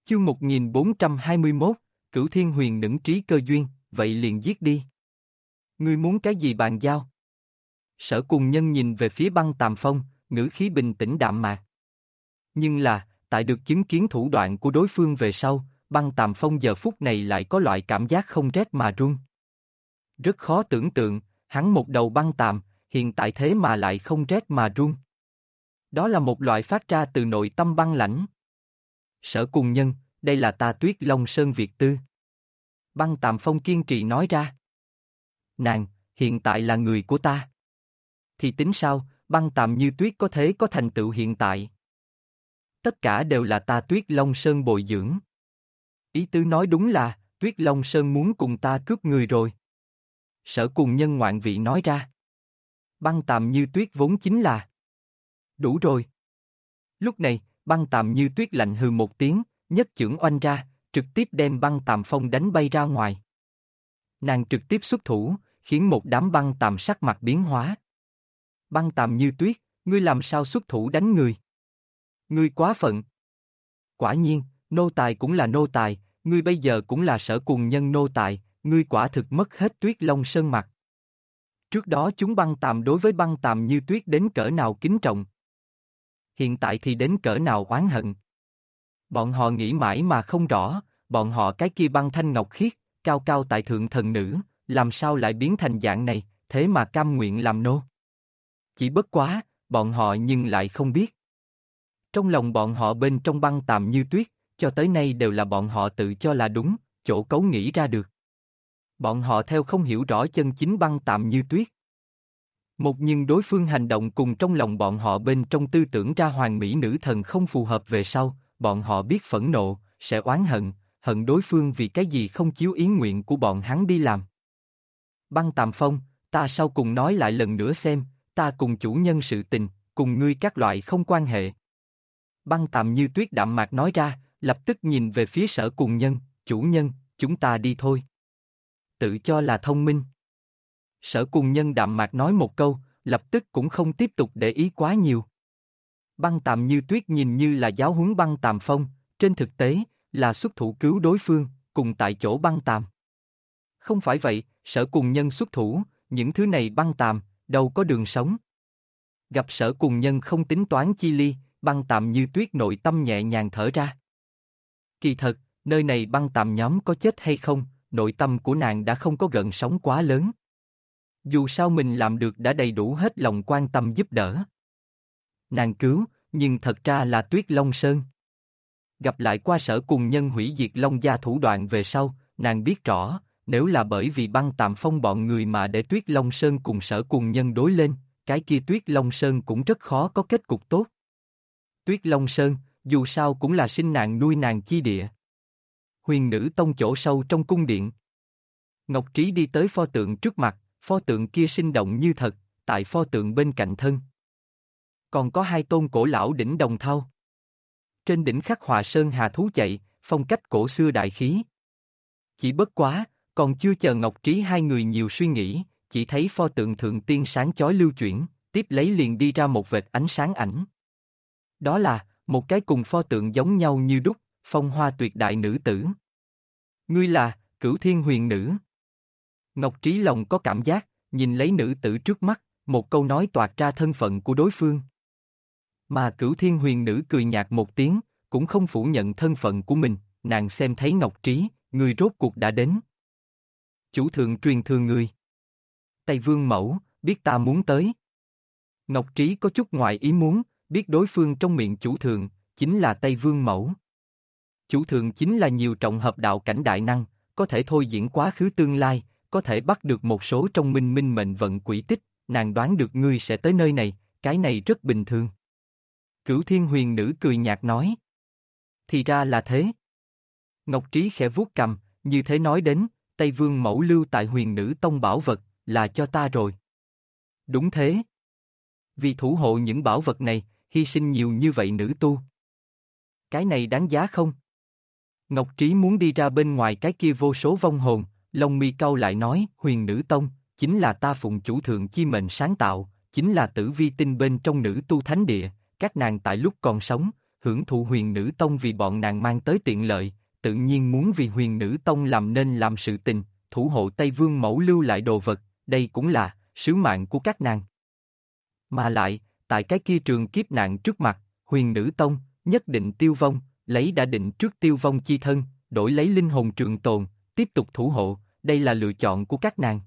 Chương 1421, Cửu Thiên Huyền Nữ trí cơ duyên, vậy liền giết đi. Ngươi muốn cái gì bàn giao? Sở Cùng Nhân nhìn về phía Băng Tàm Phong, ngữ khí bình tĩnh đạm mạc. Nhưng là, tại được chứng kiến thủ đoạn của đối phương về sau, Băng Tàm Phong giờ phút này lại có loại cảm giác không rét mà run. Rất khó tưởng tượng, hắn một đầu băng tàm, hiện tại thế mà lại không rét mà run. Đó là một loại phát ra từ nội tâm băng lãnh. Sở Cùng Nhân, đây là ta Tuyết Long Sơn Việt Tư. Băng Tàm Phong kiên trì nói ra. Nàng, hiện tại là người của ta. Thì tính sao, băng tàm như tuyết có thế có thành tựu hiện tại. Tất cả đều là ta Tuyết Long Sơn bồi dưỡng. Ý tứ nói đúng là, Tuyết Long Sơn muốn cùng ta cướp người rồi. Sở Cùng Nhân ngoạn vị nói ra. Băng tàm như tuyết vốn chính là. Đủ rồi. Lúc này, băng tàm như tuyết lạnh hừ một tiếng, nhất chưởng oanh ra, trực tiếp đem Băng Tàm Phong đánh bay ra ngoài. Nàng trực tiếp xuất thủ, khiến một đám băng tàm sắc mặt biến hóa. Băng tàm như tuyết, ngươi làm sao xuất thủ đánh người? Ngươi quá phận. Quả nhiên, nô tài cũng là nô tài, ngươi bây giờ cũng là Sở Cùng Nhân nô tài, ngươi quả thực mất hết Tuyết Long Sơn mặt. Trước đó chúng băng tàm đối với băng tàm như tuyết đến cỡ nào kính trọng. Hiện tại thì đến cỡ nào oán hận. Bọn họ nghĩ mãi mà không rõ, bọn họ cái kia băng thanh ngọc khiết, cao cao tại thượng thần nữ, làm sao lại biến thành dạng này, thế mà cam nguyện làm nô. Chỉ bất quá, bọn họ nhưng lại không biết. Trong lòng bọn họ bên trong băng tàm như tuyết, cho tới nay đều là bọn họ tự cho là đúng, chỗ cấu nghĩ ra được. Bọn họ theo không hiểu rõ chân chính băng tàm như tuyết. Một nhưng đối phương hành động cùng trong lòng bọn họ bên trong tư tưởng ra hoàng mỹ nữ thần không phù hợp về sau, bọn họ biết phẫn nộ, sẽ oán hận, hận đối phương vì cái gì không chiếu ý nguyện của bọn hắn đi làm. Băng Tàm Phong, ta sau cùng nói lại lần nữa xem, ta cùng chủ nhân sự tình, cùng ngươi các loại không quan hệ. Băng Tàm như tuyết đạm mạc nói ra, lập tức nhìn về phía Sở Cùng Nhân, chủ nhân, chúng ta đi thôi. Tự cho là thông minh. Sở Cùng Nhân đạm mạc nói một câu, lập tức cũng không tiếp tục để ý quá nhiều. Băng Tàm như tuyết nhìn như là giáo huấn Băng Tàm Phong, trên thực tế, là xuất thủ cứu đối phương, cùng tại chỗ băng tàm. Không phải vậy, Sở Cùng Nhân xuất thủ, những thứ này băng tàm, đâu có đường sống. Gặp Sở Cùng Nhân không tính toán chi ly, băng tàm như tuyết nội tâm nhẹ nhàng thở ra. Kỳ thật, nơi này băng tàm nhóm có chết hay không, nội tâm của nàng đã không có gợn sóng quá lớn. Dù sao mình làm được đã đầy đủ hết lòng quan tâm giúp đỡ. Nàng cứu, nhưng thật ra là Tuyết Long Sơn. Gặp lại qua Sở Cùng Nhân hủy diệt Long gia thủ đoạn về sau, nàng biết rõ, nếu là bởi vì băng tàm phong bọn người mà để Tuyết Long Sơn cùng Sở Cùng Nhân đối lên, cái kia Tuyết Long Sơn cũng rất khó có kết cục tốt. Tuyết Long Sơn, dù sao cũng là sinh nàng nuôi nàng chi địa. Huyền Nữ Tông chỗ sâu trong cung điện. Ngọc Trí đi tới pho tượng trước mặt, pho tượng kia sinh động như thật, tại pho tượng bên cạnh thân. Còn có hai tôn cổ lão đỉnh đồng thau. Trên đỉnh khắc họa sơn hà thú chạy, phong cách cổ xưa đại khí. Chỉ bất quá, còn chưa chờ Ngọc Trí hai người nhiều suy nghĩ, chỉ thấy pho tượng thượng tiên sáng chói lưu chuyển, tiếp lấy liền đi ra một vệt ánh sáng ảnh. Đó là, một cái cùng pho tượng giống nhau như đúc, phong hoa tuyệt đại nữ tử. Ngươi là, Cửu Thiên Huyền Nữ. Ngọc Trí lòng có cảm giác, nhìn lấy nữ tử trước mắt, một câu nói toạc ra thân phận của đối phương. Mà Cửu Thiên Huyền Nữ cười nhạt một tiếng, cũng không phủ nhận thân phận của mình, nàng xem thấy Ngọc Trí, người rốt cuộc đã đến. Chủ thượng truyền thừa người. Tây Vương Mẫu, biết ta muốn tới. Ngọc Trí có chút ngoài ý muốn, biết đối phương trong miệng chủ thượng, chính là Tây Vương Mẫu. Chủ thượng chính là nhiều trọng hợp đạo cảnh đại năng, có thể thôi diễn quá khứ tương lai, có thể bắt được một số trong minh minh mệnh vận quỹ tích, nàng đoán được ngươi sẽ tới nơi này, cái này rất bình thường. Cửu Thiên Huyền Nữ cười nhạt nói. Thì ra là thế. Ngọc Trí khẽ vuốt cằm, như thế nói đến, Tây Vương Mẫu lưu tại Huyền Nữ Tông bảo vật, là cho ta rồi. Đúng thế. Vì thủ hộ những bảo vật này, hy sinh nhiều như vậy nữ tu. Cái này đáng giá không? Ngọc Trí muốn đi ra bên ngoài cái kia vô số vong hồn, lông mi cau lại nói, Huyền Nữ Tông, chính là ta phụng chủ thượng chi mệnh sáng tạo, chính là tử vi tinh bên trong nữ tu thánh địa, các nàng tại lúc còn sống, hưởng thụ Huyền Nữ Tông vì bọn nàng mang tới tiện lợi, tự nhiên muốn vì Huyền Nữ Tông làm nên làm sự tình, thủ hộ Tây Vương Mẫu lưu lại đồ vật, đây cũng là sứ mạng của các nàng. Mà lại, tại cái kia trường kiếp nạn trước mặt, Huyền Nữ Tông nhất định tiêu vong, lấy đã định trước tiêu vong chi thân, đổi lấy linh hồn trường tồn, tiếp tục thủ hộ, đây là lựa chọn của các nàng.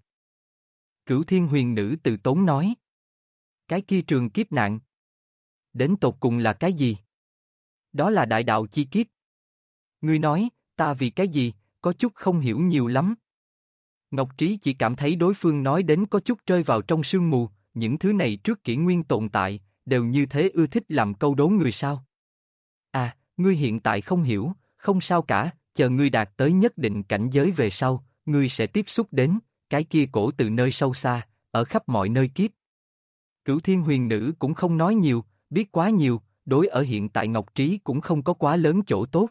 Cửu Thiên Huyền Nữ từ tốn nói. Cái kia trường kiếp nạn. Đến tột cùng là cái gì? Đó là đại đạo chi kiếp. Ngươi nói, ta vì cái gì, có chút không hiểu nhiều lắm. Ngọc Trí chỉ cảm thấy đối phương nói đến có chút rơi vào trong sương mù, những thứ này trước kỷ nguyên tồn tại, đều như thế ưa thích làm câu đố người sao. À, ngươi hiện tại không hiểu, không sao cả, chờ ngươi đạt tới nhất định cảnh giới về sau, ngươi sẽ tiếp xúc đến, cái kia cổ từ nơi sâu xa, ở khắp mọi nơi kiếp. Cửu Thiên Huyền Nữ cũng không nói nhiều, biết quá nhiều, đối ở hiện tại Ngọc Trí cũng không có quá lớn chỗ tốt.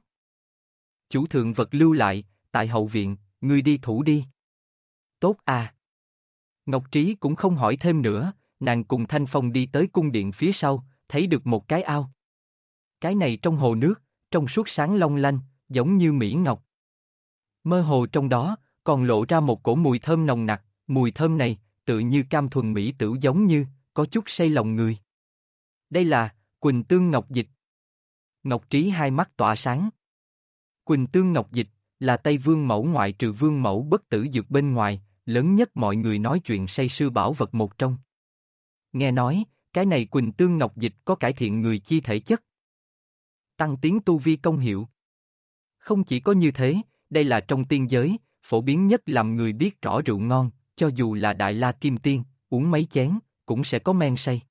Chủ thượng vật lưu lại, tại hậu viện, ngươi đi thủ đi. Tốt à. Ngọc Trí cũng không hỏi thêm nữa, nàng cùng Thanh Phong đi tới cung điện phía sau, thấy được một cái ao. Cái này trong hồ nước, trong suốt sáng long lanh, giống như mỹ ngọc. Mơ hồ trong đó, còn lộ ra một cổ mùi thơm nồng nặc, mùi thơm này, tự như cam thuần mỹ tửu giống như, có chút say lòng người. Đây là, Quỳnh Tương Ngọc Dịch. Ngọc Trí hai mắt tỏa sáng. Quỳnh Tương Ngọc Dịch, là Tây Vương Mẫu ngoại trừ Vương Mẫu bất tử dược bên ngoài, lớn nhất mọi người nói chuyện say sưa bảo vật một trong. Nghe nói, cái này Quỳnh Tương Ngọc Dịch có cải thiện người chi thể chất. Tăng tiến tu vi công hiệu. Không chỉ có như thế, đây là trong tiên giới, phổ biến nhất làm người biết rõ rượu ngon, cho dù là Đại La Kim Tiên, uống mấy chén, cũng sẽ có men say.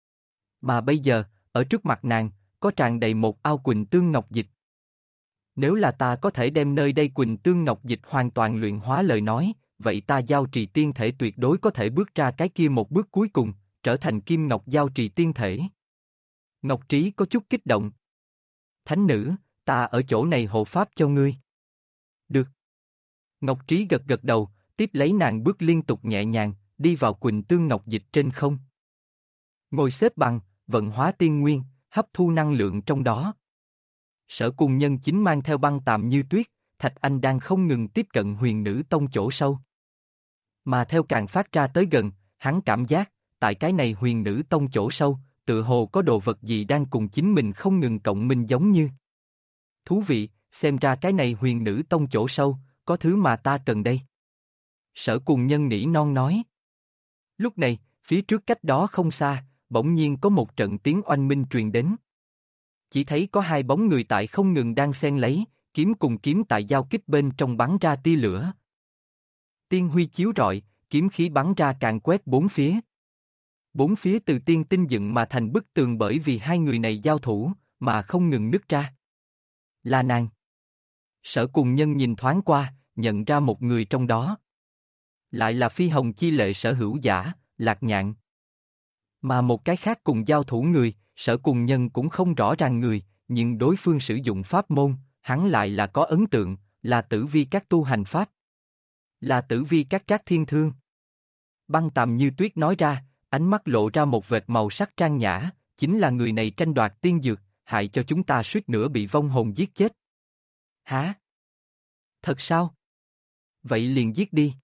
Mà bây giờ, ở trước mặt nàng, có tràn đầy một ao Quỳnh Tương Ngọc Dịch. Nếu là ta có thể đem nơi đây Quỳnh Tương Ngọc Dịch hoàn toàn luyện hóa lời nói, vậy ta giao trì tiên thể tuyệt đối có thể bước ra cái kia một bước cuối cùng, trở thành Kim Ngọc giao trì tiên thể. Ngọc Trí có chút kích động. Thánh nữ, ta ở chỗ này hộ pháp cho ngươi. Được. Ngọc Trí gật gật đầu, tiếp lấy nàng bước liên tục nhẹ nhàng, đi vào Quỳnh Tương Ngọc Dịch trên không. Ngồi xếp bằng, vận hóa tiên nguyên, hấp thu năng lượng trong đó. Sở Cùng Nhân chính mang theo băng tạm như tuyết, Thạch Anh đang không ngừng tiếp cận Huyền Nữ Tông chỗ sâu. Mà theo càng phát ra tới gần, hắn cảm giác, tại cái này Huyền Nữ Tông chỗ sâu, tựa hồ có đồ vật gì đang cùng chính mình không ngừng cộng minh giống như. Thú vị, xem ra cái này Huyền Nữ Tông chỗ sâu, có thứ mà ta cần đây. Sở Cùng Nhân nỉ non nói. Lúc này, phía trước cách đó không xa, bỗng nhiên có một trận tiếng oanh minh truyền đến. Chỉ thấy có hai bóng người tại không ngừng đang xen lấy, kiếm cùng kiếm tại giao kích bên trong bắn ra tia lửa. Tiên huy chiếu rọi, kiếm khí bắn ra càng quét bốn phía. Bốn phía từ tiên tinh dựng mà thành bức tường bởi vì hai người này giao thủ, mà không ngừng nứt ra. Là nàng. Sở Cùng Nhân nhìn thoáng qua, nhận ra một người trong đó. Lại là phi hồng chi lệ sở hữu giả, Lạc Nhạn. Mà một cái khác cùng giao thủ người, Sở Cùng Nhân cũng không rõ ràng người, nhưng đối phương sử dụng pháp môn, hắn lại là có ấn tượng, là Tử Vi các tu hành pháp. Là Tử Vi các Trác Thiên Thương. Băng Tàm như tuyết nói ra, ánh mắt lộ ra một vệt màu sắc trang nhã, chính là người này tranh đoạt tiên dược, hại cho chúng ta suýt nữa bị vong hồn giết chết. Hả? Thật sao? Vậy liền giết đi.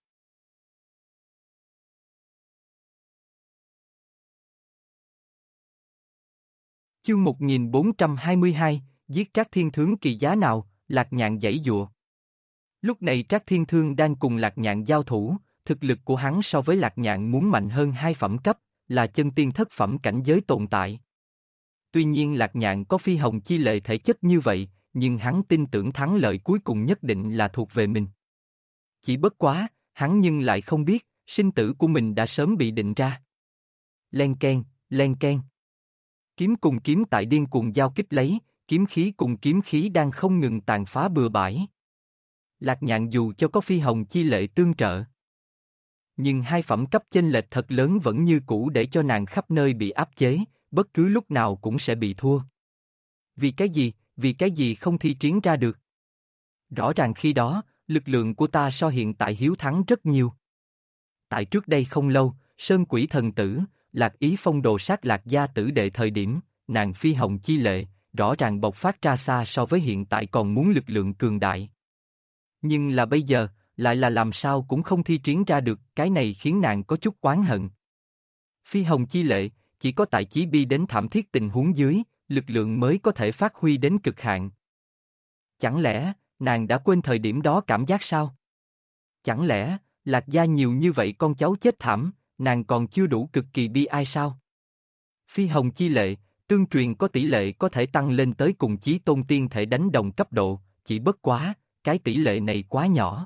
Chương 1422, giết Trác Thiên Thương kỳ giá nào, Lạc Nhạn giãy giụa. Lúc này Trác Thiên Thương đang cùng Lạc Nhạn giao thủ, thực lực của hắn so với Lạc Nhạn muốn mạnh hơn 2 phẩm cấp, là chân tiên thất phẩm cảnh giới tồn tại. Tuy nhiên Lạc Nhạn có phi hồng chi lệ thể chất như vậy, nhưng hắn tin tưởng thắng lợi cuối cùng nhất định là thuộc về mình. Chỉ bất quá, hắn nhưng lại không biết, sinh tử của mình đã sớm bị định ra. Len keng, len keng. Kiếm cùng kiếm tại điên cuồng giao kích lấy, kiếm khí cùng kiếm khí đang không ngừng tàn phá bừa bãi. Lạc Nhạn dù cho có phi hồng chi lệ tương trợ, nhưng 2 phẩm cấp chênh lệch thật lớn vẫn như cũ để cho nàng khắp nơi bị áp chế, bất cứ lúc nào cũng sẽ bị thua. Vì cái gì không thi triển ra được? Rõ ràng khi đó, lực lượng của ta so hiện tại hiếu thắng rất nhiều. Tại trước đây không lâu, Sơn Quỷ Thần Tử, Lạc Ý Phong đồ sát Lạc gia tử đệ thời điểm, nàng phi hồng chi lệ, rõ ràng bộc phát ra xa so với hiện tại còn muốn lực lượng cường đại. Nhưng là bây giờ, lại là làm sao cũng không thi triển ra được, cái này khiến nàng có chút oán hận. Phi hồng chi lệ, chỉ có tại chí bi đến thảm thiết tình huống dưới, lực lượng mới có thể phát huy đến cực hạn. Chẳng lẽ, nàng đã quên thời điểm đó cảm giác sao? Chẳng lẽ, Lạc Gia nhiều như vậy con cháu chết thảm, nàng còn chưa đủ cực kỳ bi ai sao? Phi hồng chi lệ, tương truyền có tỷ lệ có thể tăng lên tới cùng chí tôn tiên thể đánh đồng cấp độ, chỉ bất quá, cái tỷ lệ này quá nhỏ.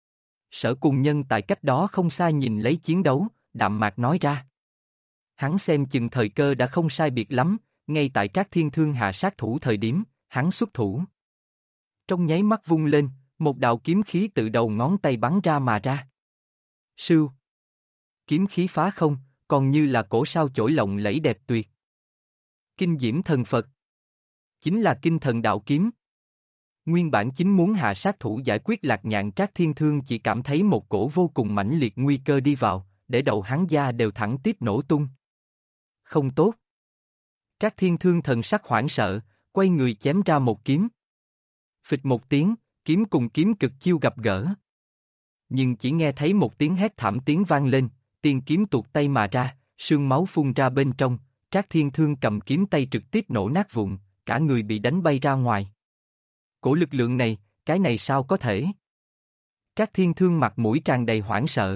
Sở Cùng Nhân tại cách đó không xa nhìn lấy chiến đấu, đạm mạc nói ra. Hắn xem chừng thời cơ đã không sai biệt lắm, ngay tại Trác Thiên Thương hạ sát thủ thời điểm, hắn xuất thủ. Trong nháy mắt vung lên, một đạo kiếm khí từ đầu ngón tay bắn ra mà ra. Sưu. Kiếm khí phá không, còn như là cổ sao chổi lộng lẫy đẹp tuyệt. Kinh diễm thần Phật. Chính là kinh thần đạo kiếm. Nguyên bản chính muốn hạ sát thủ giải quyết Lạc Nhạn, Trác Thiên Thương chỉ cảm thấy một cổ vô cùng mãnh liệt nguy cơ đi vào, để đầu hắn da đều thẳng tiếp nổ tung. Không tốt. Trác Thiên Thương thần sắc hoảng sợ, quay người chém ra một kiếm. Phịch một tiếng, kiếm cùng kiếm cực chiêu gặp gỡ. Nhưng chỉ nghe thấy một tiếng hét thảm tiếng vang lên, tiên kiếm tuột tay mà ra, sương máu phun ra bên trong, Trác Thiên Thương cầm kiếm tay trực tiếp nổ nát vụn, cả người bị đánh bay ra ngoài. Cổ lực lượng này, cái này sao có thể? Trác Thiên Thương mặt mũi tràn đầy hoảng sợ.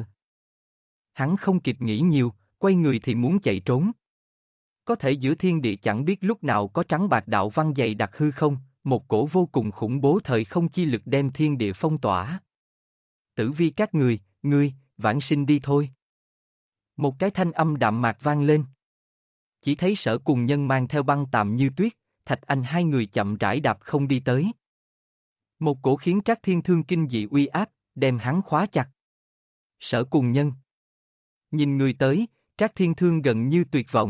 Hắn không kịp nghĩ nhiều, quay người thì muốn chạy trốn. Có thể giữa thiên địa chẳng biết lúc nào có trắng bạc đạo văn dày đặc hư không, một cổ vô cùng khủng bố thời không chi lực đem thiên địa phong tỏa. Tử vi các ngươi, vãng sinh đi thôi. Một cái thanh âm đạm mạc vang lên. Chỉ thấy Sở Cùng Nhân mang theo Băng Tàm Như Tuyết, Thạch Anh hai người chậm rãi đạp không đi tới. Một cổ khiến Trác Thiên Thương kinh dị uy áp, đem hắn khóa chặt. Sở Cùng Nhân. Nhìn người tới, Trác Thiên Thương gần như tuyệt vọng.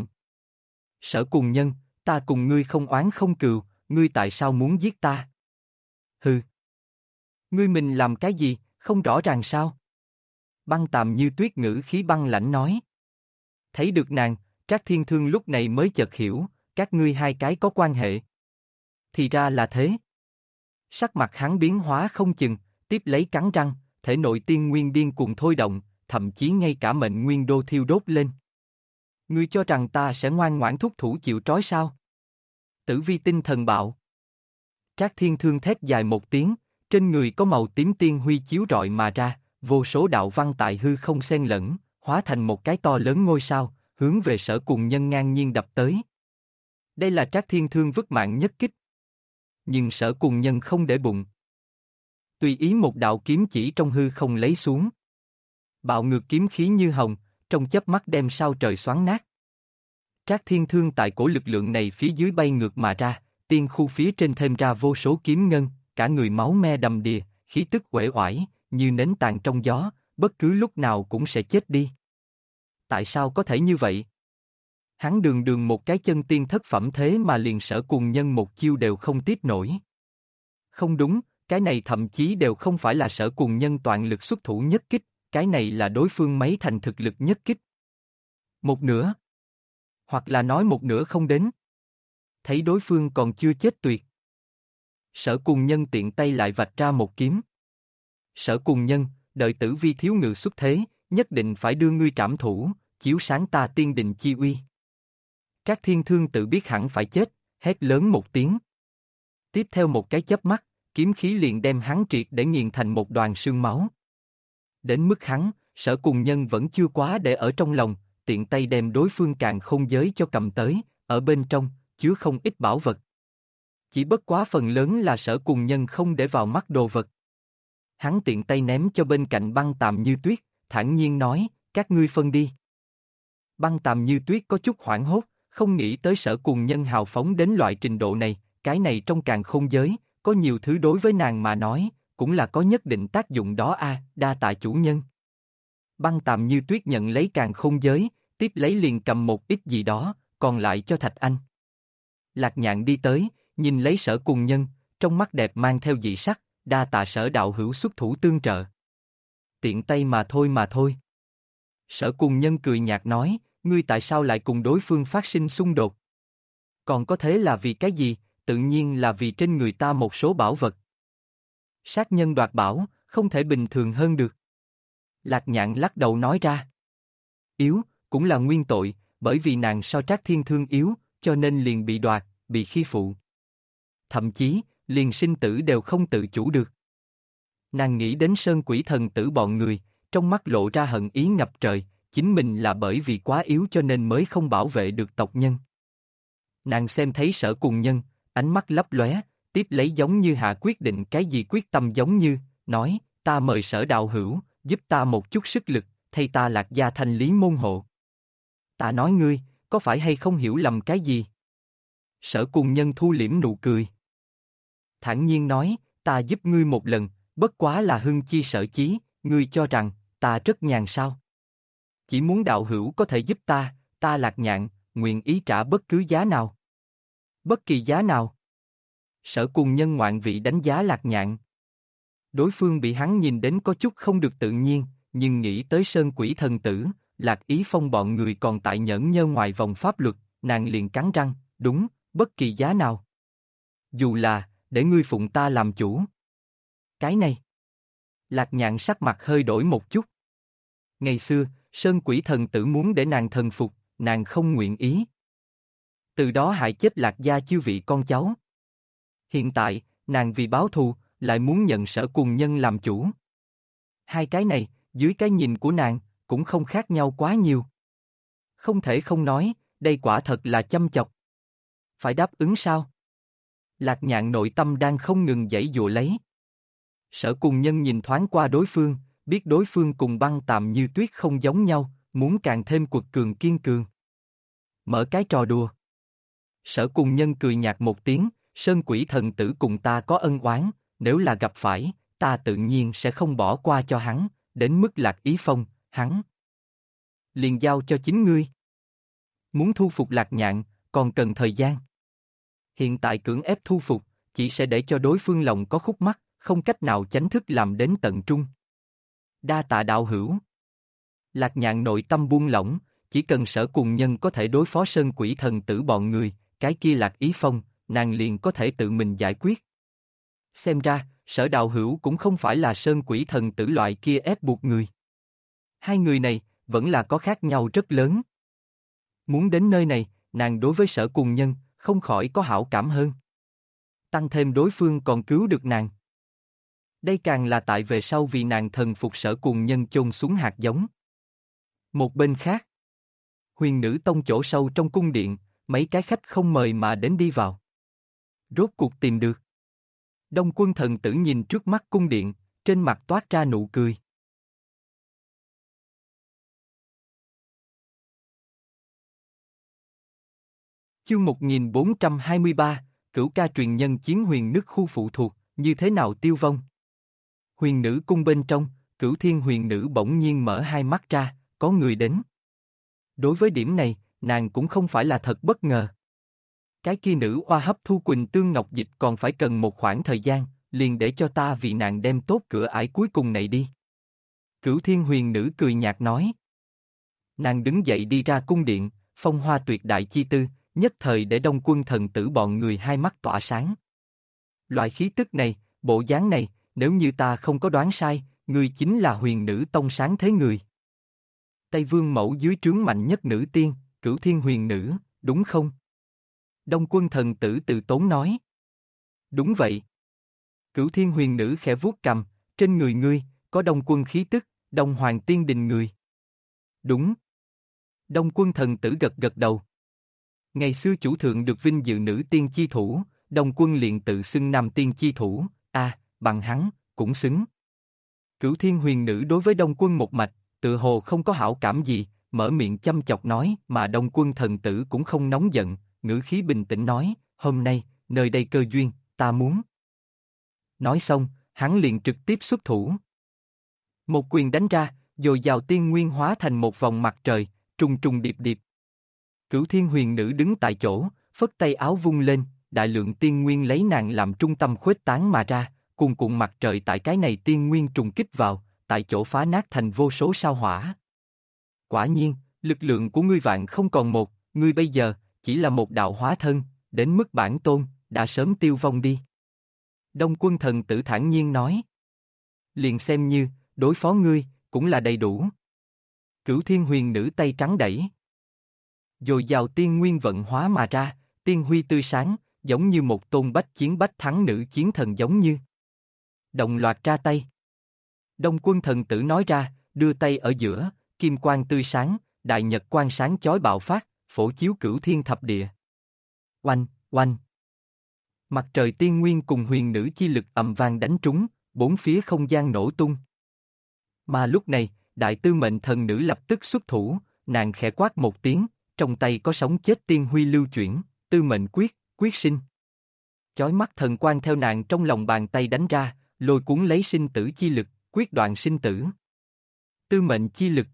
Sở Cùng Nhân, ta cùng ngươi không oán không cừu, ngươi tại sao muốn giết ta? Hừ. Ngươi mình làm cái gì, không rõ ràng sao? Băng Tàm Như Tuyết ngữ khí băng lãnh nói. Thấy được nàng, Trác Thiên Thương lúc này mới chợt hiểu, các ngươi hai cái có quan hệ. Thì ra là thế. Sắc mặt hắn biến hóa không chừng, tiếp lấy cắn răng, thể nội tiên nguyên điên cuồng thôi động, thậm chí ngay cả mệnh nguyên đô thiêu đốt lên. Ngươi cho rằng ta sẽ ngoan ngoãn thúc thủ chịu trói sao? Tử vi tinh thần bạo. Trác Thiên Thương thét dài một tiếng, trên người có màu tím tiên huy chiếu rọi mà ra, vô số đạo văn tại hư không xen lẫn, hóa thành một cái to lớn ngôi sao, hướng về Sở Cùng Nhân ngang nhiên đập tới. Đây là Trác Thiên Thương vứt mạng nhất kích. Nhưng Sở Cùng Nhân không để bụng. Tùy ý một đạo kiếm chỉ trong hư không lấy xuống. Bạo ngược kiếm khí như hồng, trong chớp mắt đem sao trời xoắn nát. Trác Thiên Thương tại cổ lực lượng này phía dưới bay ngược mà ra, tiên khu phía trên thêm ra vô số kiếm ngân, cả người máu me đầm đìa, khí tức uể oải, như nến tàn trong gió, bất cứ lúc nào cũng sẽ chết đi. Tại sao có thể như vậy? Hắn đường đường một cái chân tiên thất phẩm thế mà liền Sở Cùng Nhân một chiêu đều không tiếp nổi. Không đúng, cái này thậm chí đều không phải là Sở Cùng Nhân toàn lực xuất thủ nhất kích, cái này là đối phương mấy thành thực lực nhất kích. Một nửa. Hoặc là nói một nửa không đến. Thấy đối phương còn chưa chết tuyệt. Sở Cùng Nhân tiện tay lại vạch ra một kiếm. Sở Cùng Nhân, đợi Tử Vi thiếu ngự xuất thế, nhất định phải đưa ngươi trảm thủ, chiếu sáng ta tiên đình chi uy. Trác Thiên Thương tự biết hẳn phải chết, hét lớn một tiếng. Tiếp theo một cái chớp mắt, kiếm khí liền đem hắn triệt để nghiền thành một đoàn sương máu. Đến mức hắn, Sở Cùng Nhân vẫn chưa quá để ở trong lòng, tiện tay đem đối phương càn khôn giới cho cầm tới, ở bên trong, chứa không ít bảo vật. Chỉ bất quá phần lớn là Sở Cùng Nhân không để vào mắt đồ vật. Hắn tiện tay ném cho bên cạnh Băng Tàm Như Tuyết, thản nhiên nói, các ngươi phân đi. Băng Tàm Như Tuyết có chút hoảng hốt, không nghĩ tới Sở Cùng Nhân hào phóng đến loại trình độ này, cái này trong càn khôn giới, có nhiều thứ đối với nàng mà nói, cũng là có nhất định tác dụng đó đa tạ chủ nhân. Băng Tàm Như Tuyết nhận lấy càn khôn giới, tiếp lấy liền cầm một ít gì đó, còn lại cho Thạch Anh. Lạc Nhạn đi tới, nhìn lấy Sở Cùng Nhân, trong mắt đẹp mang theo dị sắc, đa tạ Sở đạo hữu xuất thủ tương trợ. Tiện tay mà thôi. Sở Cùng Nhân cười nhạt nói, ngươi tại sao lại cùng đối phương phát sinh xung đột? Còn có thế là vì cái gì, tự nhiên là vì trên người ta một số bảo vật. Sát nhân đoạt bảo, không thể bình thường hơn được. Lạc Nhạn lắc đầu nói ra. Yếu, cũng là nguyên tội, bởi vì nàng so Trác Thiên Thương yếu, cho nên liền bị đoạt, bị khi phụ. Thậm chí, liền sinh tử đều không tự chủ được. Nàng nghĩ đến Sơn Quỷ Thần Tử bọn người, trong mắt lộ ra hận ý ngập trời, chính mình là bởi vì quá yếu cho nên mới không bảo vệ được tộc nhân. Nàng xem thấy Sở Cùng Nhân, ánh mắt lấp lóe, tiếp lấy giống như hạ quyết định cái gì quyết tâm giống như, nói, ta mời Sở đạo hữu, giúp ta một chút sức lực, thay ta Lạc gia thanh lý môn hộ. Ta nói ngươi, có phải hay không hiểu lầm cái gì? Sở Cùng Nhân thu liễm nụ cười. Thản nhiên nói, ta giúp ngươi một lần, bất quá là hưng chi sở chí, ngươi cho rằng, ta rất nhàn sao? Chỉ muốn đạo hữu có thể giúp ta Lạc Nhạn, nguyện ý trả bất cứ giá nào. Bất kỳ giá nào. Sở Cùng Nhân ngoạn vị đánh giá Lạc Nhạn. Đối phương bị hắn nhìn đến có chút không được tự nhiên, nhưng nghĩ tới Sơn Quỷ Thần Tử, Lạc Ý Phong bọn người còn tại nhẫn nhơ ngoài vòng pháp luật, nàng liền cắn răng, đúng, bất kỳ giá nào. Dù là, để ngươi phụng ta làm chủ. Cái này. Lạc Nhạn sắc mặt hơi đổi một chút. Ngày xưa, Sơn Quỷ Thần Tử muốn để nàng thần phục, nàng không nguyện ý. Từ đó hại chết Lạc gia chư vị con cháu. Hiện tại, nàng vì báo thù, lại muốn nhận Sở Cùng Nhân làm chủ. Hai cái này, dưới cái nhìn của nàng, cũng không khác nhau quá nhiều. Không thể không nói, đây quả thật là chăm chọc. Phải đáp ứng sao? Lạc Nhạn nội tâm đang không ngừng giãy giụa lấy. Sở Cùng Nhân nhìn thoáng qua đối phương, biết đối phương cùng Băng Tàm Như Tuyết không giống nhau, muốn càng thêm quật cường kiên cường. Mở cái trò đùa. Sở Cùng Nhân cười nhạt một tiếng, Sơn Quỷ Thần Tử cùng ta có ân oán, nếu là gặp phải, ta tự nhiên sẽ không bỏ qua cho hắn, đến mức Lạc Ý Phong, hắn liền giao cho chính ngươi. Muốn thu phục Lạc Nhạn, còn cần thời gian. Hiện tại cưỡng ép thu phục, chỉ sẽ để cho đối phương lòng có khúc mắc, không cách nào chánh thức làm đến tận trung. Đa tạ đạo hữu. Lạc Nhạn nội tâm buông lỏng, chỉ cần Sở Cùng Nhân có thể đối phó Sơn Quỷ Thần Tử bọn người, cái kia Lạc Ý Phong, nàng liền có thể tự mình giải quyết. Xem ra, Sở đạo hữu cũng không phải là Sơn Quỷ Thần Tử loại kia ép buộc người. Hai người này, vẫn là có khác nhau rất lớn. Muốn đến nơi này, nàng đối với Sở Cùng Nhân, không khỏi có hảo cảm hơn. Tăng thêm đối phương còn cứu được nàng. Đây càng là tại về sau vì nàng thần phục Sở Cùng Nhân chôn xuống hạt giống. Một bên khác, Huyền Nữ Tông chỗ sâu trong cung điện, mấy cái khách không mời mà đến đi vào. Rốt cuộc tìm được. Đông Quân Thần Tử nhìn trước mắt cung điện, trên mặt toát ra nụ cười. Chương 1423, Cửu Ca truyền nhân chiến huyền nước khu phụ thuộc, như thế nào tiêu vong? Huyền Nữ cung bên trong, Cửu Thiên Huyền Nữ bỗng nhiên mở hai mắt ra, có người đến. Đối với điểm này, nàng cũng không phải là thật bất ngờ. Cái kia nữ oa hấp thu Quỳnh Tương Ngọc Dịch còn phải cần một khoảng thời gian, liền để cho ta vì nàng đem tốt cửa ải cuối cùng này đi. Cửu Thiên Huyền Nữ cười nhạt nói. Nàng đứng dậy đi ra cung điện, phong hoa tuyệt đại chi tư, nhất thời để Đông Quân Thần Tử bọn người hai mắt tỏa sáng. Loại khí tức này, bộ dáng này, nếu như ta không có đoán sai, ngươi chính là Huyền Nữ Tông sáng thế người. Tây Vương Mẫu dưới trướng mạnh nhất nữ tiên, Cửu Thiên Huyền Nữ, đúng không? Đông Quân Thần Tử từ tốn nói. Đúng vậy. Cửu Thiên Huyền Nữ khẽ vuốt cằm, trên người ngươi, có Đông Quân khí tức, Đông Hoàng Tiên Đình người. Đúng. Đông Quân Thần Tử gật gật đầu. Ngày xưa chủ thượng được vinh dự nữ tiên chi thủ, Đông Quân liền tự xưng nam tiên chi thủ, bằng hắn, cũng xứng. Cửu Thiên Huyền Nữ đối với Đông Quân một mạch, tự hồ không có hảo cảm gì, mở miệng chăm chọc nói, mà Đông Quân Thần Tử cũng không nóng giận, ngữ khí bình tĩnh nói, hôm nay, nơi đây cơ duyên, ta muốn. Nói xong, hắn liền trực tiếp xuất thủ. Một quyền đánh ra, dồi dào tiên nguyên hóa thành một vòng mặt trời, trùng trùng điệp điệp. Cửu Thiên Huyền Nữ đứng tại chỗ, phất tay áo vung lên, đại lượng tiên nguyên lấy nàng làm trung tâm khuếch tán mà ra, cuồn cuộn mặt trời tại cái này tiên nguyên trùng kích vào, tại chỗ phá nát thành vô số sao hỏa. Quả nhiên, lực lượng của ngươi vạn không còn một, ngươi bây giờ, chỉ là một đạo hóa thân, đến mức bản tôn, đã sớm tiêu vong đi. Đông Quân Thần Tử thản nhiên nói. Liền xem như, đối phó ngươi, cũng là đầy đủ. Cửu Thiên Huyền Nữ tay trắng đẩy. Dồi dào tiên nguyên vận hóa mà ra, tiên huy tươi sáng, giống như một tôn bách chiến bách thắng nữ chiến thần giống như. Đồng loạt ra tay. Đông Quân Thần Tử nói ra, đưa tay ở giữa, kim quang tươi sáng, đại nhật quang sáng chói bạo phát, phổ chiếu cửu thiên thập địa. Oanh, oanh. Mặt trời tiên nguyên cùng huyền nữ chi lực ầm vang đánh trúng, bốn phía không gian nổ tung. Mà lúc này, đại tư mệnh thần nữ lập tức xuất thủ, nàng khẽ quát một tiếng, trong tay có sống chết tiên huy lưu chuyển, tư mệnh quyết, quyết sinh. Chói mắt thần quang theo nàng trong lòng bàn tay đánh ra, lôi cuốn lấy sinh tử chi lực, quyết đoạn sinh tử. Tư mệnh chi lực.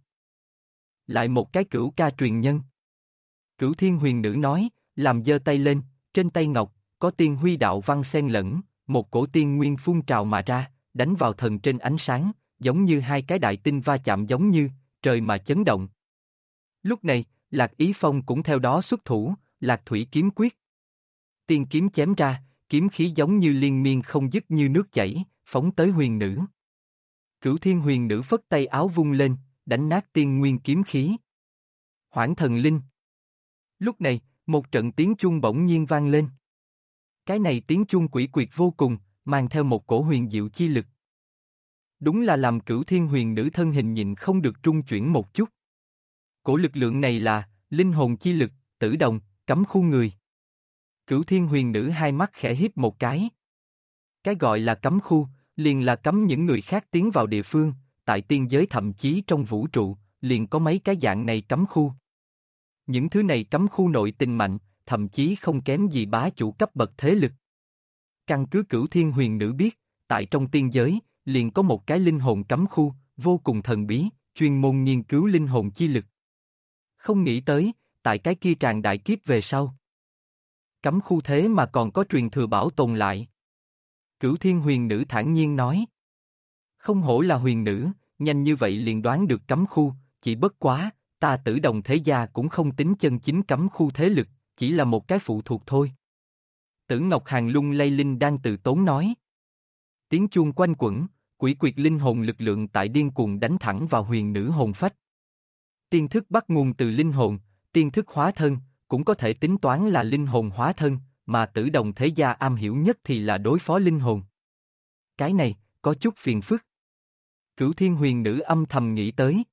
Lại một cái cửu ca truyền nhân. Cửu Thiên Huyền Nữ nói, làm giơ tay lên, trên tay ngọc, có tiên huy đạo văn xen lẫn, một cổ tiên nguyên phun trào mà ra, đánh vào thần trên ánh sáng, giống như hai cái đại tinh va chạm giống như, trời mà chấn động. Lúc này, Lạc Ý Phong cũng theo đó xuất thủ, Lạc Thủy kiếm quyết. Tiên kiếm chém ra, kiếm khí giống như liên miên không dứt như nước chảy, phóng tới huyền nữ. Cửu Thiên Huyền Nữ phất tay áo vung lên, đánh nát tiên nguyên kiếm khí. Hoảng thần linh. Lúc này, một trận tiếng chuông bỗng nhiên vang lên. Cái này tiếng chuông quỷ quyệt vô cùng, mang theo một cổ huyền diệu chi lực. Đúng là làm Cửu Thiên Huyền Nữ thân hình nhịn không được trung chuyển một chút. Cổ lực lượng này là, linh hồn chi lực, tử đồng, cấm khu người. Cửu Thiên Huyền Nữ hai mắt khẽ híp một cái. Cái gọi là cấm khu, liền là cấm những người khác tiến vào địa phương, tại tiên giới thậm chí trong vũ trụ, liền có mấy cái dạng này cấm khu. Những thứ này cấm khu nội tình mạnh, thậm chí không kém gì bá chủ cấp bậc thế lực. Căn cứ Cửu Thiên Huyền Nữ biết, tại trong tiên giới, liền có một cái linh hồn cấm khu, vô cùng thần bí, chuyên môn nghiên cứu linh hồn chi lực. Không nghĩ tới, tại cái kia tràn đại kiếp về sau. Cấm khu thế mà còn có truyền thừa bảo tồn lại. Cửu Thiên Huyền Nữ thản nhiên nói. Không hổ là huyền nữ, nhanh như vậy liền đoán được cấm khu, chỉ bất quá, ta Tử Đồng thế gia cũng không tính chân chính cấm khu thế lực, chỉ là một cái phụ thuộc thôi. Tử Ngọc Hàng lung lay linh đang từ tốn nói. Tiếng chuông quanh quẩn, quỷ quyệt linh hồn lực lượng tại điên cuồng đánh thẳng vào huyền nữ hồn phách. Tiên thức bắt nguồn từ linh hồn, tiên thức hóa thân, cũng có thể tính toán là linh hồn hóa thân, mà Tử Đồng thế gia am hiểu nhất thì là đối phó linh hồn. Cái này, có chút phiền phức. Cửu Thiên Huyền Nữ âm thầm nghĩ tới.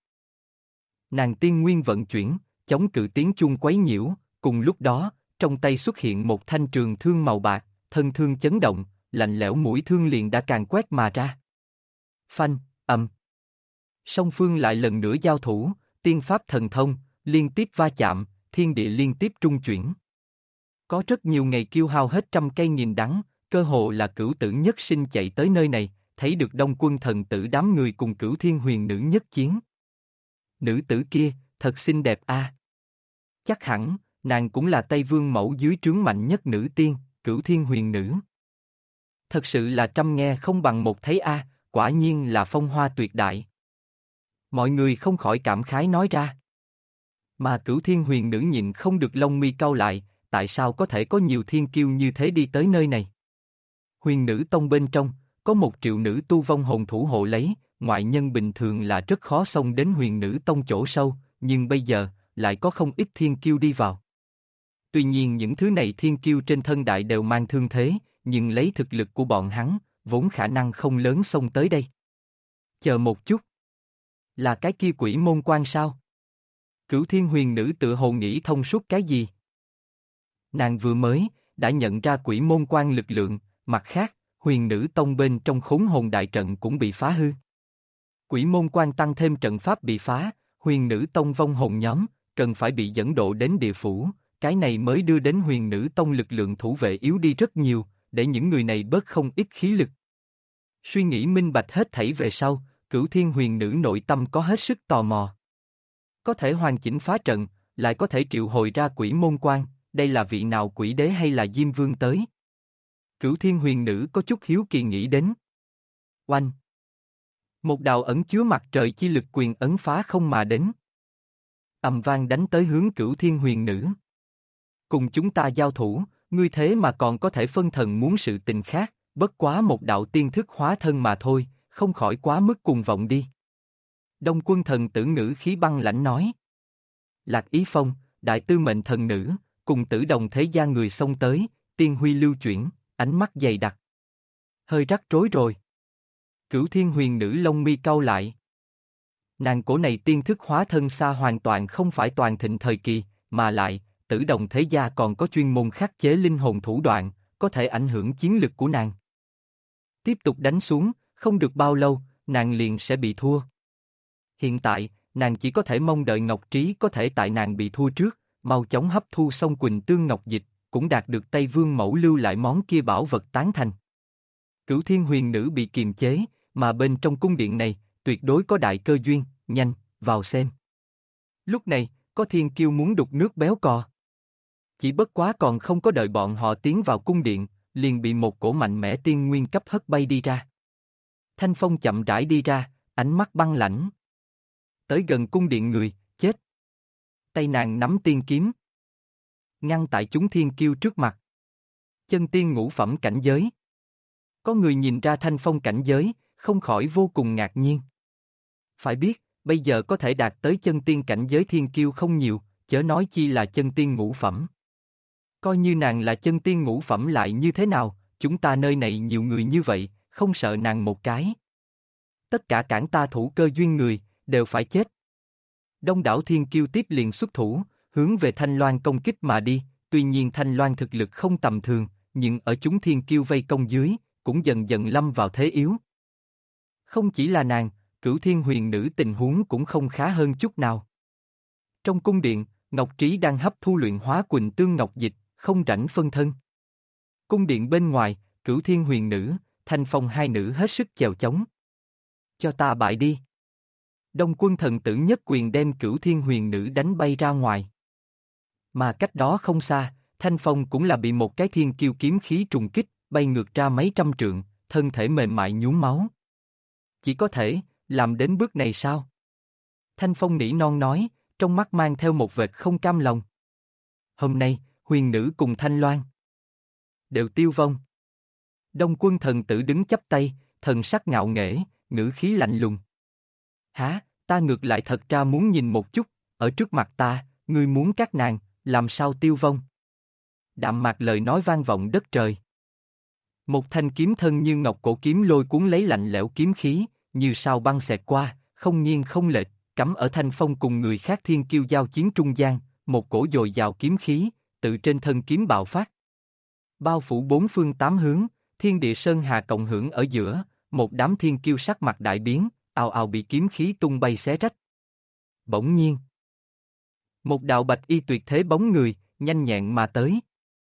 Nàng tiên nguyên vận chuyển, chống cự tiếng chuông quấy nhiễu, cùng lúc đó, trong tay xuất hiện một thanh trường thương màu bạc, thân thương chấn động, lạnh lẽo mũi thương liền đã càn quét mà ra. Phanh, ầm. Song phương lại lần nữa giao thủ, tiên pháp thần thông, liên tiếp va chạm, thiên địa liên tiếp trung chuyển. Có rất nhiều ngày kiêu hao hết trăm cây nghìn đắng, cơ hồ là cửu tử nhất sinh chạy tới nơi này, thấy được Đông Quân Thần Tử đám người cùng Cửu Thiên Huyền Nữ nhất chiến. Nữ tử kia, thật xinh đẹp a. Chắc hẳn, nàng cũng là Tây Vương mẫu dưới trướng mạnh nhất nữ tiên, Cửu Thiên Huyền Nữ. Thật sự là trăm nghe không bằng một thấy a, quả nhiên là phong hoa tuyệt đại. Mọi người không khỏi cảm khái nói ra. Mà Cửu Thiên Huyền Nữ nhịn không được lông mi cau lại, tại sao có thể có nhiều thiên kiêu như thế đi tới nơi này? Huyền Nữ Tông bên trong, có 1 triệu nữ tu vong hồn thủ hộ lấy, ngoại nhân bình thường là rất khó xông đến Huyền Nữ Tông chỗ sâu, nhưng bây giờ, lại có không ít thiên kiêu đi vào. Tuy nhiên những thứ này thiên kiêu trên thân đại đều mang thương thế, nhưng lấy thực lực của bọn hắn, vốn khả năng không lớn xông tới đây. Chờ một chút. Là cái kia Quỷ Môn Quan sao? Cửu Thiên Huyền Nữ tự hồ nghĩ thông suốt cái gì? Nàng vừa mới, đã nhận ra Quỷ Môn Quan lực lượng, mặt khác, Huyền Nữ Tông bên trong khốn hồn đại trận cũng bị phá hư. Quỷ Môn Quan tăng thêm trận pháp bị phá, Huyền Nữ Tông vong hồn nhóm, cần phải bị dẫn độ đến địa phủ, cái này mới đưa đến Huyền Nữ Tông lực lượng thủ vệ yếu đi rất nhiều, để những người này bớt không ít khí lực. Suy nghĩ minh bạch hết thảy về sau, Cửu Thiên Huyền Nữ nội tâm có hết sức tò mò. Có thể hoàn chỉnh phá trận, lại có thể triệu hồi ra Quỷ Môn Quan, đây là vị nào quỷ đế hay là Diêm Vương tới? Cửu Thiên Huyền Nữ có chút hiếu kỳ nghĩ đến. Oanh! Một đạo ẩn chứa mặt trời chi lực quyền ấn phá không mà đến. Ầm vang đánh tới hướng Cửu Thiên Huyền Nữ. Cùng chúng ta giao thủ, Ngươi thế mà còn có thể phân thần muốn sự tình khác, bất quá một đạo tiên thức hóa thân mà thôi, không khỏi quá mức cuồng vọng đi. Đông Quân thần tử ngữ khí băng lãnh nói. Lạc Ý Phong, đại tư mệnh thần nữ, cùng Tử Đồng thế gia người xông tới, tiên huy lưu chuyển, ánh mắt dày đặc. Hơi rắc rối rồi. Cửu Thiên Huyền nữ lông mi cau lại. Nàng cổ này tiên thức hóa thân xa hoàn toàn không phải toàn thịnh thời kỳ, mà lại, Tử Đồng thế gia còn có chuyên môn khắc chế linh hồn thủ đoạn, có thể ảnh hưởng chiến lực của nàng. Tiếp tục đánh xuống, không được bao lâu, nàng liền sẽ bị thua. Hiện tại, nàng chỉ có thể mong đợi Ngọc Trí có thể tại nàng bị thua trước, mau chóng hấp thu xong Quỳnh Tương Ngọc Dịch, cũng đạt được Tây Vương Mẫu lưu lại món kia bảo vật tán thành. Cửu Thiên Huyền nữ bị kiềm chế, mà bên trong cung điện này, tuyệt đối có đại cơ duyên, nhanh, vào xem. Lúc này, có thiên kiêu muốn đục nước béo cò. Chỉ bất quá còn không có đợi bọn họ tiến vào cung điện, liền bị một cổ mạnh mẽ tiên nguyên cấp hất bay đi ra. Thanh Phong chậm rãi đi ra, ánh mắt băng lãnh. Tới gần cung điện người, chết. Tay nàng nắm tiên kiếm. Ngăn tại chúng thiên kiêu trước mặt. Chân tiên ngũ phẩm cảnh giới. Có người nhìn ra Thanh Phong cảnh giới, không khỏi vô cùng ngạc nhiên. Phải biết, bây giờ có thể đạt tới chân tiên cảnh giới thiên kiêu không nhiều, chớ nói chi là chân tiên ngũ phẩm. Coi như nàng là chân tiên ngũ phẩm lại như thế nào, chúng ta nơi này nhiều người như vậy, không sợ nàng một cái. Tất cả cản ta thủ cơ duyên người, đều phải chết. Đông đảo thiên kiêu tiếp liền xuất thủ, hướng về Thanh Loan công kích mà đi, tuy nhiên Thanh Loan thực lực không tầm thường, nhưng ở chúng thiên kiêu vây công dưới, cũng dần dần lâm vào thế yếu. Không chỉ là nàng, Cửu Thiên Huyền nữ tình huống cũng không khá hơn chút nào. Trong cung điện, Ngọc Trí đang hấp thu luyện hóa Quỳnh Tương Ngọc Dịch, không rảnh phân thân. Cung điện bên ngoài, Cửu Thiên Huyền nữ, Thanh Phong hai nữ hết sức chèo chống. Cho ta bại đi. Đông Quân thần tử nhất quyền đem Cửu Thiên Huyền nữ đánh bay ra ngoài. Mà cách đó không xa, Thanh Phong cũng là bị một cái thiên kiêu kiếm khí trùng kích, bay ngược ra mấy trăm trượng, thân thể mềm mại nhuốm máu. Chỉ có thể, làm đến bước này sao? Thanh Phong nỉ non nói, trong mắt mang theo một vệt không cam lòng. Hôm nay, huyền nữ cùng Thanh Loan đều tiêu vong. Đông Quân thần tử đứng chắp tay, thần sắc ngạo nghễ, ngữ khí lạnh lùng. Hả, ta ngược lại thật ra muốn nhìn một chút, ở trước mặt ta, ngươi muốn các nàng, làm sao tiêu vong? Đạm mạc lời nói vang vọng đất trời. Một thanh kiếm thân như ngọc cổ kiếm lôi cuốn lấy lạnh lẽo kiếm khí, như sao băng xẹt qua, không nghiêng không lệch, cắm ở Thanh Phong cùng người khác thiên kiêu giao chiến trung gian, một cổ dồi dào kiếm khí, tự trên thân kiếm bạo phát. Bao phủ bốn phương tám hướng, thiên địa sơn hà cộng hưởng ở giữa, một đám thiên kiêu sắc mặt đại biến, ào ào bị kiếm khí tung bay xé rách. Bỗng nhiên, một đạo bạch y tuyệt thế bóng người, nhanh nhẹn mà tới.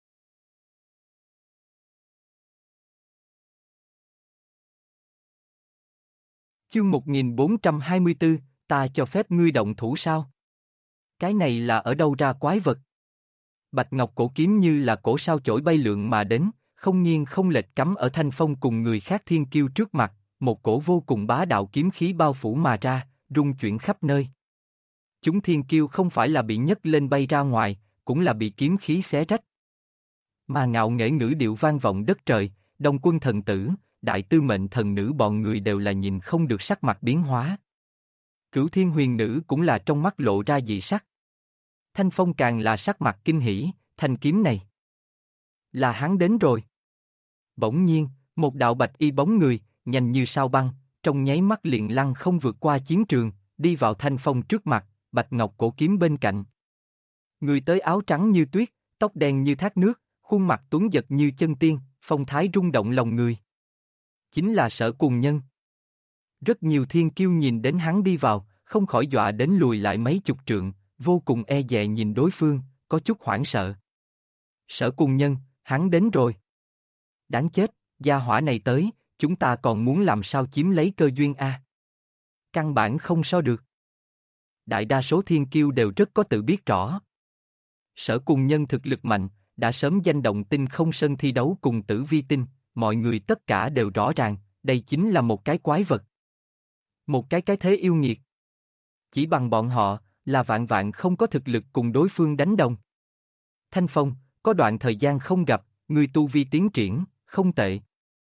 Chương 1424, ta cho phép ngươi động thủ sao? Cái này là ở đâu ra quái vật? Bạch ngọc cổ kiếm như là cổ sao chổi bay lượn mà đến, không nghiêng không lệch cắm ở Thanh Phong cùng người khác thiên kiêu trước mặt, một cổ vô cùng bá đạo kiếm khí bao phủ mà ra, rung chuyển khắp nơi. Chúng thiên kiêu không phải là bị nhấc lên bay ra ngoài, cũng là bị kiếm khí xé rách. Mà ngạo nghễ ngữ điệu vang vọng đất trời, Đông Quân thần tử, đại tư mệnh thần nữ bọn người đều là nhìn không được sắc mặt biến hóa. Cửu Thiên Huyền nữ cũng là trong mắt lộ ra dị sắc. Thanh Phong càng là sắc mặt kinh hỉ, thanh kiếm này là hắn đến rồi. Bỗng nhiên, một đạo bạch y bóng người, nhanh như sao băng, trong nháy mắt liền lăng không vượt qua chiến trường, đi vào Thanh Phong trước mặt, bạch ngọc cổ kiếm bên cạnh. Người tới áo trắng như tuyết, tóc đen như thác nước, khuôn mặt tuấn giật như chân tiên, phong thái rung động lòng người. Chính là Sở Cùng Nhân. Rất nhiều thiên kiêu nhìn đến hắn đi vào, không khỏi dọa đến lùi lại mấy chục trượng, vô cùng e dè nhìn đối phương, có chút hoảng sợ. Sở Cùng Nhân, hắn đến rồi. Đáng chết, gia hỏa này tới, chúng ta còn muốn làm sao chiếm lấy cơ duyên a? Căn bản không so được. Đại đa số thiên kiêu đều rất có tự biết rõ. Sở Cùng Nhân thực lực mạnh, đã sớm danh động Tinh Không Sơn thi đấu cùng Tử Vi Tinh, mọi người tất cả đều rõ ràng, đây chính là một cái quái vật. Một cái thế yêu nghiệt. Chỉ bằng bọn họ, là vạn vạn không có thực lực cùng đối phương đánh đồng. Thanh Phong, có đoạn thời gian không gặp, ngươi tu vi tiến triển, không tệ.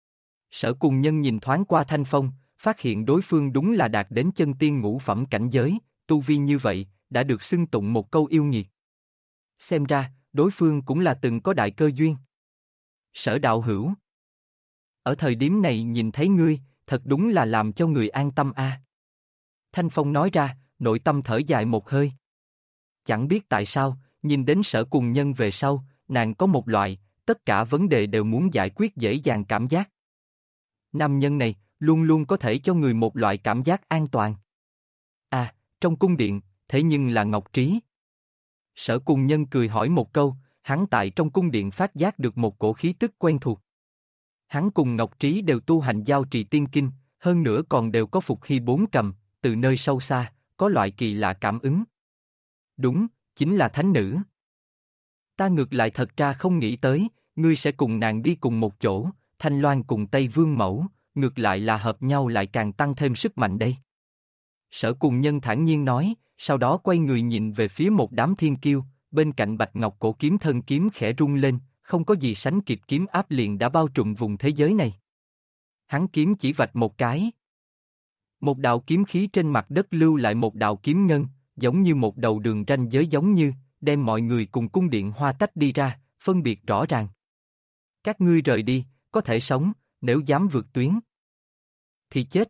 Sở Cùng Nhân nhìn thoáng qua Thanh Phong, phát hiện đối phương đúng là đạt đến chân tiên ngũ phẩm cảnh giới, tu vi như vậy, đã được xưng tụng một câu yêu nghiệt. Xem ra, đối phương cũng là từng có đại cơ duyên. Sở đạo hữu. Ở thời điểm này nhìn thấy ngươi, thật đúng là làm cho người an tâm a. Thanh Phong nói ra, nội tâm thở dài một hơi. Chẳng biết tại sao, nhìn đến Sở Cùng Nhân về sau, nàng có một loại, tất cả vấn đề đều muốn giải quyết dễ dàng cảm giác. Nam nhân này, luôn luôn có thể cho người một loại cảm giác an toàn. À, trong cung điện, thế nhưng là Ngọc Trí. Sở Cùng Nhân cười hỏi một câu, hắn tại trong cung điện phát giác được một cổ khí tức quen thuộc. Hắn cùng Ngọc Trí đều tu hành giao trì tiên kinh, hơn nữa còn đều có phục hy bốn cầm, từ nơi sâu xa, có loại kỳ lạ cảm ứng. Đúng, chính là thánh nữ. Ta ngược lại thật ra không nghĩ tới, ngươi sẽ cùng nàng đi cùng một chỗ, Thanh Loan cùng Tây Vương Mẫu, ngược lại là hợp nhau lại càng tăng thêm sức mạnh đây. Sở Cùng Nhân thản nhiên nói, sau đó quay người nhìn về phía một đám thiên kiêu, bên cạnh Bạch Ngọc cổ kiếm thân kiếm khẽ rung lên, không có gì sánh kịp kiếm áp liền đã bao trùm vùng thế giới này. Hắn kiếm chỉ vạch một cái. Một đạo kiếm khí trên mặt đất lưu lại một đạo kiếm ngân, giống như một đầu đường ranh giới giống như, đem mọi người cùng cung điện hoa tách đi ra, phân biệt rõ ràng. Các ngươi rời đi, có thể sống, nếu dám vượt tuyến thì chết.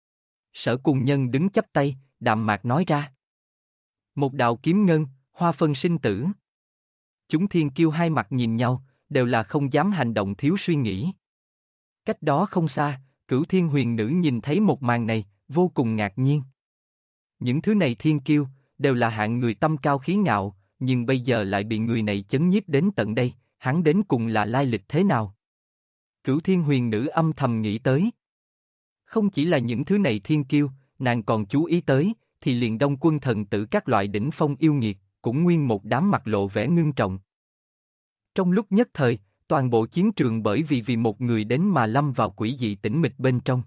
Sở Cùng Nhân đứng chắp tay, đạm mạc nói ra. Một đạo kiếm ngân, hoa phân sinh tử. Chúng thiên kiêu hai mặt nhìn nhau, đều là không dám hành động thiếu suy nghĩ. Cách đó không xa, Cửu Thiên Huyền Nữ nhìn thấy một màn này, vô cùng ngạc nhiên. Những thứ này thiên kiêu, đều là hạng người tâm cao khí ngạo, nhưng bây giờ lại bị người này chấn nhiếp đến tận đây, hắn đến cùng là lai lịch thế nào? Cửu Thiên Huyền Nữ âm thầm nghĩ tới. Không chỉ là những thứ này thiên kiêu, nàng còn chú ý tới, thì liền Đông Quân thần tử các loại đỉnh phong yêu nghiệt, cũng nguyên một đám mặt lộ vẻ ngưng trọng. Trong lúc nhất thời, toàn bộ chiến trường bởi vì một người đến mà lâm vào quỷ dị tĩnh mịch bên trong.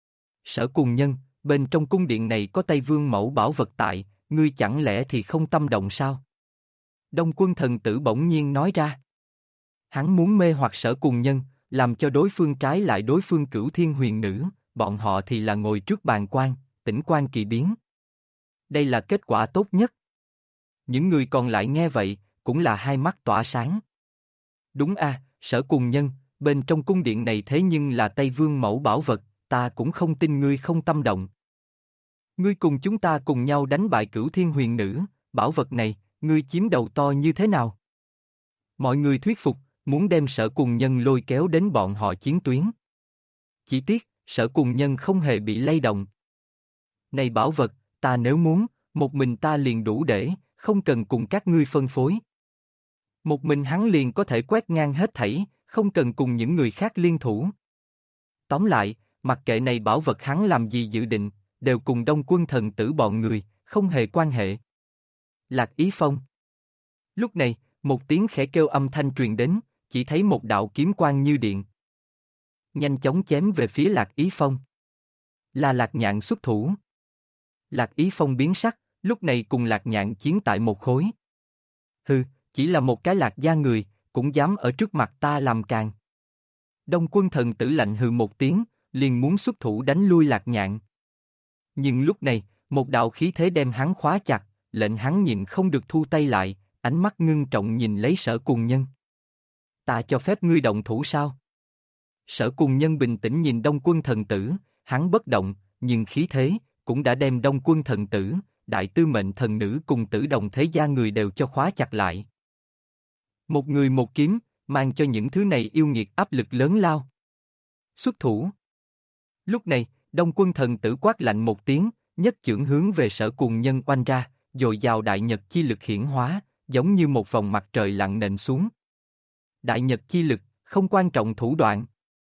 Sở Cùng Nhân, bên trong cung điện này có Tây Vương Mẫu bảo vật tại, ngươi chẳng lẽ thì không tâm động sao? Đông Quân thần tử bỗng nhiên nói ra. Hắn muốn mê hoặc Sở Cùng Nhân, làm cho đối phương trái lại đối phương Cửu Thiên Huyền Nữ, bọn họ thì là ngồi trước bàn quan, tĩnh quan kỳ biến. Đây là kết quả tốt nhất. Những người còn lại nghe vậy, cũng là hai mắt tỏa sáng. Đúng a, Sở Cùng Nhân, bên trong cung điện này thế nhưng là Tây Vương Mẫu bảo vật, ta cũng không tin ngươi không tâm động. Ngươi cùng chúng ta cùng nhau đánh bại Cửu Thiên Huyền Nữ, bảo vật này, ngươi chiếm đầu to như thế nào? Mọi người thuyết phục, muốn đem Sở Cùng Nhân lôi kéo đến bọn họ chiến tuyến. Chỉ tiếc, Sở Cùng Nhân không hề bị lay động. Này bảo vật, ta nếu muốn, một mình ta liền đủ để, không cần cùng các ngươi phân phối. Một mình hắn liền có thể quét ngang hết thảy, không cần cùng những người khác liên thủ. Tóm lại, mặc kệ này bảo vật hắn làm gì dự định, đều cùng Đông Quân thần tử bọn người, không hề quan hệ. Lạc Ý Phong. Lúc này, một tiếng khẽ kêu âm thanh truyền đến, chỉ thấy một đạo kiếm quang như điện. Nhanh chóng chém về phía Lạc Ý Phong. Là Lạc Nhạn xuất thủ. Lạc Ý Phong biến sắc, lúc này cùng Lạc Nhạn chiến tại một khối. Hừ, chỉ là một cái Lạc gia người, cũng dám ở trước mặt ta làm càn. Đông Quân thần tử lạnh hừ một tiếng, liền muốn xuất thủ đánh lui Lạc Nhạn. Nhưng lúc này, một đạo khí thế đem hắn khóa chặt, lệnh hắn nhịn không được thu tay lại, ánh mắt ngưng trọng nhìn lấy Sở Cùng Nhân. Ta cho phép ngươi động thủ sao? Sở Cùng Nhân bình tĩnh nhìn Đông Quân thần tử, hắn bất động, nhưng khí thế, cũng đã đem Đông Quân thần tử, đại tư mệnh thần nữ cùng Tử Đồng thế gia người đều cho khóa chặt lại. Một người một kiếm, mang cho những thứ này yêu nghiệt áp lực lớn lao. Xuất thủ. Lúc này, Đông Quân thần tử quát lạnh một tiếng, nhất chưởng hướng về Sở Cùng Nhân oanh ra, dồi dào đại nhật chi lực hiển hóa, giống như một vòng mặt trời lặn nện xuống. Đại nhật chi lực, không quan trọng thủ đoạn.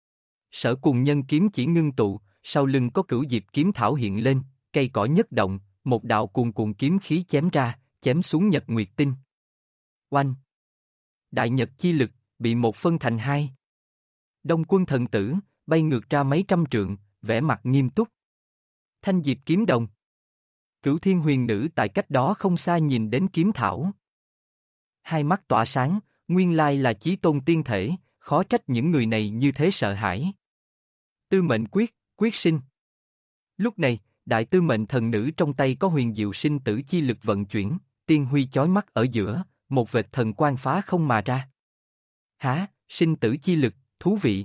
Sở Cùng Nhân kiếm chỉ ngưng tụ, sau lưng có Cửu Diệp kiếm thảo hiện lên, cây cỏ nhất động, một đạo cuồn cuộn kiếm khí chém ra, chém xuống Nhật Nguyệt Tinh. Oanh! Đại nhật chi lực, bị một phân thành hai. Đông Quân thần tử, bay ngược ra mấy trăm trượng, vẻ mặt nghiêm túc. Thanh Diệp kiếm đồng. Cửu Thiên Huyền Nữ tại cách đó không xa nhìn đến kiếm thảo. Hai mắt tỏa sáng, nguyên lai là chí tôn tiên thể, khó trách những người này như thế sợ hãi. Tư mệnh quyết, quyết sinh. Lúc này, đại tư mệnh thần nữ trong tay có huyền diệu sinh tử chi lực vận chuyển, tiên huy chói mắt ở giữa, một vệt thần quang phá không mà ra. Hả, sinh tử chi lực, thú vị.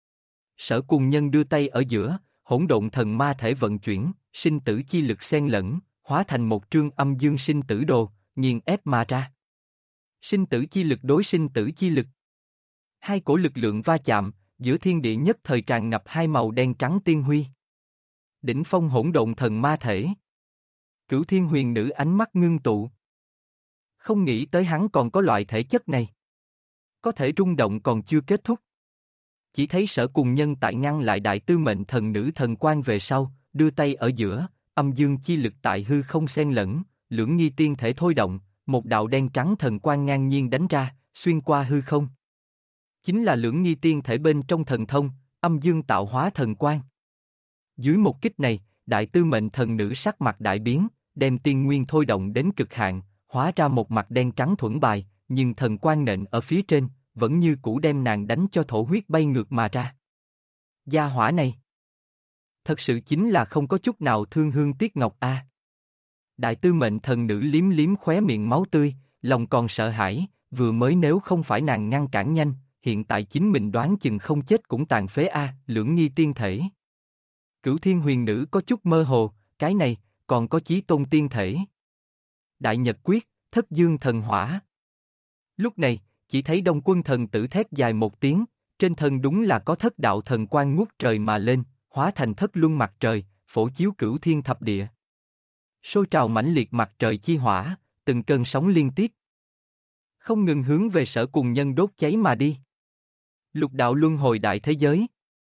Sở Cùng Nhân đưa tay ở giữa, hỗn độn thần ma thể vận chuyển, sinh tử chi lực xen lẫn, hóa thành một trương âm dương sinh tử đồ, nghiền ép mà ra. Sinh tử chi lực đối sinh tử chi lực. Hai cổ lực lượng va chạm, giữa thiên địa nhất thời tràn ngập hai màu đen trắng tiên huy. Đỉnh phong hỗn độn thần ma thể. Cửu Thiên Huyền Nữ ánh mắt ngưng tụ. Không nghĩ tới hắn còn có loại thể chất này. Có thể rung động còn chưa kết thúc. Chỉ thấy Sở Cùng Nhân tại ngăn lại đại tư mệnh thần nữ thần quang về sau, đưa tay ở giữa, âm dương chi lực tại hư không xen lẫn, lưỡng nghi tiên thể thôi động, một đạo đen trắng thần quang ngang nhiên đánh ra, xuyên qua hư không. Chính là lưỡng nghi tiên thể bên trong thần thông, âm dương tạo hóa thần quang. Dưới một kích này, đại tư mệnh thần nữ sắc mặt đại biến, đem tiên nguyên thôi động đến cực hạn, hóa ra một mặt đen trắng thuẫn bài, nhưng thần quang nện ở phía trên, vẫn như cũ đem nàng đánh cho thổ huyết bay ngược mà ra. Gia hỏa này, thật sự chính là không có chút nào thương hương tiếc ngọc a. Đại tư mệnh thần nữ liếm liếm khóe miệng máu tươi, lòng còn sợ hãi, vừa mới nếu không phải nàng ngăn cản nhanh, hiện tại chính mình đoán chừng không chết cũng tàn phế a, lưỡng nghi tiên thể. Cửu Thiên Huyền Nữ có chút mơ hồ, cái này, còn có chí tôn tiên thể. Đại Nhật Quyết, Thất Dương Thần Hỏa. Lúc này, chỉ thấy Đông Quân thần tử thét dài một tiếng, trên thân đúng là có thất đạo thần quang ngút trời mà lên, hóa thành thất luân mặt trời, phổ chiếu cửu thiên thập địa. Sôi trào mãnh liệt mặt trời chi hỏa, từng cơn sóng liên tiếp. Không ngừng hướng về Sở Cùng Nhân đốt cháy mà đi. Lục đạo luân hồi đại thế giới.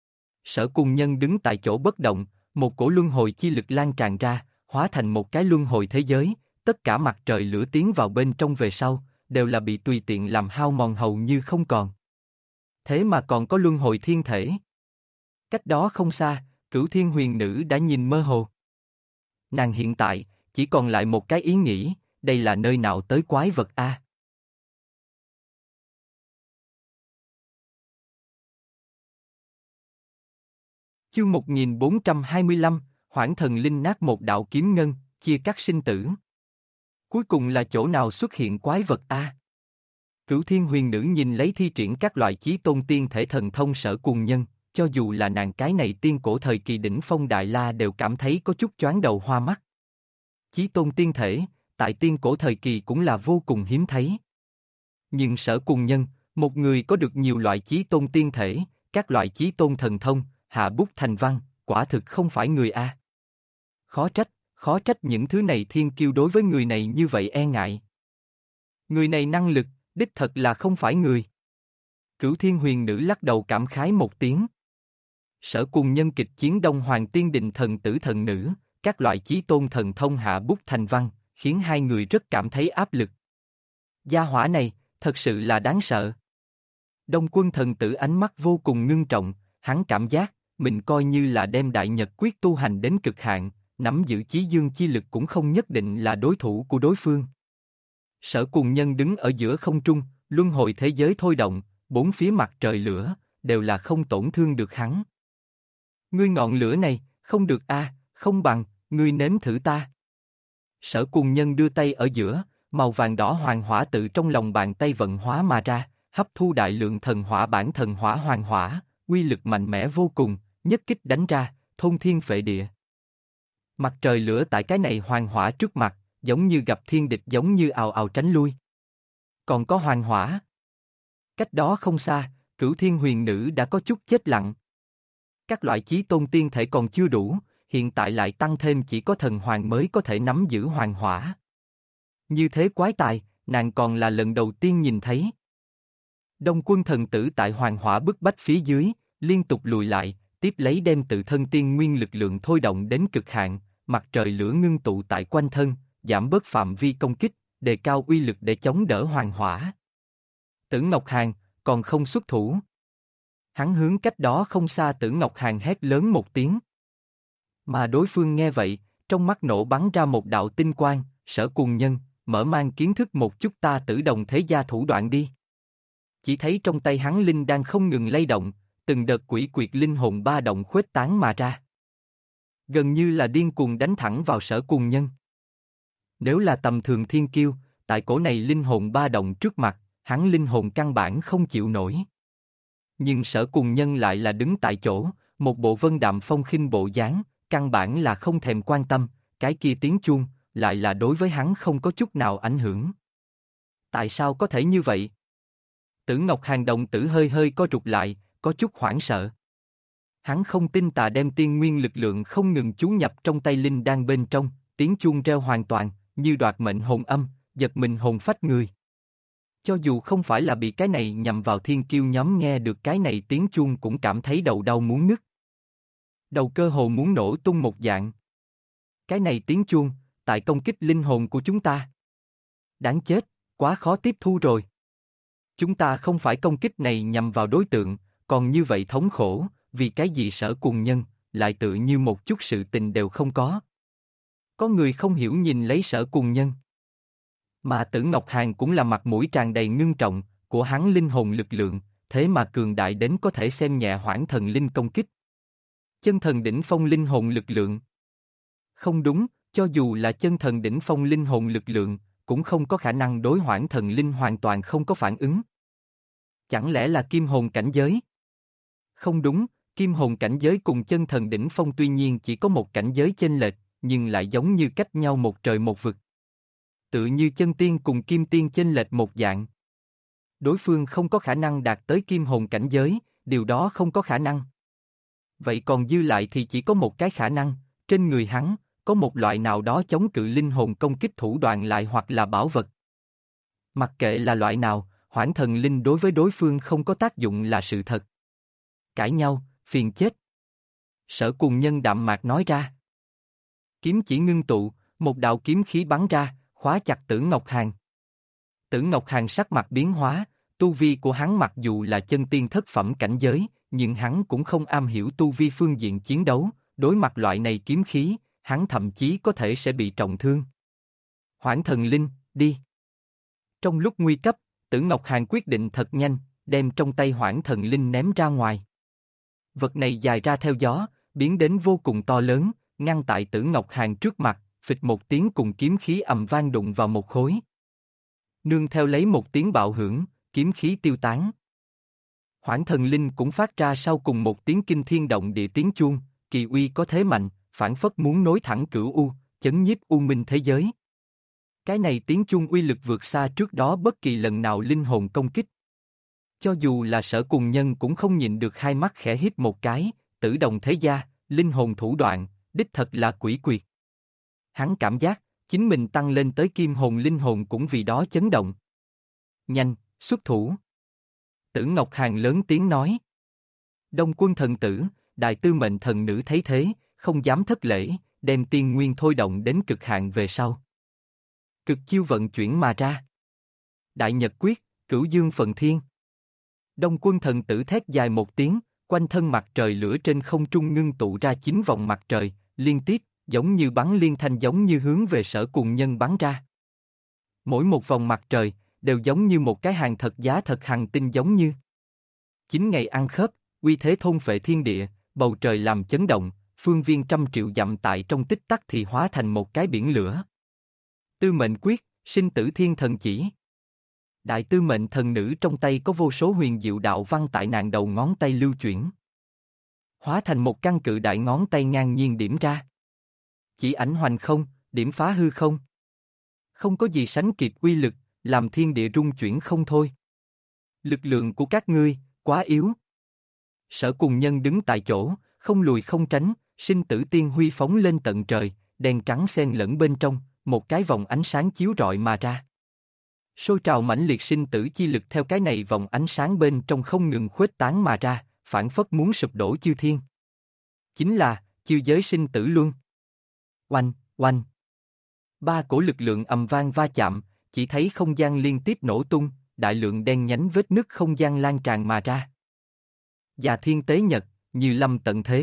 Sở Cùng Nhân đứng tại chỗ bất động, một cổ luân hồi chi lực lan tràn ra, hóa thành một cái luân hồi thế giới, tất cả mặt trời lửa tiến vào bên trong về sau, đều là bị tùy tiện làm hao mòn hầu như không còn. Thế mà còn có luân hồi thiên thể. Cách đó không xa, Cửu Thiên Huyền Nữ đã nhìn mơ hồ. Nàng hiện tại, chỉ còn lại một cái ý nghĩ, đây là nơi nào tới quái vật a? Chương 1425, Hoảng Thần Linh nát một đạo kiếm ngân, chia cắt sinh tử. Cuối cùng là chỗ nào xuất hiện quái vật a? Cửu Thiên Huyền Nữ nhìn lấy thi triển các loại chí tôn tiên thể thần thông Sở Cùng Nhân, cho dù là nàng cái này tiên cổ thời kỳ đỉnh phong Đại La đều cảm thấy có chút choáng đầu hoa mắt. Chí tôn tiên thể, tại tiên cổ thời kỳ cũng là vô cùng hiếm thấy. Nhưng Sở Cùng Nhân, một người có được nhiều loại chí tôn tiên thể, các loại chí tôn thần thông, hạ bút thành văn, quả thực không phải người a. Khó trách những thứ này thiên kiêu đối với người này như vậy e ngại. Người này năng lực, đích thật là không phải người. Cửu Thiên Huyền Nữ lắc đầu cảm khái một tiếng. Sở Cùng Nhân kịch chiến Đông Hoàng Tiên Đình thần tử thần nữ, các loại chí tôn thần thông hạ bút thành văn, khiến hai người rất cảm thấy áp lực. Gia hỏa này, thật sự là đáng sợ. Đông Quân thần tử ánh mắt vô cùng ngưng trọng, hắn cảm giác, mình coi như là đem Đại Nhật Quyết tu hành đến cực hạn, nắm giữ chí dương chi lực cũng không nhất định là đối thủ của đối phương. Sở Cùng Nhân đứng ở giữa không trung, luân hồi thế giới thôi động, bốn phía mặt trời lửa, đều là không tổn thương được hắn. Ngươi ngọn lửa này, không được a, không bằng, ngươi nếm thử ta. Sở Cùng Nhân đưa tay ở giữa, màu vàng đỏ hoàng hỏa tự trong lòng bàn tay vận hóa mà ra, hấp thu đại lượng thần hỏa bản thần hỏa hoàng hỏa, uy lực mạnh mẽ vô cùng, nhất kích đánh ra, thôn thiên phệ địa. Mặt trời lửa tại cái này hoàng hỏa trước mặt, giống như gặp thiên địch giống như ào ào tránh lui. Còn có hoàng hỏa. Cách đó không xa, Cửu Thiên Huyền Nữ đã có chút chết lặng. Các loại chí tôn tiên thể còn chưa đủ, hiện tại lại tăng thêm chỉ có thần hoàng mới có thể nắm giữ hoàng hỏa. Như thế quái tài, nàng còn là lần đầu tiên nhìn thấy. Đông Quân thần tử tại hoàng hỏa bức bách phía dưới, liên tục lùi lại, tiếp lấy đem tự thân tiên nguyên lực lượng thôi động đến cực hạn, mặt trời lửa ngưng tụ tại quanh thân, giảm bớt phạm vi công kích, đề cao uy lực để chống đỡ hoàng hỏa. Tử Ngọc Hàn, còn không xuất thủ. Hắn hướng cách đó không xa Tử Ngọc Hàn hét lớn một tiếng. Mà đối phương nghe vậy, trong mắt nổ bắn ra một đạo tinh quang, Sở Cùng Nhân, mở mang kiến thức một chút ta Tử Đồng thế gia thủ đoạn đi. chỉ thấy trong tay hắn linh đang không ngừng lay động, từng đợt quỷ quyệt linh hồn ba động khuếch tán mà ra. Gần như là điên cuồng đánh thẳng vào Sở Cùng Nhân. Nếu là tầm thường thiên kiêu, tại cổ này linh hồn ba động trước mặt, hắn linh hồn căn bản không chịu nổi. Nhưng Sở Cùng Nhân lại là đứng tại chỗ, một bộ vân đạm phong khinh bộ dáng, căn bản là không thèm quan tâm, cái kia tiếng chuông, lại là đối với hắn không có chút nào ảnh hưởng. Tại sao có thể như vậy? Tử Ngọc Hàng đồng tử hơi hơi co rụt lại, có chút hoảng sợ. Hắn không tin tà đem tiên nguyên lực lượng không ngừng chú nhập trong tay linh đan bên trong, tiếng chuông reo hoàn toàn, như đoạt mệnh hồn âm, giật mình hồn phách người. Cho dù không phải là bị cái này nhằm vào thiên kiêu nhóm nghe được cái này tiếng chuông cũng cảm thấy đầu đau muốn nứt. Đầu cơ hồ muốn nổ tung một dạng. Cái này tiếng chuông, tại công kích linh hồn của chúng ta. Đáng chết, quá khó tiếp thu rồi. Chúng ta không phải công kích này nhằm vào đối tượng, còn như vậy thống khổ, vì cái gì Sở Cùng Nhân, lại tự như một chút sự tình đều không có. Có người không hiểu nhìn lấy Sở Cùng Nhân. Mà Tử Ngọc Hàn cũng là mặt mũi tràn đầy ngưng trọng, của hắn linh hồn lực lượng, thế mà cường đại đến có thể xem nhẹ Hoảng Thần Linh công kích. Chân thần đỉnh phong linh hồn lực lượng. Không đúng, cho dù là chân thần đỉnh phong linh hồn lực lượng, cũng không có khả năng đối Hoảng Thần Linh hoàn toàn không có phản ứng. Chẳng lẽ là kim hồn cảnh giới? Không đúng, kim hồn cảnh giới cùng chân thần đỉnh phong tuy nhiên chỉ có một cảnh giới chênh lệch, nhưng lại giống như cách nhau một trời một vực. Tự như chân tiên cùng kim tiên chênh lệch một dạng. Đối phương không có khả năng đạt tới kim hồn cảnh giới, điều đó không có khả năng. Vậy còn dư lại thì chỉ có một cái khả năng, trên người hắn, có một loại nào đó chống cự linh hồn công kích thủ đoạn lại hoặc là bảo vật. Mặc kệ là loại nào, Hoảng Thần Linh đối với đối phương không có tác dụng là sự thật. Cãi nhau, phiền chết. Sở Cùng Nhân đạm mạc nói ra. Kiếm chỉ ngưng tụ, một đạo kiếm khí bắn ra, khóa chặt Tử Ngọc Hàn. Tử Ngọc Hàn sắc mặt biến hóa, tu vi của hắn mặc dù là chân tiên thất phẩm cảnh giới, nhưng hắn cũng không am hiểu tu vi phương diện chiến đấu, đối mặt loại này kiếm khí, hắn thậm chí có thể sẽ bị trọng thương. Hoảng Thần Linh, đi. Trong lúc nguy cấp, Tử Ngọc Hàn quyết định thật nhanh, đem trong tay Hoảng Thần Linh ném ra ngoài. Vật này dài ra theo gió, biến đến vô cùng to lớn, ngăn tại Tử Ngọc Hàn trước mặt, phịch một tiếng cùng kiếm khí ầm vang đụng vào một khối. Nương theo lấy một tiếng bạo hưởng, kiếm khí tiêu tán. Hoảng Thần Linh cũng phát ra sau cùng một tiếng kinh thiên động địa tiếng chuông, kỳ uy có thế mạnh, phản phất muốn nối thẳng cửu u, chấn nhiếp u minh thế giới. Cái này tiếng chuông uy lực vượt xa trước đó bất kỳ lần nào linh hồn công kích. Cho dù là Sở Cùng Nhân cũng không nhìn được hai mắt khẽ híp một cái, Tử Đồng thế gia, linh hồn thủ đoạn, đích thật là quỷ quyệt. Hắn cảm giác, chính mình tăng lên tới kim hồn linh hồn cũng vì đó chấn động. Nhanh, xuất thủ. Tử Ngọc Hàn lớn tiếng nói. Đông Quân thần tử, Đại Tư Mệnh thần nữ thấy thế, không dám thất lễ, đem tiên nguyên thôi động đến cực hạn về sau. Cực chiêu vận chuyển mà ra. Đại Nhật Quyết, Cửu Dương Phần Thiên. Đông Quân thần tử thét dài một tiếng, quanh thân mặt trời lửa trên không trung ngưng tụ ra 9 vòng mặt trời, liên tiếp, giống như bắn liên thanh giống như hướng về Sở Cùng Nhân bắn ra. Mỗi một vòng mặt trời, đều giống như một cái hàng thật giá thật hành tinh giống như. 9 ngày ăn khớp, uy thế thôn phệ thiên địa, bầu trời làm chấn động, phương viên trăm triệu dặm tại trong tích tắc thì hóa thành một cái biển lửa. Tư Mệnh Quyết, sinh tử thiên thần chỉ. Đại Tư Mệnh thần nữ trong tay có vô số huyền diệu đạo văn tại nàng đầu ngón tay lưu chuyển. Hóa thành một căn cự đại ngón tay ngang nhiên điểm ra. Chỉ ảnh hoành không, điểm phá hư không. Không có gì sánh kịp uy lực, làm thiên địa rung chuyển không thôi. Lực lượng của các ngươi, quá yếu. Sở Cùng Nhân đứng tại chỗ, không lùi không tránh, sinh tử tiên huy phóng lên tận trời, đen trắng xen lẫn bên trong, một cái vòng ánh sáng chiếu rọi mà ra. Sôi trào mãnh liệt sinh tử chi lực theo cái này vòng ánh sáng bên trong không ngừng khuếch tán mà ra, phản phất muốn sụp đổ chư thiên. Chính là, chư giới sinh tử luân. Oanh, oanh. Ba cổ lực lượng ầm vang va chạm, chỉ thấy không gian liên tiếp nổ tung, đại lượng đen nhánh vết nứt không gian lan tràn mà ra. Và thiên tế nhật, như lâm tận thế.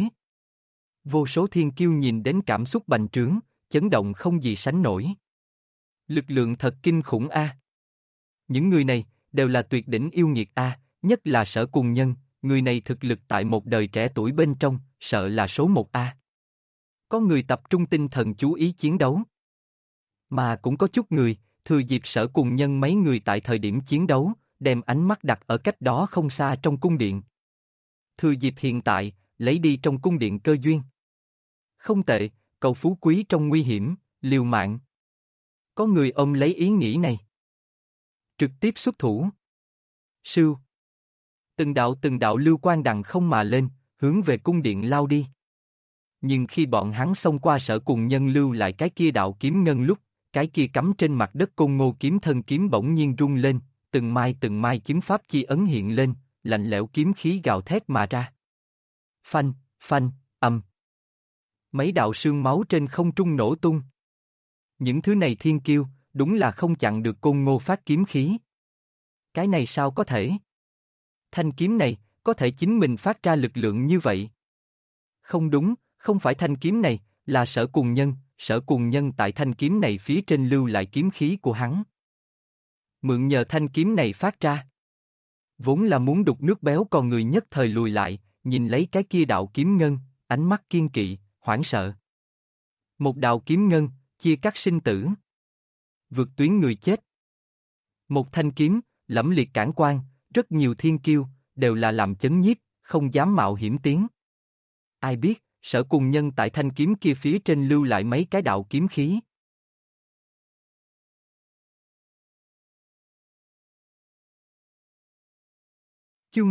Vô số thiên kiêu nhìn đến cảm xúc bành trướng, chấn động không gì sánh nổi. Lực lượng thật kinh khủng a. Những người này, đều là tuyệt đỉnh yêu nghiệt a, nhất là Sở Cùng Nhân, người này thực lực tại một đời trẻ tuổi bên trong, sợ là số một a. Có người tập trung tinh thần chú ý chiến đấu. Mà cũng có chút người, thừa dịp Sở Cùng Nhân mấy người tại thời điểm chiến đấu, đem ánh mắt đặt ở cách đó không xa trong cung điện. Thừa dịp hiện tại, lấy đi trong cung điện cơ duyên. Không tệ, cầu phú quý trong nguy hiểm, liều mạng. Có người ôm lấy ý nghĩ này. Trực tiếp xuất thủ. Sưu. Từng đạo lưu quang đằng không mà lên, hướng về cung điện lao đi. Nhưng khi bọn hắn xông qua Sở Cùng Nhân lưu lại cái kia đạo kiếm ngân lúc, cái kia cắm trên mặt đất Côn Ngô kiếm thân kiếm bỗng nhiên rung lên, từng mai chứng pháp chi ấn hiện lên, lạnh lẽo kiếm khí gào thét mà ra. Phanh, phanh, ầm. Mấy đạo sương máu trên không trung nổ tung. Những thứ này thiên kiêu, đúng là không chặn được Côn Ngô phát kiếm khí. Cái này sao có thể? Thanh kiếm này, có thể chính mình phát ra lực lượng như vậy. Không đúng, không phải thanh kiếm này, là Sở Cùng Nhân tại thanh kiếm này phía trên lưu lại kiếm khí của hắn. Mượn nhờ thanh kiếm này phát ra. Vốn là muốn đục nước béo còn người nhất thời lùi lại, nhìn lấy cái kia đạo kiếm ngân, ánh mắt kiên kỵ, hoảng sợ. Một đạo kiếm ngân, chia cắt sinh tử. Vượt tuyến người chết. Một thanh kiếm, lẫm liệt cản quan, rất nhiều thiên kiêu, đều là làm chấn nhiếp, không dám mạo hiểm tiến. Ai biết, Sở Cùng Nhân tại thanh kiếm kia phía trên lưu lại mấy cái đạo kiếm khí. Chương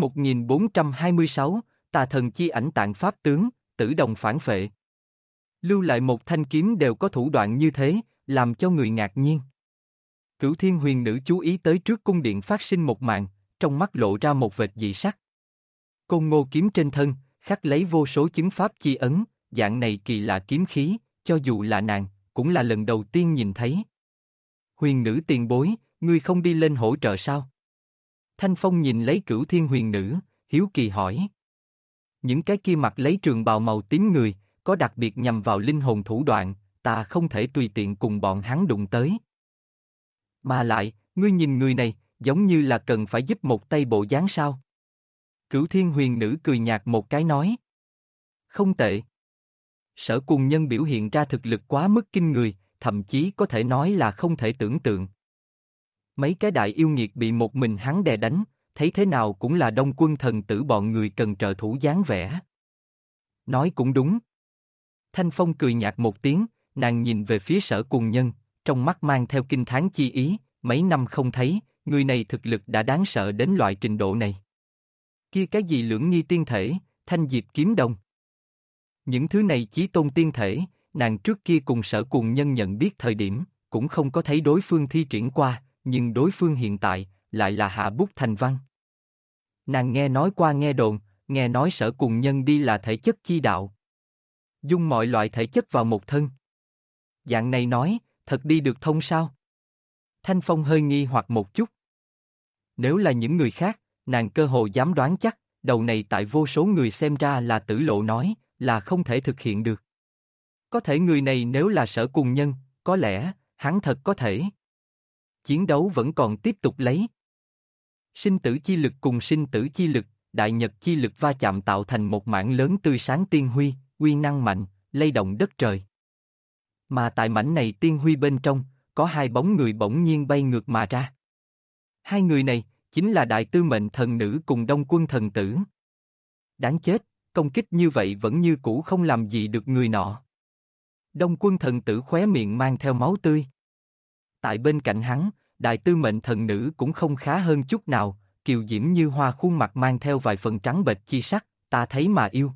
1426, Tà Thần Chi Ảnh Tạng Pháp Tướng, Tử Đồng Phản Phệ. Lưu lại một thanh kiếm đều có thủ đoạn như thế, làm cho người ngạc nhiên. Cửu Thiên Huyền Nữ chú ý tới trước cung điện phát sinh một màn, trong mắt lộ ra một vệt dị sắc. Côn Ngô kiếm trên thân, khắc lấy vô số chứng pháp chi ấn, dạng này kỳ lạ kiếm khí, cho dù là nàng, cũng là lần đầu tiên nhìn thấy. Huyền Nữ tiền bối, ngươi không đi lên hỗ trợ sao? Thanh Phong nhìn lấy Cửu Thiên Huyền Nữ, hiếu kỳ hỏi. Những cái kia mặc lấy trường bào màu tím người, có đặc biệt nhằm vào linh hồn thủ đoạn, ta không thể tùy tiện cùng bọn hắn đụng tới. Mà lại, ngươi nhìn người này, giống như là cần phải giúp một tay bộ dáng sao? Cửu Thiên Huyền Nữ cười nhạt một cái nói. Không tệ. Sở Cùng Nhân biểu hiện ra thực lực quá mức kinh người, thậm chí có thể nói là không thể tưởng tượng. Mấy cái đại yêu nghiệt bị một mình hắn đè đánh, thấy thế nào cũng là Đông Quân thần tử bọn người cần trợ thủ dáng vẻ. Nói cũng đúng. Thanh Phong cười nhạt một tiếng, nàng nhìn về phía Sở Cùng Nhân, trong mắt mang theo kinh thán chi ý, mấy năm không thấy, người này thực lực đã đáng sợ đến loại trình độ này. Kia cái gì Lưỡng Nghi tiên thể, Thanh Diệp kiếm đồng. Những thứ này chí tôn tiên thể, nàng trước kia cùng Sở Cùng Nhân nhận biết thời điểm, cũng không có thấy đối phương thi triển qua, nhưng đối phương hiện tại, lại là hạ bút thành văn. Nàng nghe nói qua nghe đồn, nghe nói Sở Cùng Nhân đi là thể chất chi đạo. Dung mọi loại thể chất vào một thân. Dạng này nói, thật đi được thông sao? Thanh Phong hơi nghi hoặc một chút. Nếu là những người khác, nàng cơ hồ dám đoán chắc, đầu này tại vô số người xem ra là tử lộ nói, là không thể thực hiện được. Có thể người này nếu là Sở Cùng Nhân, có lẽ, hắn thật có thể. Chiến đấu vẫn còn tiếp tục lấy. Sinh tử chi lực cùng sinh tử chi lực, đại nhật chi lực va chạm tạo thành một mảng lớn tươi sáng tiên huy, uy năng mạnh, lay động đất trời. Mà tại mảnh này tiên huy bên trong, có hai bóng người bỗng nhiên bay ngược mà ra. Hai người này, chính là Đại Tư Mệnh Thần Nữ cùng Đông Quân Thần Tử. Đáng chết, công kích như vậy vẫn như cũ không làm gì được người nọ. Đông Quân Thần Tử khóe miệng mang theo máu tươi. Tại bên cạnh hắn, Đại Tư Mệnh Thần Nữ cũng không khá hơn chút nào, kiều diễm như hoa khuôn mặt mang theo vài phần trắng bệch chi sắc, ta thấy mà yêu.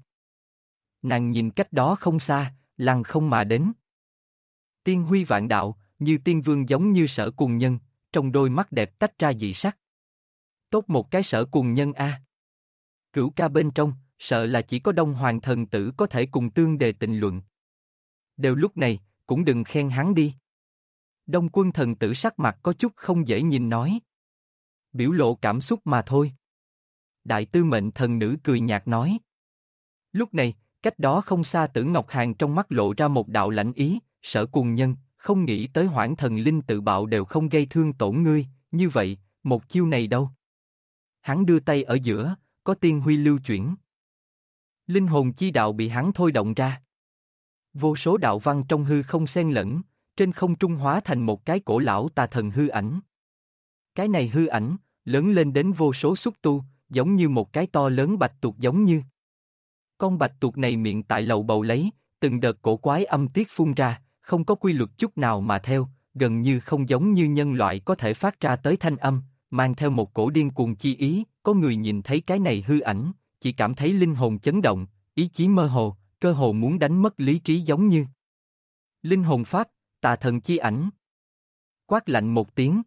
Nàng nhìn cách đó không xa, lăng không mà đến. Tiên huy vạn đạo, như tiên vương giống như Sở Cùng Nhân, trong đôi mắt đẹp tách ra dị sắc. Tốt một cái Sở Cùng Nhân a. Cửu ca bên trong, sợ là chỉ có Đông Hoàng Thần Tử có thể cùng tương đề tình luận. Đều lúc này, cũng đừng khen hắn đi. Đông Quân Thần Tử sắc mặt có chút không dễ nhìn nói. Biểu lộ cảm xúc mà thôi. Đại Tư Mệnh Thần Nữ cười nhạt nói. Lúc này, cách đó không xa Tử Ngọc Hàn trong mắt lộ ra một đạo lãnh ý, Sở Cùng Nhân, không nghĩ tới Hoảng Thần Linh tự bạo đều không gây thương tổn ngươi, như vậy, một chiêu này đâu. Hắn đưa tay ở giữa, có tiên huy lưu chuyển. Linh hồn chi đạo bị hắn thôi động ra. Vô số đạo văn trong hư không xen lẫn, trên không trung hóa thành một cái cổ lão tà thần hư ảnh. Cái này hư ảnh, lớn lên đến vô số xúc tu, giống như một cái to lớn bạch tuộc giống như. Con bạch tuộc này miệng tại lầu bầu lấy, từng đợt cổ quái âm tiết phun ra, không có quy luật chút nào mà theo, gần như không giống như nhân loại có thể phát ra tới thanh âm, mang theo một cổ điên cuồng chi ý, có người nhìn thấy cái này hư ảnh, chỉ cảm thấy linh hồn chấn động, ý chí mơ hồ, cơ hồ muốn đánh mất lý trí giống như. Linh hồn pháp, tà thần chi ảnh. Quát lạnh một tiếng.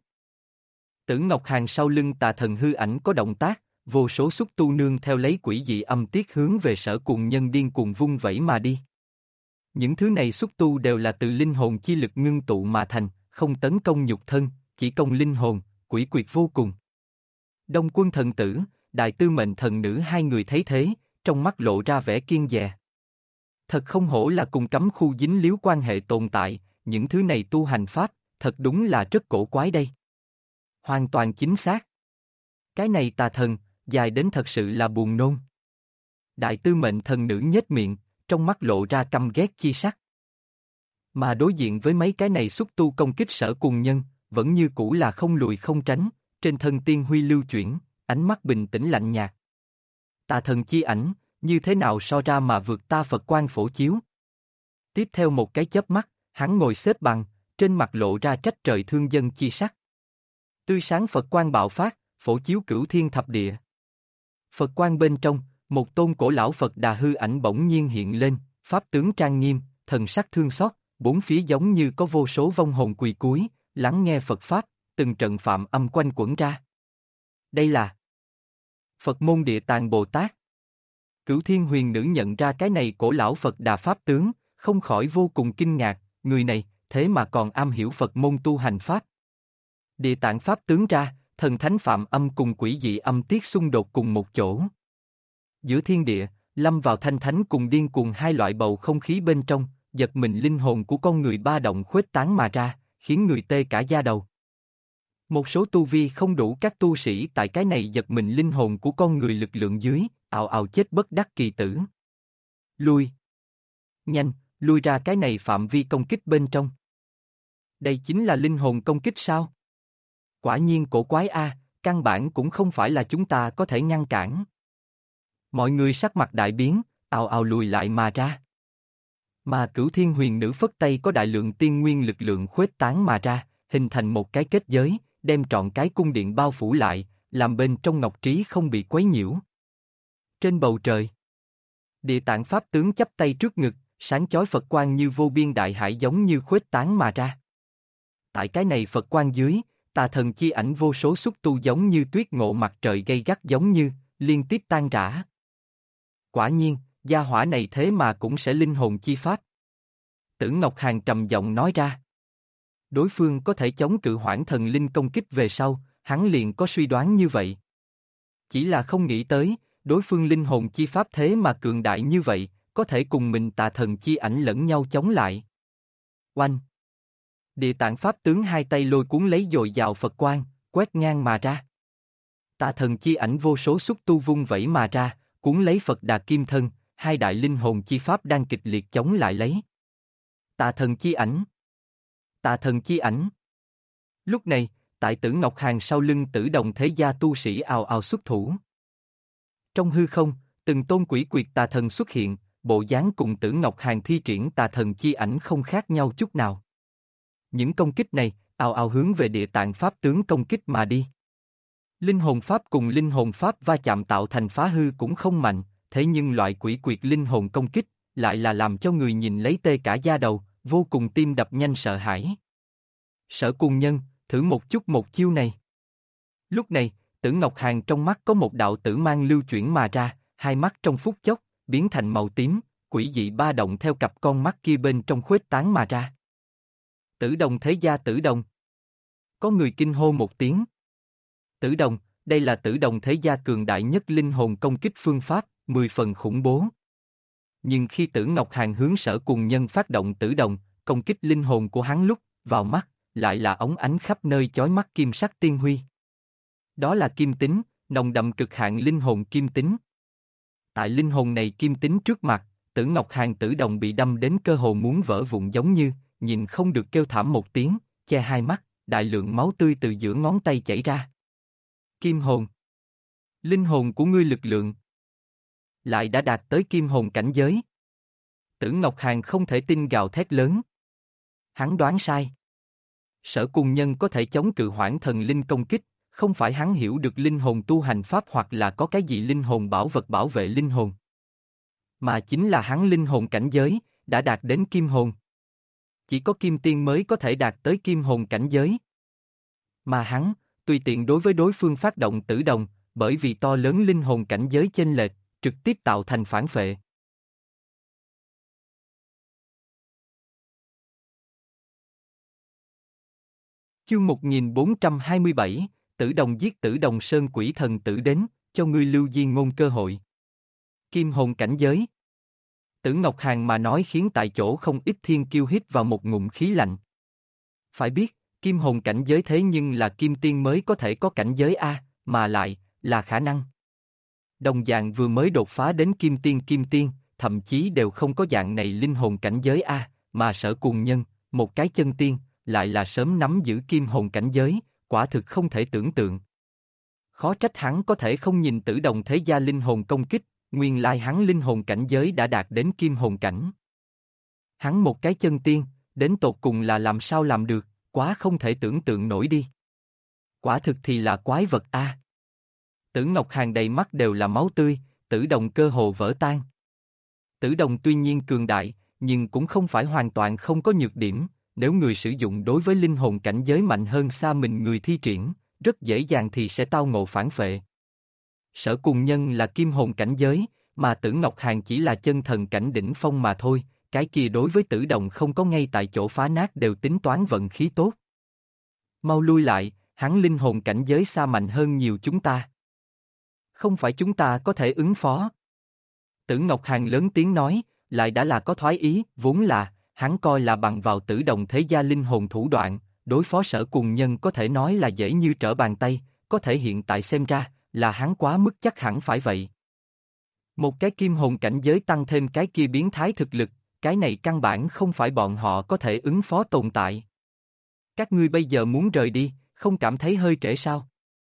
Tử Ngọc Hàng sau lưng tà thần hư ảnh có động tác, vô số xúc tu nương theo lấy quỷ dị âm tiết hướng về Sở Cuồng Nhân điên cuồng vung vẩy mà đi. Những thứ này xúc tu đều là từ linh hồn chi lực ngưng tụ mà thành, không tấn công nhục thân, chỉ công linh hồn, quỷ quyệt vô cùng. Đông Quân thần tử, Đại Tư Mệnh thần nữ hai người thấy thế, trong mắt lộ ra vẻ kiêng dè. Thật không hổ là cùng cấm khu dính líu quan hệ tồn tại, những thứ này tu hành pháp, thật đúng là rất cổ quái đây. Hoàn toàn chính xác. Cái này tà thần, dài đến thật sự là buồn nôn. Đại Tư Mệnh thần nữ nhếch miệng, trong mắt lộ ra căm ghét chi sắc. Mà đối diện với mấy cái này xúc tu công kích Sở Cuồng Nhân, vẫn như cũ là không lùi không tránh, trên thân tiên huy lưu chuyển, ánh mắt bình tĩnh lạnh nhạt. Tà thần chi ảnh, như thế nào so ra mà vượt ta Phật quang phổ chiếu. Tiếp theo một cái chớp mắt, hắn ngồi xếp bằng, trên mặt lộ ra trách trời thương dân chi sắc. Tươi sáng Phật quang bạo phát, phổ chiếu cửu thiên thập địa. Phật quang bên trong, một tôn cổ lão Phật Đà hư ảnh bỗng nhiên hiện lên, pháp tướng trang nghiêm, thần sắc thương xót, bốn phía giống như có vô số vong hồn quỳ cúi, lắng nghe Phật pháp, từng trận phạm âm quanh quẩn ra. Đây là Phật môn Địa Tạng Bồ Tát. Cửu Thiên Huyền Nữ nhận ra cái này cổ lão Phật Đà pháp tướng, không khỏi vô cùng kinh ngạc, người này, thế mà còn am hiểu Phật môn tu hành pháp. Địa Tạng pháp tướng ra, thần thánh phạm âm cùng quỷ dị âm tiết xung đột cùng một chỗ. Giữa thiên địa, lâm vào thanh thánh cùng điên cuồng hai loại bầu không khí bên trong, giật mình linh hồn của con người ba động khuếch tán mà ra, khiến người tê cả da đầu. Một số tu vi không đủ các tu sĩ tại cái này giật mình linh hồn của con người lực lượng dưới, ào ào chết bất đắc kỳ tử. Lui. Nhanh, lui ra cái này phạm vi công kích bên trong. Đây chính là linh hồn công kích sao? Quả nhiên cổ quái a, căn bản cũng không phải là chúng ta có thể ngăn cản. Mọi người sắc mặt đại biến, ào ào lùi lại mà ra. Mà Cửu Thiên Huyền Nữ phất tay có đại lượng tiên nguyên lực lượng khuếch tán mà ra, hình thành một cái kết giới, đem trọn cái cung điện bao phủ lại, làm bên trong ngọc trí không bị quấy nhiễu. Trên bầu trời, Địa Tạng pháp tướng chắp tay trước ngực, sáng chói Phật quang như vô biên đại hải giống như khuếch tán mà ra. Tại cái này Phật quang dưới, tà thần chi ảnh vô số xúc tu giống như tuyết ngộ mặt trời gay gắt giống như, liên tiếp tan rã. Quả nhiên, gia hỏa này thế mà cũng sẽ linh hồn chi pháp. Tử Ngọc Hàn trầm giọng nói ra. Đối phương có thể chống cự Hoãn Thần Linh công kích về sau, hắn liền có suy đoán như vậy. Chỉ là không nghĩ tới, đối phương linh hồn chi pháp thế mà cường đại như vậy, có thể cùng mình tà thần chi ảnh lẫn nhau chống lại. Oanh! Địa Tạng pháp tướng hai tay lôi cuốn lấy dồi dào Phật quang, quét ngang mà ra. Tà thần chi ảnh vô số xúc tu vung vẩy mà ra, cuốn lấy Phật Đà kim thân, hai đại linh hồn chi pháp đang kịch liệt chống lại lấy. Tà thần chi ảnh! Tà thần chi ảnh! Lúc này, tại Tử Ngọc Hàn sau lưng Tử Đồng thế gia tu sĩ ào ào xuất thủ. Trong hư không, từng tôn quỷ quyệt tà thần xuất hiện, bộ dáng cùng Tử Ngọc Hàn thi triển tà thần chi ảnh không khác nhau chút nào. Những công kích này, ào ào hướng về Địa Tạng pháp tướng công kích mà đi. Linh hồn pháp cùng linh hồn pháp va chạm tạo thành phá hư cũng không mạnh, thế nhưng loại quỷ quyệt linh hồn công kích, lại là làm cho người nhìn lấy tê cả da đầu, vô cùng tim đập nhanh sợ hãi. Sở Cuồng Nhân, thử một chút một chiêu này. Lúc này, Tử Ngọc Hàn trong mắt có một đạo tử mang lưu chuyển mà ra, hai mắt trong phút chốc, biến thành màu tím, quỷ dị ba động theo cặp con mắt kia bên trong khuếch tán mà ra. Tử Đồng thế gia Tử Đồng. Có người kinh hô một tiếng. Tử Đồng, đây là Tử Đồng thế gia cường đại nhất linh hồn công kích phương pháp, 10 phần khủng bố. Nhưng khi Tử Ngọc Hàn hướng Sở Cuồng Nhân phát động Tử Đồng, công kích linh hồn của hắn lúc, vào mắt, lại là ống ánh khắp nơi chói mắt kim sắc tiên huy. Đó là kim tính, nồng đậm cực hạn linh hồn kim tính. Tại linh hồn này kim tính trước mặt, Tử Ngọc Hàn Tử Đồng bị đâm đến cơ hồ muốn vỡ vụn giống như, nhìn không được kêu thảm một tiếng, che hai mắt, đại lượng máu tươi từ giữa ngón tay chảy ra. Kim hồn. Linh hồn của ngươi lực lượng lại đã đạt tới kim hồn cảnh giới. Tử Ngọc Hàn không thể tin gào thét lớn. Hắn đoán sai. Sở Cùng Nhân có thể chống cự Hoãn Thần Linh công kích, không phải hắn hiểu được linh hồn tu hành pháp hoặc là có cái gì linh hồn bảo vật bảo vệ linh hồn. Mà chính là hắn linh hồn cảnh giới, đã đạt đến kim hồn. Chỉ có kim tiên mới có thể đạt tới kim hồn cảnh giới. Mà hắn, tùy tiện đối với đối phương phát động tử đồng, bởi vì to lớn linh hồn cảnh giới chênh lệch, trực tiếp tạo thành phản phệ. Chương 1427, Tử Đồng giết Tử Đồng Sơn quỷ thần tử đến, cho ngươi Lưu Di Ngôn cơ hội. Kim hồn cảnh giới. Tử Ngọc Hàn mà nói khiến tại chỗ không ít thiên kiêu hít vào một ngụm khí lạnh. Phải biết, kim hồn cảnh giới thế nhưng là kim tiên mới có thể có cảnh giới A, mà lại, là khả năng. Đồng dạng vừa mới đột phá đến kim tiên, thậm chí đều không có dạng này linh hồn cảnh giới A, mà Sở Cùng Nhân, một cái chân tiên, lại là sớm nắm giữ kim hồn cảnh giới, quả thực không thể tưởng tượng. Khó trách hắn có thể không nhìn Tử Đồng thế gia linh hồn công kích, nguyên lai hắn linh hồn cảnh giới đã đạt đến kim hồn cảnh. Hắn một cái chân tiên, đến tột cùng là làm sao làm được, quá không thể tưởng tượng nổi đi. Quả thực thì là quái vật A. Tử Ngọc Hàn đầy mắt đều là máu tươi, Tử Đồng cơ hồ vỡ tan. Tử Đồng tuy nhiên cường đại, nhưng cũng không phải hoàn toàn không có nhược điểm, nếu người sử dụng đối với linh hồn cảnh giới mạnh hơn xa mình người thi triển, rất dễ dàng thì sẽ tao ngộ phản phệ. Sở Cùng Nhân là kim hồn cảnh giới, mà Tử Ngọc Hàn chỉ là chân thần cảnh đỉnh phong mà thôi, cái kia đối với Tử Đồng không có ngay tại chỗ phá nát đều tính toán vận khí tốt. Mau lui lại, hắn linh hồn cảnh giới xa mạnh hơn nhiều chúng ta. Không phải chúng ta có thể ứng phó. Tử Ngọc Hàn lớn tiếng nói, lại đã là có thoái ý, vốn là, hắn coi là bằng vào Tử Đồng thế gia linh hồn thủ đoạn, đối phó Sở Cùng Nhân có thể nói là dễ như trở bàn tay, có thể hiện tại xem ra, là hắn quá mức chắc hẳn phải vậy. Một cái kim hồn cảnh giới tăng thêm cái kia biến thái thực lực, cái này căn bản không phải bọn họ có thể ứng phó tồn tại. Các ngươi bây giờ muốn rời đi, không cảm thấy hơi trễ sao?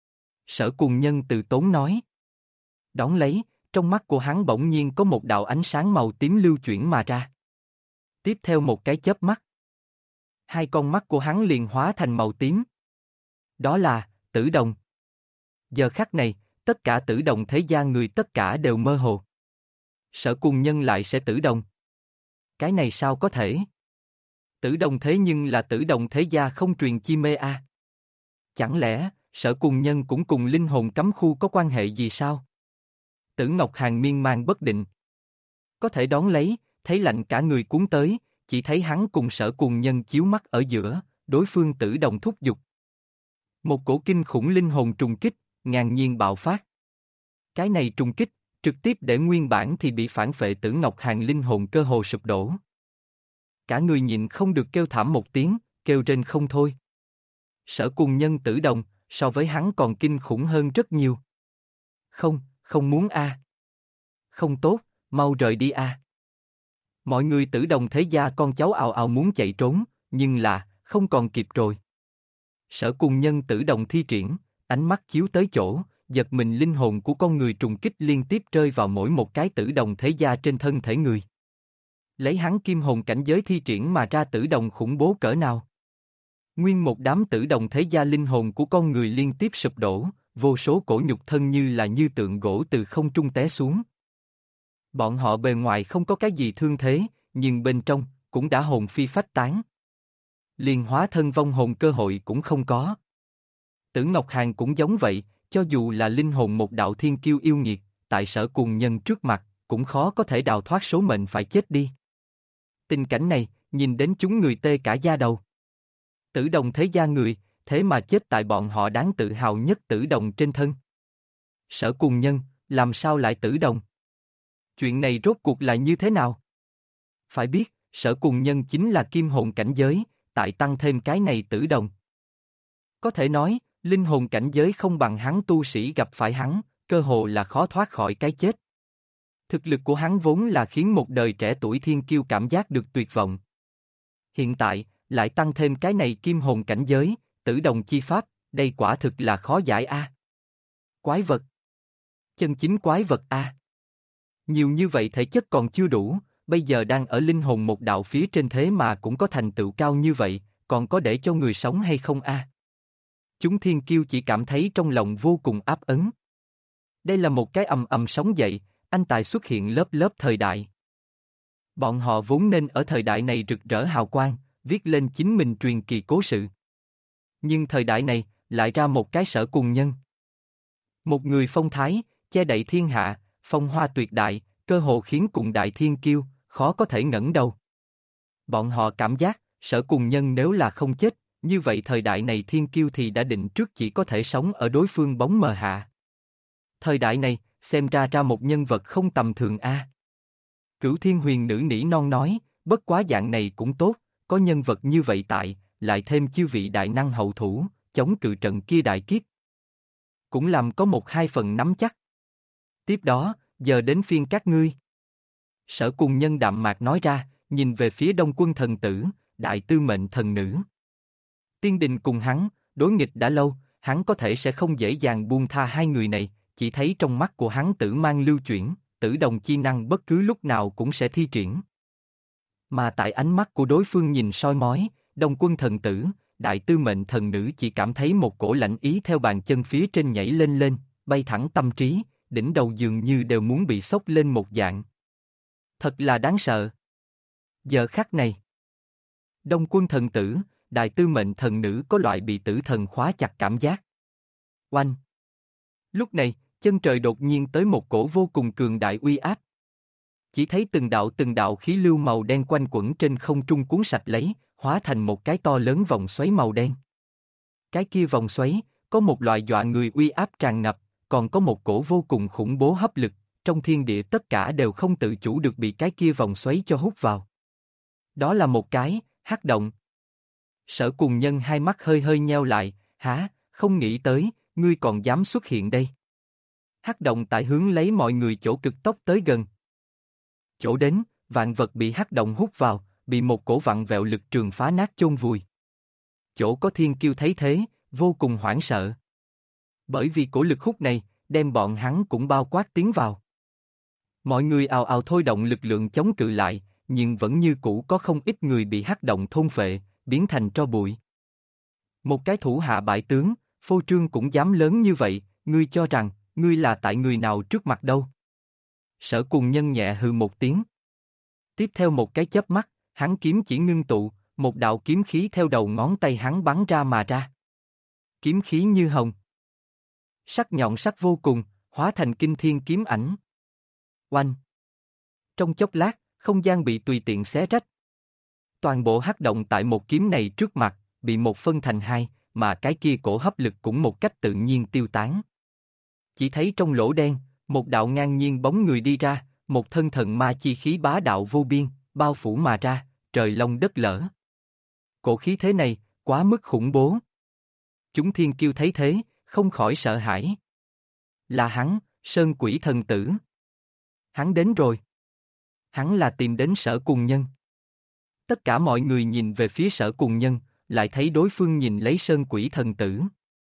Sở Cùng Nhân từ tốn nói. Đón lấy, trong mắt của hắn bỗng nhiên có một đạo ánh sáng màu tím lưu chuyển mà ra. Tiếp theo một cái chớp mắt. Hai con mắt của hắn liền hóa thành màu tím. Đó là, Tử Đồng. Giờ khắc này, tất cả Tử Đồng thế gia người tất cả đều mơ hồ. Sở Cùng Nhân lại sẽ Tử Đồng. Cái này sao có thể? Tử Đồng thế nhưng là Tử Đồng thế gia không truyền chi mê a. Chẳng lẽ, Sở Cùng Nhân cũng cùng linh hồn cấm khu có quan hệ gì sao? Tử Ngọc Hàn miên man bất định. Có thể đón lấy, thấy lạnh cả người cuốn tới, chỉ thấy hắn cùng Sở Cùng Nhân chiếu mắt ở giữa, đối phương Tử Đồng thúc giục. Một cổ kinh khủng linh hồn trùng kích, ngang nhiên bạo phát. Cái này trùng kích, trực tiếp để nguyên bản thì bị phản phệ Tử Ngọc Hàn linh hồn cơ hồ sụp đổ. Cả người nhịn không được kêu thảm một tiếng, kêu rên không thôi. Sở Cùng Nhân Tử Đồng, so với hắn còn kinh khủng hơn rất nhiều. Không, không muốn a. Không tốt, mau rời đi a. Mọi người Tử Đồng thế gia con cháu ào ào muốn chạy trốn, nhưng là, không còn kịp rồi. Sở Cùng Nhân Tử Đồng thi triển, ánh mắt chiếu tới chỗ, giật mình linh hồn của con người trùng kích liên tiếp rơi vào mỗi một cái Tử Đồng thế gia trên thân thể người. Lấy hắn kim hồn cảnh giới thi triển mà ra Tử Đồng khủng bố cỡ nào. Nguyên một đám Tử Đồng thế gia linh hồn của con người liên tiếp sụp đổ, vô số cổ nhục thân như là như tượng gỗ từ không trung té xuống. Bọn họ bề ngoài không có cái gì thương thế, nhưng bên trong, cũng đã hồn phi phách tán. Liền hóa thân vong hồn cơ hội cũng không có. Tử Ngọc Hàn cũng giống vậy, cho dù là linh hồn một đạo thiên kiêu yêu nghiệt, tại Sở Cùng Nhân trước mặt, cũng khó có thể đào thoát số mệnh phải chết đi. Tình cảnh này, nhìn đến chúng người tê cả da đầu. Tử Đồng thế gia người, thế mà chết tại bọn họ đáng tự hào nhất Tử Đồng trên thân. Sở Cùng Nhân, làm sao lại Tử Đồng? Chuyện này rốt cuộc là như thế nào? Phải biết, Sở Cùng Nhân chính là kim hồn cảnh giới, tại tăng thêm cái này Tử Đồng. Có thể nói, Linh hồn cảnh giới không bằng hắn, tu sĩ gặp phải hắn, cơ hồ là khó thoát khỏi cái chết. Thực lực của hắn vốn là khiến một đời trẻ tuổi thiên kiêu cảm giác được tuyệt vọng. Hiện tại, lại tăng thêm cái này kim hồn cảnh giới, tử đồng chi pháp, đây quả thực là khó giải a. Quái vật. Chân chính quái vật a. Nhiều như vậy thể chất còn chưa đủ, bây giờ đang ở linh hồn một đạo phía trên thế mà cũng có thành tựu cao như vậy, còn có để cho người sống hay không a? Chúng thiên kiêu chỉ cảm thấy trong lòng vô cùng áp ấn. Đây là một cái ầm ầm sóng dậy, anh tài xuất hiện lớp lớp thời đại. Bọn họ vốn nên ở thời đại này rực rỡ hào quang, viết lên chính mình truyền kỳ cố sự. Nhưng thời đại này, lại ra một cái Sở Cùng Nhân. Một người phong thái, che đậy thiên hạ, phong hoa tuyệt đại, cơ hồ khiến cùng đại thiên kiêu, khó có thể ngẩng đầu. Bọn họ cảm giác, Sở Cùng Nhân nếu là không chết, như vậy thời đại này thiên kiêu thì đã định trước chỉ có thể sống ở đối phương bóng mờ hạ. Thời đại này, xem ra ra một nhân vật không tầm thường a. Cửu Thiên Huyền Nữ nỉ non nói, bất quá dạng này cũng tốt, có nhân vật như vậy tại, lại thêm chư vị đại năng hậu thủ, chống cự trận kia đại kiếp. Cũng làm có một hai phần nắm chắc. Tiếp đó, giờ đến phiên các ngươi. Sở Cùng Nhân đạm mạc nói ra, nhìn về phía Đông Quân thần tử, đại tư mệnh thần nữ. Tiên đình cùng hắn, đối nghịch đã lâu, hắn có thể sẽ không dễ dàng buông tha hai người này, chỉ thấy trong mắt của hắn tử mang lưu chuyển, tử đồng chi năng bất cứ lúc nào cũng sẽ thi triển. Mà tại ánh mắt của đối phương nhìn soi mói, Đông Quân thần tử, đại tư mệnh thần nữ chỉ cảm thấy một cổ lạnh ý theo bàn chân phía trên nhảy lên lên, bay thẳng tâm trí, đỉnh đầu dường như đều muốn bị sốc lên một dạng. Thật là đáng sợ. Giờ khắc này, Đông Quân thần tử, đại tư mệnh thần nữ có loại bị tử thần khóa chặt cảm giác. Oanh! Lúc này, chân trời đột nhiên tới một cổ vô cùng cường đại uy áp. Chỉ thấy từng đạo khí lưu màu đen quanh quẩn trên không trung cuốn sạch lấy, hóa thành một cái to lớn vòng xoáy màu đen. Cái kia vòng xoáy, có một loại dọa người uy áp tràn ngập, còn có một cổ vô cùng khủng bố hấp lực, trong thiên địa tất cả đều không tự chủ được bị cái kia vòng xoáy cho hút vào. Đó là một cái, hắc động. Sở Cùng Nhân hai mắt hơi hơi nheo lại, hả, không nghĩ tới, ngươi còn dám xuất hiện đây. Hắc động tại hướng lấy mọi người chỗ cực tốc tới gần. Chỗ đến, vạn vật bị hắc động hút vào, bị một cổ vặn vẹo lực trường phá nát chôn vùi. Chỗ có thiên kiêu thấy thế, vô cùng hoảng sợ. Bởi vì cổ lực hút này, đem bọn hắn cũng bao quát tiến vào. Mọi người ào ào thôi động lực lượng chống cự lại, nhưng vẫn như cũ có không ít người bị hắc động thôn phệ, biến thành tro bụi. Một cái thủ hạ bại tướng, phô trương cũng dám lớn như vậy, ngươi cho rằng, ngươi là tại người nào trước mặt đâu. Sở Cùng Nhân nhẹ hừ một tiếng. Tiếp theo một cái chớp mắt, hắn kiếm chỉ ngưng tụ, một đạo kiếm khí theo đầu ngón tay hắn bắn ra mà ra. Kiếm khí như hồng. Sắc nhọn sắc vô cùng, hóa thành kinh thiên kiếm ảnh. Oanh! Trong chốc lát, không gian bị tùy tiện xé rách. Toàn bộ hắc động tại một kiếm này trước mặt, bị một phân thành hai, mà cái kia cổ hấp lực cũng một cách tự nhiên tiêu tán. Chỉ thấy trong lỗ đen, một đạo ngang nhiên bóng người đi ra, một thân thần ma chi khí bá đạo vô biên, bao phủ mà ra, trời long đất lở. Cổ khí thế này, quá mức khủng bố. Chúng thiên kiêu thấy thế, không khỏi sợ hãi. Là hắn, Sơn Quỷ thần tử. Hắn đến rồi. Hắn là tìm đến Sở Cùng Nhân. Tất cả mọi người nhìn về phía Sở Cùng Nhân, lại thấy đối phương nhìn lấy Sơn Quỷ thần tử.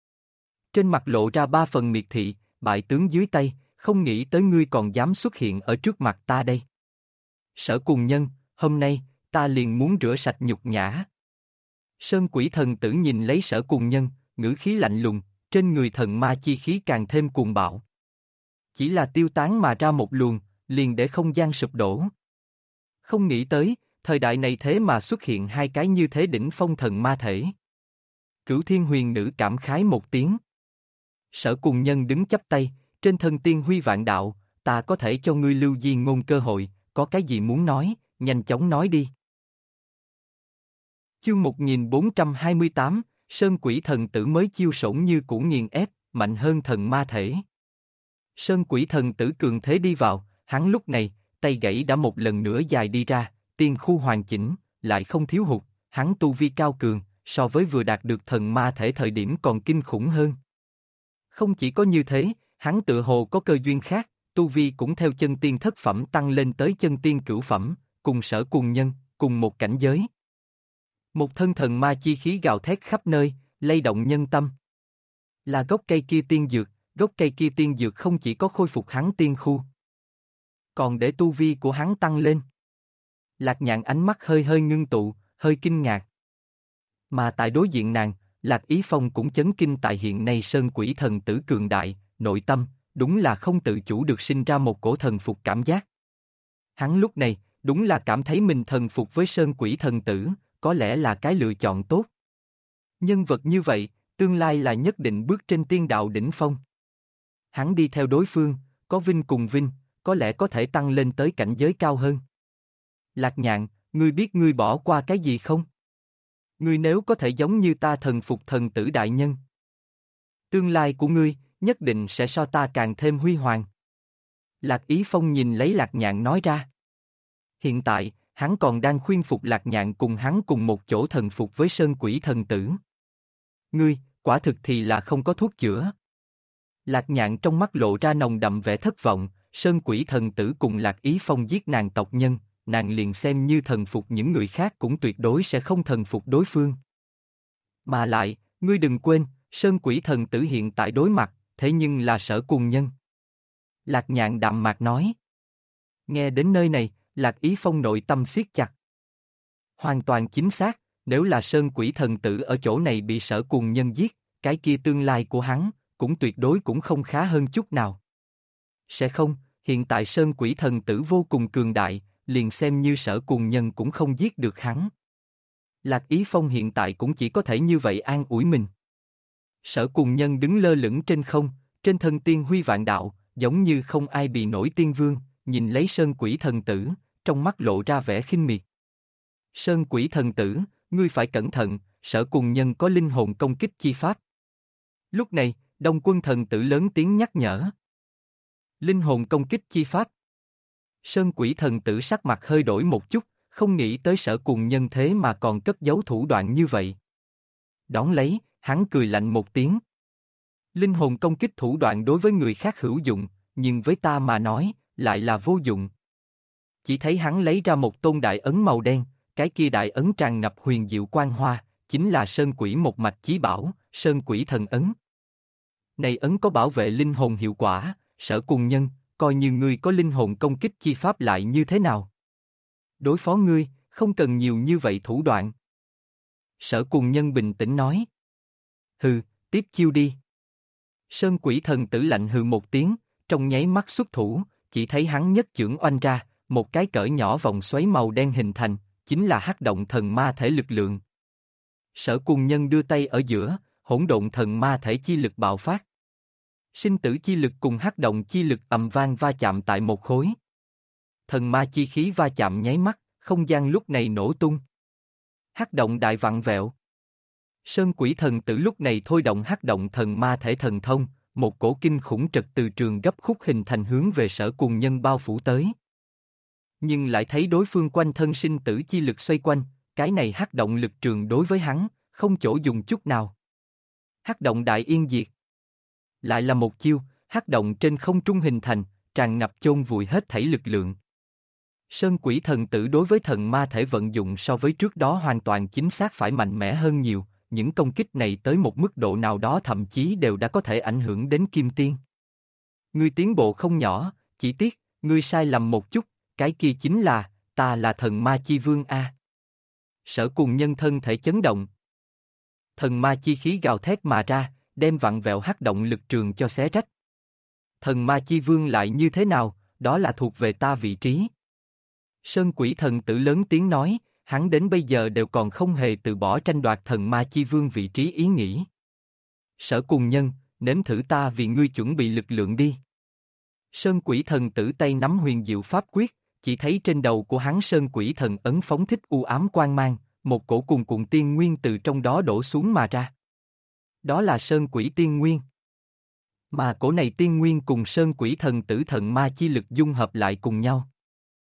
Trên mặt lộ ra ba phần miệt thị, bại tướng dưới tay, không nghĩ tới ngươi còn dám xuất hiện ở trước mặt ta đây. Sở Cùng Nhân, hôm nay, ta liền muốn rửa sạch nhục nhã. Sơn Quỷ thần tử nhìn lấy Sở Cùng Nhân, ngữ khí lạnh lùng, trên người thần ma chi khí càng thêm cuồng bạo. Chỉ là tiêu tán mà ra một luồng, liền để không gian sụp đổ. Không nghĩ tới, thời đại này thế mà xuất hiện hai cái như thế đỉnh phong thần ma thể. Cửu Thiên Huyền Nữ cảm khái một tiếng. Sở Cùng Nhân đứng chắp tay, trên thân tiên huy vạn đạo, ta có thể cho ngươi lưu di ngôn cơ hội, có cái gì muốn nói, nhanh chóng nói đi. Chương 1428, Sơn Quỷ thần tử mới chiêu sổn như cũ nghiền ép, mạnh hơn thần ma thể. Sơn Quỷ thần tử cường thế đi vào, hắn lúc này, tay gãy đã một lần nữa dài đi ra, tiên khu hoàn chỉnh, lại không thiếu hụt, hắn tu vi cao cường, so với vừa đạt được thần ma thể thời điểm còn kinh khủng hơn. Không chỉ có như thế, hắn tựa hồ có cơ duyên khác, tu vi cũng theo chân tiên thất phẩm tăng lên tới chân tiên cửu phẩm, cùng Sở Cùng Nhân, cùng một cảnh giới. Một thân thần ma chi khí gào thét khắp nơi, lay động nhân tâm. Là gốc cây kia tiên dược, gốc cây kia tiên dược không chỉ có khôi phục hắn tiên khu, còn để tu vi của hắn tăng lên. Lạc Nhạn ánh mắt hơi hơi ngưng tụ, hơi kinh ngạc. Mà tại đối diện nàng, Lạc Ý Phong cũng chấn kinh tại hiện nay sơn quỷ thần tử cường đại, nội tâm, đúng là không tự chủ được sinh ra một cổ thần phục cảm giác. Hắn lúc này, đúng là cảm thấy mình thần phục với sơn quỷ thần tử, có lẽ là cái lựa chọn tốt. Nhân vật như vậy, tương lai là nhất định bước trên tiên đạo đỉnh phong. Hắn đi theo đối phương, có vinh cùng vinh, có lẽ có thể tăng lên tới cảnh giới cao hơn. Lạc Nhạn, ngươi biết ngươi bỏ qua cái gì không? Ngươi nếu có thể giống như ta thần phục thần tử đại nhân, tương lai của ngươi, nhất định sẽ so ta càng thêm huy hoàng. Lạc Ý Phong nhìn lấy Lạc Nhạn nói ra. Hiện tại, hắn còn đang khuyên phục Lạc Nhạn cùng hắn cùng một chỗ thần phục với sơn quỷ thần tử. Ngươi, quả thực thì là không có thuốc chữa. Lạc Nhạn trong mắt lộ ra nồng đậm vẻ thất vọng, sơn quỷ thần tử cùng Lạc Ý Phong giết nàng tộc nhân, nàng liền xem như thần phục những người khác cũng tuyệt đối sẽ không thần phục đối phương. Mà lại, ngươi đừng quên, sơn quỷ thần tử hiện tại đối mặt, thế nhưng là Sở Cùng Nhân. Lạc Nhạn đạm mạc nói. Nghe đến nơi này, Lạc Ý Phong nội tâm siết chặt. Hoàn toàn chính xác, nếu là sơn quỷ thần tử ở chỗ này bị Sở Cùng Nhân giết, cái kia tương lai của hắn, cũng tuyệt đối cũng không khá hơn chút nào. Sẽ không, hiện tại sơn quỷ thần tử vô cùng cường đại, liền xem như Sở Cùng Nhân cũng không giết được hắn. Lạc Ý Phong hiện tại cũng chỉ có thể như vậy an ủi mình. Sở Cùng Nhân đứng lơ lửng trên không, trên thân tiên huy vạn đạo, giống như không ai bị nổi tiên vương, nhìn lấy sơn quỷ thần tử, trong mắt lộ ra vẻ khinh miệt. Sơn quỷ thần tử, ngươi phải cẩn thận, Sở Cùng Nhân có linh hồn công kích chi pháp. Lúc này, Đông Quân thần tử lớn tiếng nhắc nhở. Linh hồn công kích chi pháp. Sơn quỷ thần tử sắc mặt hơi đổi một chút, không nghĩ tới Sở Cùng Nhân thế mà còn cất giấu thủ đoạn như vậy. Đón lấy, hắn cười lạnh một tiếng. Linh hồn công kích thủ đoạn đối với người khác hữu dụng, nhưng với ta mà nói, lại là vô dụng. Chỉ thấy hắn lấy ra một tôn đại ấn màu đen, cái kia đại ấn tràn ngập huyền diệu quang hoa, chính là sơn quỷ một mạch chí bảo, sơn quỷ thần ấn. Này ấn có bảo vệ linh hồn hiệu quả, Sở Cùng Nhân, coi như ngươi có linh hồn công kích chi pháp lại như thế nào. Đối phó ngươi, không cần nhiều như vậy thủ đoạn. Sở Cùng Nhân bình tĩnh nói. Hừ, tiếp chiêu đi. Sơn quỷ thần tử lạnh hừ một tiếng, trong nháy mắt xuất thủ, chỉ thấy hắn nhất chưởng oanh ra, một cái cỡ nhỏ vòng xoáy màu đen hình thành, chính là hắc động thần ma thể lực lượng. Sở Cùng Nhân đưa tay ở giữa, hỗn độn thần ma thể chi lực bạo phát. Sinh tử chi lực cùng hắc động chi lực ầm vang va chạm tại một khối. Thần ma chi khí va chạm nháy mắt, không gian lúc này nổ tung. Hắc động đại vặn vẹo. Sơn quỷ thần tử lúc này thôi động hắc động thần ma thể thần thông, một cổ kinh khủng trật từ trường gấp khúc hình thành hướng về Sở Cùng Nhân bao phủ tới. Nhưng lại thấy đối phương quanh thân sinh tử chi lực xoay quanh, cái này hắc động lực trường đối với hắn, không chỗ dùng chút nào. Hắc động đại yên diệt. Lại là một chiêu, hắc động trên không trung hình thành, tràn ngập chôn vùi hết thảy lực lượng. Sơn quỷ thần tử đối với thần ma thể vận dụng so với trước đó hoàn toàn chính xác phải mạnh mẽ hơn nhiều, những công kích này tới một mức độ nào đó thậm chí đều đã có thể ảnh hưởng đến kim tiên. Ngươi tiến bộ không nhỏ, chỉ tiếc, ngươi sai lầm một chút, cái kia chính là, ta là thần ma chi vương a. Sở Cùng Nhân thân thể chấn động. Thần ma chi khí gào thét mà ra, đem vặn vẹo hắc động lực trường cho xé rách. Thần ma chi vương lại như thế nào, đó là thuộc về ta vị trí. Sơn quỷ thần tử lớn tiếng nói, hắn đến bây giờ đều còn không hề từ bỏ tranh đoạt thần ma chi vương vị trí ý nghĩ. Sở Cùng Nhân, nếm thử ta vì ngươi chuẩn bị lực lượng đi. Sơn quỷ thần tử tay nắm huyền diệu pháp quyết, chỉ thấy trên đầu của hắn sơn quỷ thần ấn phóng thích u ám quang mang, một cổ cuồn cuộn tiên nguyên từ trong đó đổ xuống mà ra. Đó là sơn quỷ tiên nguyên. Mà cổ này tiên nguyên cùng sơn quỷ thần tử thần ma chi lực dung hợp lại cùng nhau.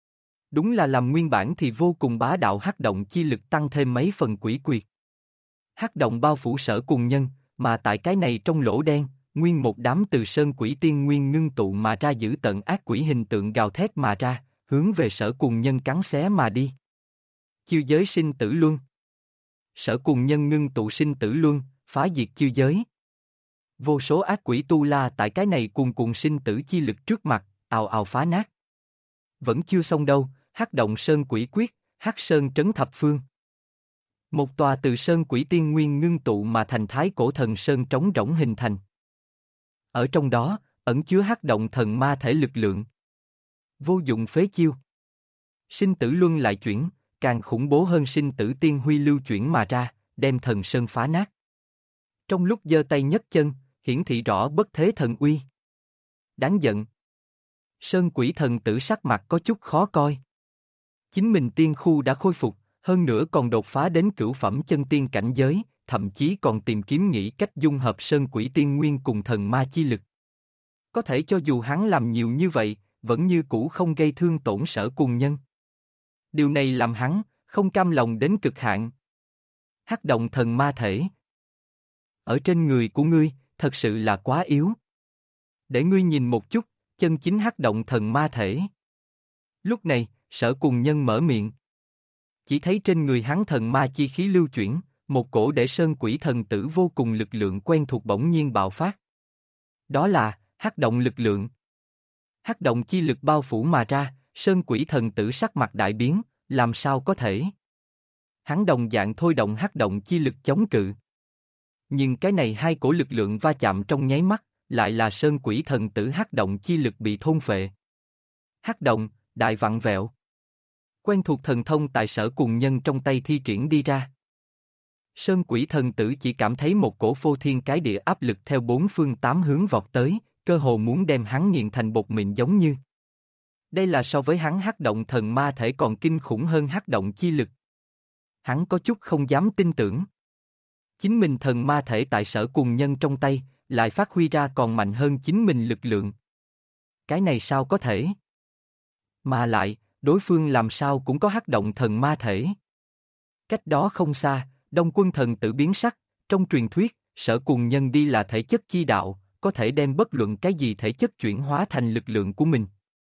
Đúng là làm nguyên bản thì vô cùng bá đạo hắc động chi lực tăng thêm mấy phần quỷ quyệt. Hắc động bao phủ Sở Cùng Nhân, mà tại cái này trong lỗ đen, nguyên một đám từ sơn quỷ tiên nguyên ngưng tụ mà ra giữ tận ác quỷ hình tượng gào thét mà ra, hướng về Sở Cùng Nhân cắn xé mà đi. Chiêu giới sinh tử luân. Sở Cùng Nhân ngưng tụ sinh tử luân, phá diệt chiêu giới. Vô số ác quỷ tu la tại cái này cuồn cuộn sinh tử chi lực trước mặt, ào ào phá nát. Vẫn chưa xong đâu, Hắc động sơn quỷ quyết, Hắc sơn trấn thập phương. Một tòa từ sơn quỷ tiên nguyên ngưng tụ mà thành thái cổ thần sơn trống rỗng hình thành. Ở trong đó, ẩn chứa Hắc động thần ma thể lực lượng. Vô dụng phế chiêu. Sinh tử luân lại chuyển, càng khủng bố hơn sinh tử tiên huy lưu chuyển mà ra, đem thần sơn phá nát. Trong lúc giơ tay nhấc chân, hiển thị rõ bất thế thần uy. Đáng giận. Sơn quỷ thần tử sắc mặt có chút khó coi. Chính mình tiên khu đã khôi phục, hơn nữa còn đột phá đến cửu phẩm chân tiên cảnh giới, thậm chí còn tìm kiếm nghĩ cách dung hợp sơn quỷ tiên nguyên cùng thần ma chi lực. Có thể cho dù hắn làm nhiều như vậy, vẫn như cũ không gây thương tổn Sở Cùng Nhân. Điều này làm hắn không cam lòng đến cực hạn. Hắc động thần ma thể. Ở trên người của ngươi, thật sự là quá yếu. Để ngươi nhìn một chút, chân chính hắc động thần ma thể. Lúc này, Sở Cùng Nhân mở miệng. Chỉ thấy trên người hắn thần ma chi khí lưu chuyển, một cổ để sơn quỷ thần tử vô cùng lực lượng quen thuộc bỗng nhiên bạo phát. Đó là, hắc động lực lượng. Hắc động chi lực bao phủ mà ra, sơn quỷ thần tử sắc mặt đại biến, làm sao có thể. Hắn đồng dạng thôi động hắc động chi lực chống cự. Nhưng cái này hai cổ lực lượng va chạm trong nháy mắt, lại là sơn quỷ thần tử hắc động chi lực bị thôn phệ. Hắc động, đại vặn vẹo. Quen thuộc thần thông tại Sở Cùng Nhân trong tay thi triển đi ra. Sơn quỷ thần tử chỉ cảm thấy một cổ phô thiên cái địa áp lực theo bốn phương tám hướng vọt tới, cơ hồ muốn đem hắn nghiền thành bột mịn giống như. Đây là so với hắn hắc động thần ma thể còn kinh khủng hơn hắc động chi lực. Hắn có chút không dám tin tưởng. Chính mình thần ma thể tại Sở Cùng Nhân trong tay, lại phát huy ra còn mạnh hơn chính mình lực lượng. Cái này sao có thể? Mà lại, đối phương làm sao cũng có hắc động thần ma thể. Cách đó không xa, Đông Quân thần tử biến sắc, trong truyền thuyết, Sở Cùng Nhân đi là thể chất chi đạo, có thể đem bất luận cái gì thể chất chuyển hóa thành lực lượng của mình.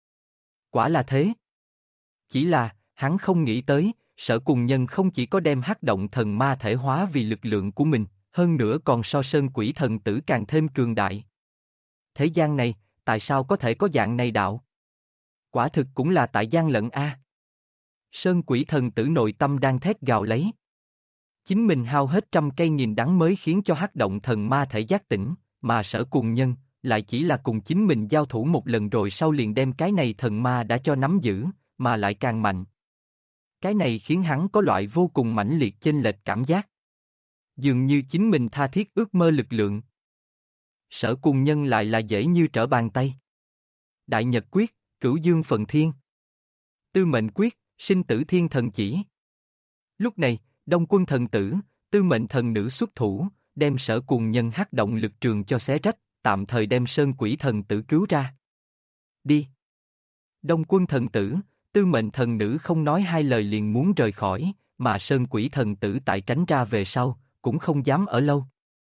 Quả là thế. Chỉ là, hắn không nghĩ tới, Sở Cùng Nhân không chỉ có đem hắc động thần ma thể hóa vì lực lượng của mình, hơn nữa còn so sơn quỷ thần tử càng thêm cường đại. Thế gian này, tại sao có thể có dạng này đạo? Quả thực cũng là tại gian lận a. Sơn quỷ thần tử nội tâm đang thét gào lấy. Chính mình hao hết trăm cây nghìn đắng mới khiến cho hắc động thần ma thể giác tỉnh, mà Sở Cùng Nhân, lại chỉ là cùng chính mình giao thủ một lần rồi sau liền đem cái này thần ma đã cho nắm giữ, mà lại càng mạnh. Cái này khiến hắn có loại vô cùng mãnh liệt chênh lệch cảm giác. Dường như chính mình tha thiết ước mơ lực lượng. Sở Cùng Nhân lại là dễ như trở bàn tay. Đại Nhật Quyết, Cửu Dương Phần Thiên. Tư Mệnh Quyết, Sinh Tử Thiên Thần Chỉ. Lúc này, Đông Quân thần tử, Tư Mệnh thần nữ xuất thủ, đem Sở Cùng Nhân hắc động lực trường cho xé rách, tạm thời đem Sơn Quỷ thần tử cứu ra. Đi. Đông Quân thần tử, Tư Mệnh thần nữ không nói hai lời liền muốn rời khỏi, mà Sơn Quỷ thần tử tại tránh ra về sau, cũng không dám ở lâu.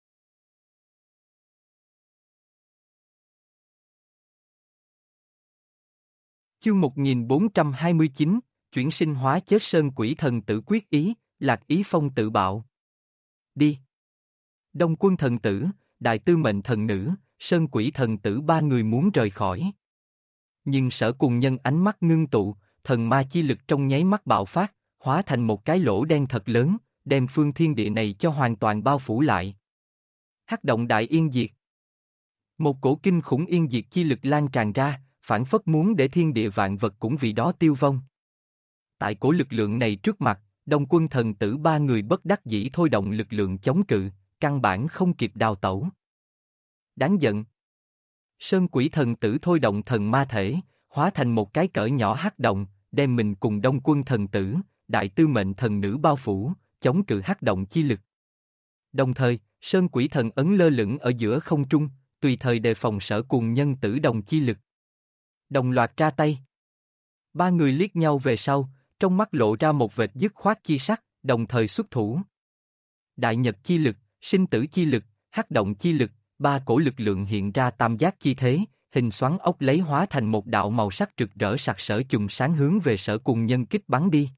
Chương 1429, chuyển sinh hóa chết Sơn Quỷ thần tử quyết ý, Lạc Ý Phong tự bạo. Đi. Đông Quân thần tử, Đại Tư Mệnh thần nữ, Sơn Quỷ thần tử ba người muốn rời khỏi. Nhưng Sở Cùng Nhân ánh mắt ngưng tụ, thần ma chi lực trong nháy mắt bạo phát, hóa thành một cái lỗ đen thật lớn, đem phương thiên địa này cho hoàn toàn bao phủ lại. Hắc động đại yên diệt. Một cổ kinh khủng yên diệt chi lực lan tràn ra, phản phất muốn để thiên địa vạn vật cũng vì đó tiêu vong. Tại cổ lực lượng này trước mặt, Đông Quân thần tử ba người bất đắc dĩ thôi động lực lượng chống cự, căn bản không kịp đào tẩu. Đáng giận. Sơn Quỷ thần tử thôi động thần ma thể, hóa thành một cái cỡ nhỏ hắc động, đem mình cùng Đông Quân thần tử, Đại Tư Mệnh thần nữ bao phủ, chống cự hắc động chi lực. Đồng thời, Sơn Quỷ thần ấn lơ lửng ở giữa không trung, tùy thời đề phòng Sở Cùng Nhân tử đồng chi lực. Đồng loạt ra tay. Ba người liếc nhau về sau, trong mắt lộ ra một vệt dứt khoát chi sắc, đồng thời xuất thủ. đại nhật chi lực, sinh tử chi lực, hắc động chi lực, ba cổ lực lượng hiện ra tam giác chi thế, hình xoắn ốc lấy hóa thành một đạo màu sắc rực rỡ sặc sỡ chùm sáng hướng về Sở Cùng Nhân kích bắn đi.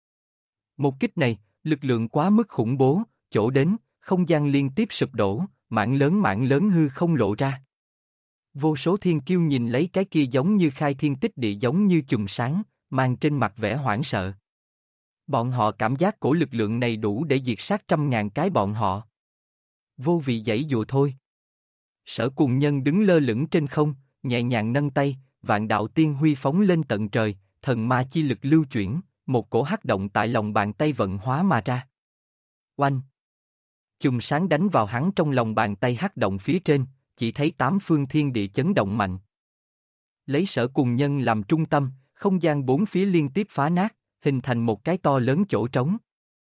Một kích này, lực lượng quá mức khủng bố, chỗ đến, không gian liên tiếp sụp đổ, mảng lớn hư không lộ ra. Vô số thiên kiêu nhìn lấy cái kia giống như khai thiên tích địa giống như chùm sáng, mang trên mặt vẻ hoảng sợ. Bọn họ cảm giác cổ lực lượng này đủ để diệt sát trăm ngàn cái bọn họ. Vô vị giãy dụa thôi. Sở Cùng Nhân đứng lơ lửng trên không, nhẹ nhàng nâng tay, vạn đạo tiên huy phóng lên tận trời, thần ma chi lực lưu chuyển, một cổ hắc động tại lòng bàn tay vận hóa mà ra. Oanh! Chùm sáng đánh vào hắn trong lòng bàn tay hắc động phía trên, chỉ thấy tám phương thiên địa chấn động mạnh. Lấy Sở Cùng Nhân làm trung tâm, không gian bốn phía liên tiếp phá nát, hình thành một cái to lớn chỗ trống.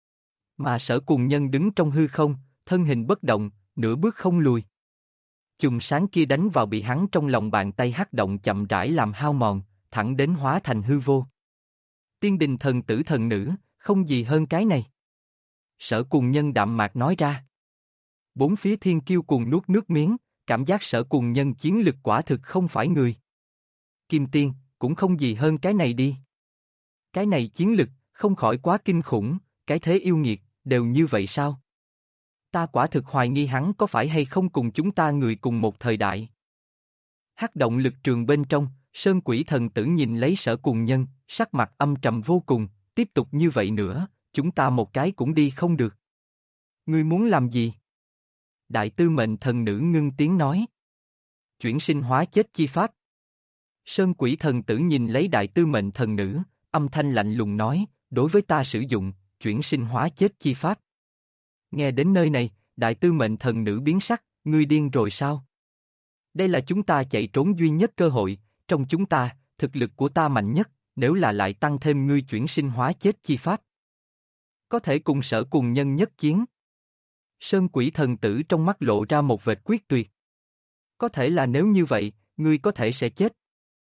Mà Sở Cùng Nhân đứng trong hư không, thân hình bất động, nửa bước không lùi. Chùm sáng kia đánh vào bị hắn trong lòng bàn tay hắc động chậm rãi làm hao mòn, thẳng đến hóa thành hư vô. Tiên đình thần tử thần nữ, không gì hơn cái này. Sở Cùng Nhân đạm mạc nói ra. Bốn phía thiên kiêu cùng nuốt nước miếng, cảm giác Sở Cùng Nhân chiến lực quả thực không phải người. Kim Tiên, cũng không gì hơn cái này đi. Cái này chiến lực, không khỏi quá kinh khủng, cái thế yêu nghiệt, đều như vậy sao? Ta quả thực hoài nghi hắn có phải hay không cùng chúng ta người cùng một thời đại. Hắc động lực trường bên trong, Sơn Quỷ thần tử nhìn lấy Sở Cùng Nhân, sắc mặt âm trầm vô cùng, tiếp tục như vậy nữa, chúng ta một cái cũng đi không được. Ngươi muốn làm gì? Đại tư mệnh thần nữ ngưng tiếng nói. Chuyển sinh hóa chết chi pháp. Sơn Quỷ thần tử nhìn lấy đại tư mệnh thần nữ, âm thanh lạnh lùng nói, đối với ta sử dụng, chuyển sinh hóa chết chi pháp. Nghe đến nơi này, đại tư mệnh thần nữ biến sắc, ngươi điên rồi sao? Đây là chúng ta chạy trốn duy nhất cơ hội, trong chúng ta, thực lực của ta mạnh nhất, nếu là lại tăng thêm ngươi chuyển sinh hóa chết chi pháp. Có thể cùng Sở Cùng Nhân nhất chiến. Sơn Quỷ thần tử trong mắt lộ ra một vệt quyết tuyệt. Có thể là nếu như vậy, ngươi có thể sẽ chết.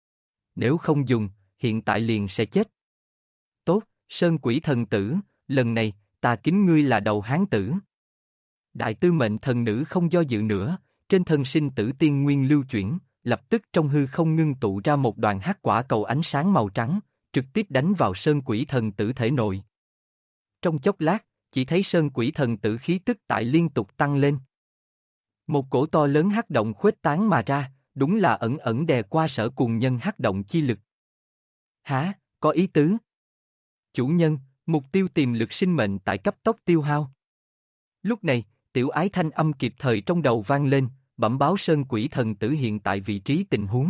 Nếu không dùng, hiện tại liền sẽ chết. Tốt, Sơn Quỷ thần tử, lần này, ta kính ngươi là đầu hán tử. Đại tư mệnh thần nữ không do dự nữa, trên thân sinh tử tiên nguyên lưu chuyển, lập tức trong hư không ngưng tụ ra một đoàn hắc quả cầu ánh sáng màu trắng, trực tiếp đánh vào Sơn Quỷ thần tử thể nội. Trong chốc lát, chỉ thấy Sơn Quỷ thần tử khí tức tại liên tục tăng lên. Một cổ to lớn hắc động khuếch tán mà ra, đúng là ẩn ẩn đè qua Sở Cùng Nhân hắc động chi lực. Hả, có ý tứ? Chủ nhân, mục tiêu tiềm lực sinh mệnh tại cấp tốc tiêu hao. Lúc này, tiểu ái thanh âm kịp thời trong đầu vang lên, bẩm báo Sơn Quỷ thần tử hiện tại vị trí tình huống.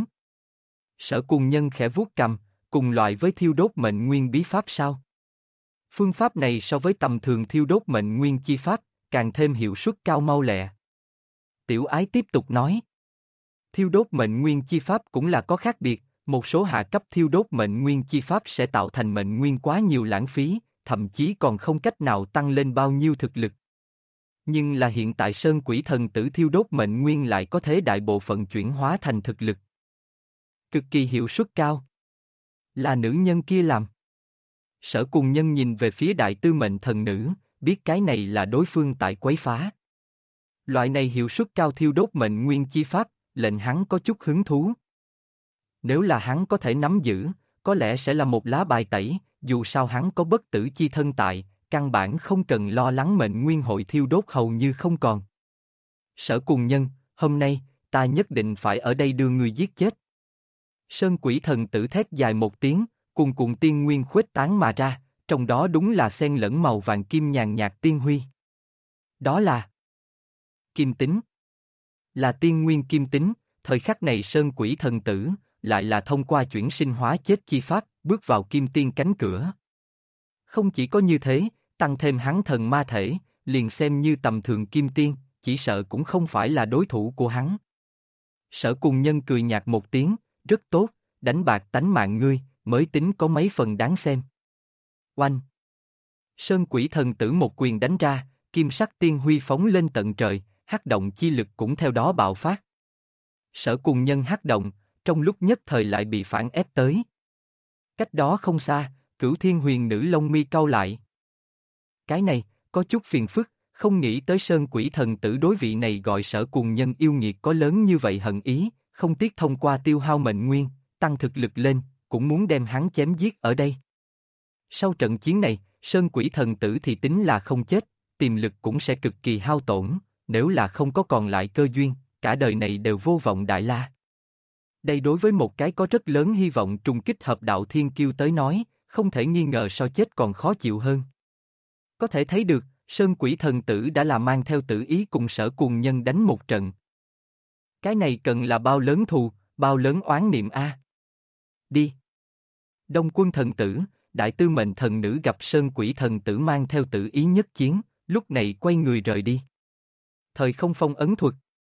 Sở Cùng Nhân khẽ vuốt cằm, cùng loại với thiêu đốt mệnh nguyên bí pháp sao? Phương pháp này so với tầm thường thiêu đốt mệnh nguyên chi pháp, càng thêm hiệu suất cao mau lẹ. Tiểu ái tiếp tục nói. Thiêu đốt mệnh nguyên chi pháp cũng là có khác biệt, một số hạ cấp thiêu đốt mệnh nguyên chi pháp sẽ tạo thành mệnh nguyên quá nhiều lãng phí, thậm chí còn không cách nào tăng lên bao nhiêu thực lực. Nhưng là hiện tại Sơn Quỷ thần tử thiêu đốt mệnh nguyên lại có thể đại bộ phận chuyển hóa thành thực lực. Cực kỳ hiệu suất cao. Là nữ nhân kia làm. Sở Cùng Nhân nhìn về phía đại tư mệnh thần nữ, biết cái này là đối phương tại quấy phá. Loại này hiệu suất cao thiêu đốt mệnh nguyên chi pháp, lệnh hắn có chút hứng thú. Nếu là hắn có thể nắm giữ, có lẽ sẽ là một lá bài tẩy, dù sao hắn có bất tử chi thân tại, căn bản không cần lo lắng mệnh nguyên hội thiêu đốt hầu như không còn. Sở Cùng Nhân, hôm nay, ta nhất định phải ở đây đưa người giết chết. Sơn Quỷ thần tử thét dài một tiếng, cuồn cuộn tiên nguyên khuếch tán mà ra, trong đó đúng là xen lẫn màu vàng kim nhàn nhạt tiên huy. Đó là kim tính. Là tiên nguyên kim tính, thời khắc này Sơn Quỷ thần tử, lại là thông qua chuyển sinh hóa chết chi pháp, bước vào kim tiên cánh cửa. Không chỉ có như thế, tăng thêm hắn thần ma thể, liền xem như tầm thường kim tiên, chỉ sợ cũng không phải là đối thủ của hắn. Sở Cùng Nhân cười nhạt một tiếng, rất tốt, đánh bạc tánh mạng ngươi, mới tính có mấy phần đáng xem. Oanh! Sơn Quỷ thần tử một quyền đánh ra, kim sắc tiên huy phóng lên tận trời, hắc động chi lực cũng theo đó bạo phát. Sở Cùng Nhân hắc động, trong lúc nhất thời lại bị phản ép tới. Cách đó không xa, Cửu Thiên Huyền nữ lông mi cau lại. Cái này, có chút phiền phức, Không nghĩ tới Sơn Quỷ Thần Tử đối vị này gọi Sở Cùng Nhân yêu nghiệt có lớn như vậy hận ý, không tiếc thông qua tiêu hao mệnh nguyên, tăng thực lực lên, cũng muốn đem hắn chém giết ở đây. Sau trận chiến này, Sơn Quỷ Thần Tử thì tính là không chết, tiềm lực cũng sẽ cực kỳ hao tổn, nếu là không có còn lại cơ duyên, cả đời này đều vô vọng đại la. Đây đối với một cái có rất lớn hy vọng trùng kích hợp đạo thiên kiêu tới nói, không thể nghi ngờ so chết còn khó chịu hơn. Có thể thấy được, Sơn Quỷ Thần Tử đã là mang theo tử ý cùng Sở Cùng Nhân đánh một trận. Cái này cần là bao lớn thù, bao lớn oán niệm a. Đi. Đông Quân Thần Tử, Đại Tư Mệnh Thần Nữ gặp Sơn Quỷ Thần Tử mang theo tử ý nhất chiến, lúc này quay người rời đi. Thời không phong ấn thuật.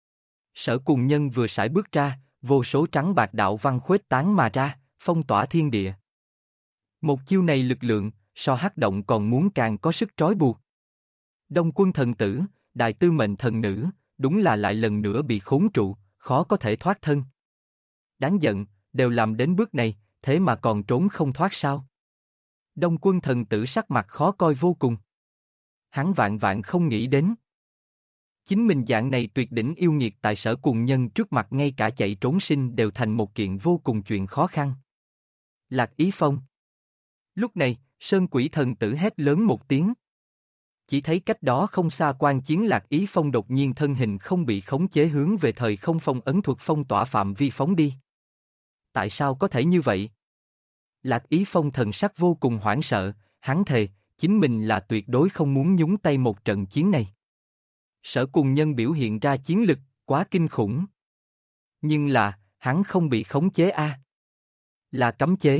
Sở Cùng Nhân vừa sải bước ra, vô số trắng bạc đạo văn khuếch tán mà ra, phong tỏa thiên địa. Một chiêu này lực lượng, so hắc động còn muốn càng có sức trói buộc. Đông Quân Thần Tử, Đại Tư Mệnh Thần Nữ, đúng là lại lần nữa bị khốn trụ, khó có thể thoát thân. Đáng giận, đều làm đến bước này, thế mà còn trốn không thoát sao? Đông Quân Thần Tử sắc mặt khó coi vô cùng. Hắn vạn vạn không nghĩ đến. Chính mình dạng này tuyệt đỉnh yêu nghiệt tại Sở Cùng Nhân trước mặt ngay cả chạy trốn sinh đều thành một kiện vô cùng chuyện khó khăn. Lạc Ý Phong. Lúc này, Sơn Quỷ Thần Tử hét lớn một tiếng. Chỉ thấy cách đó không xa quan chiến Lạc Ý Phong đột nhiên thân hình không bị khống chế hướng về thời không phong ấn thuật phong tỏa phạm vi phóng đi. Tại sao có thể như vậy? Lạc Ý Phong thần sắc vô cùng hoảng sợ, hắn thề, chính mình là tuyệt đối không muốn nhúng tay một trận chiến này. Sở Cùng Nhân biểu hiện ra chiến lực, quá kinh khủng. Nhưng là, hắn không bị khống chế a. Là cấm chế.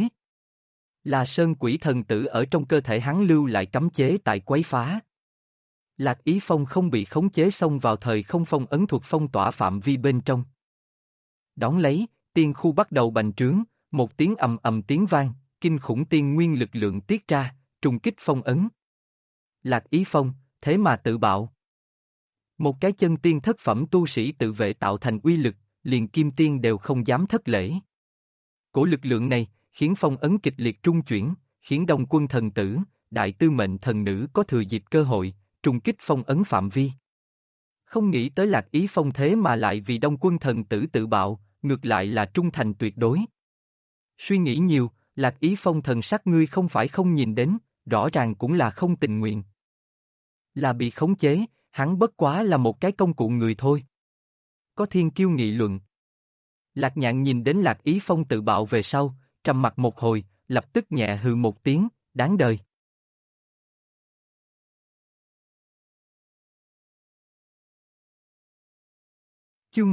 Là Sơn Quỷ Thần Tử ở trong cơ thể hắn lưu lại cấm chế tại quấy phá. Lạc Ý Phong không bị khống chế xông vào thời không phong ấn thuật phong tỏa phạm vi bên trong. Đón lấy, tiên khu bắt đầu bành trướng, một tiếng ầm ầm tiếng vang, kinh khủng tiên nguyên lực lượng tiết ra, trùng kích phong ấn. Lạc Ý Phong, thế mà tự bạo. Một cái chân tiên thất phẩm tu sĩ tự vệ tạo thành uy lực, liền kim tiên đều không dám thất lễ. Cổ lực lượng này, khiến phong ấn kịch liệt trung chuyển, khiến Đông Quân Thần Tử, Đại Tư Mệnh Thần Nữ có thừa dịp cơ hội, trùng kích phong ấn phạm vi. Không nghĩ tới Lạc Ý Phong thế mà lại vì Đông Quân Thần Tử tự bạo, ngược lại là trung thành tuyệt đối. Suy nghĩ nhiều, Lạc Ý Phong thần sắc ngươi không phải không nhìn đến, rõ ràng cũng là không tình nguyện. Là bị khống chế, hắn bất quá là một cái công cụ người thôi. Có thiên kiêu nghị luận. Lạc Nhạn nhìn đến Lạc Ý Phong tự bạo về sau, trầm mặt một hồi, lập tức nhẹ hừ một tiếng, đáng đời. Chương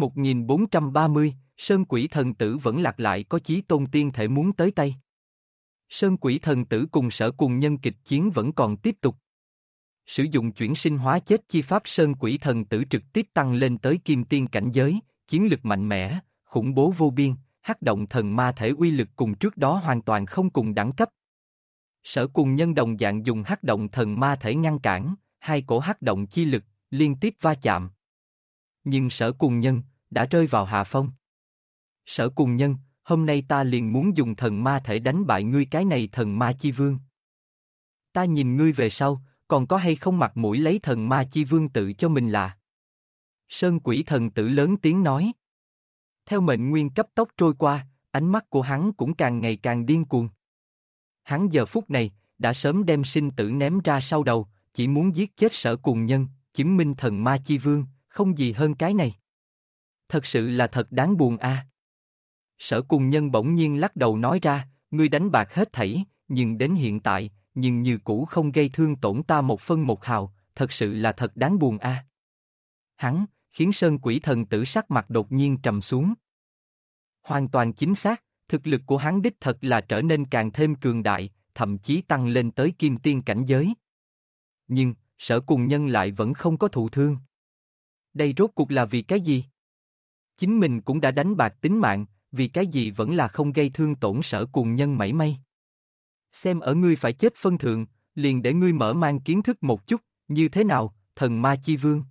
1430, Sơn Quỷ Thần Tử vẫn lạc lại có chí tôn tiên thể muốn tới tay. Sơn Quỷ Thần Tử cùng Sở Cùng Nhân kịch chiến vẫn còn tiếp tục. Sử dụng chuyển sinh hóa chết chi pháp Sơn Quỷ Thần Tử trực tiếp tăng lên tới kim tiên cảnh giới, chiến lực mạnh mẽ, khủng bố vô biên, hắc động thần ma thể uy lực cùng trước đó hoàn toàn không cùng đẳng cấp. Sở Cùng Nhân đồng dạng dùng hắc động thần ma thể ngăn cản, hai cổ hắc động chi lực, liên tiếp va chạm. Nhưng Sở Cùng Nhân, đã rơi vào hạ phong. Sở Cùng Nhân, hôm nay ta liền muốn dùng thần ma thể đánh bại ngươi cái này thần ma chi vương. Ta nhìn ngươi về sau, còn có hay không mặt mũi lấy thần ma chi vương tự cho mình là. Sơn Quỷ Thần Tử lớn tiếng nói. Theo mệnh nguyên cấp tốc trôi qua, ánh mắt của hắn cũng càng ngày càng điên cuồng. Hắn giờ phút này, đã sớm đem sinh tử ném ra sau đầu, chỉ muốn giết chết Sở Cùng Nhân, chứng minh thần ma chi vương, không gì hơn cái này. Thật sự là thật đáng buồn a. Sở Cùng Nhân bỗng nhiên lắc đầu nói ra, ngươi đánh bạc hết thảy, nhưng đến hiện tại, nhưng như cũ không gây thương tổn ta một phân một hào, thật sự là thật đáng buồn a. Hắn, khiến Sơn Quỷ Thần Tử sắc mặt đột nhiên trầm xuống. Hoàn toàn chính xác, thực lực của hắn đích thật là trở nên càng thêm cường đại, thậm chí tăng lên tới kim tiên cảnh giới. Nhưng, Sở Cùng Nhân lại vẫn không có thụ thương. Đây rốt cuộc là vì cái gì? Chính mình cũng đã đánh bạc tính mạng, vì cái gì vẫn là không gây thương tổn Sở Cùng Nhân mảy may. Xem ở ngươi phải chết phân thượng, liền để ngươi mở mang kiến thức một chút, như thế nào, thần ma chi vương.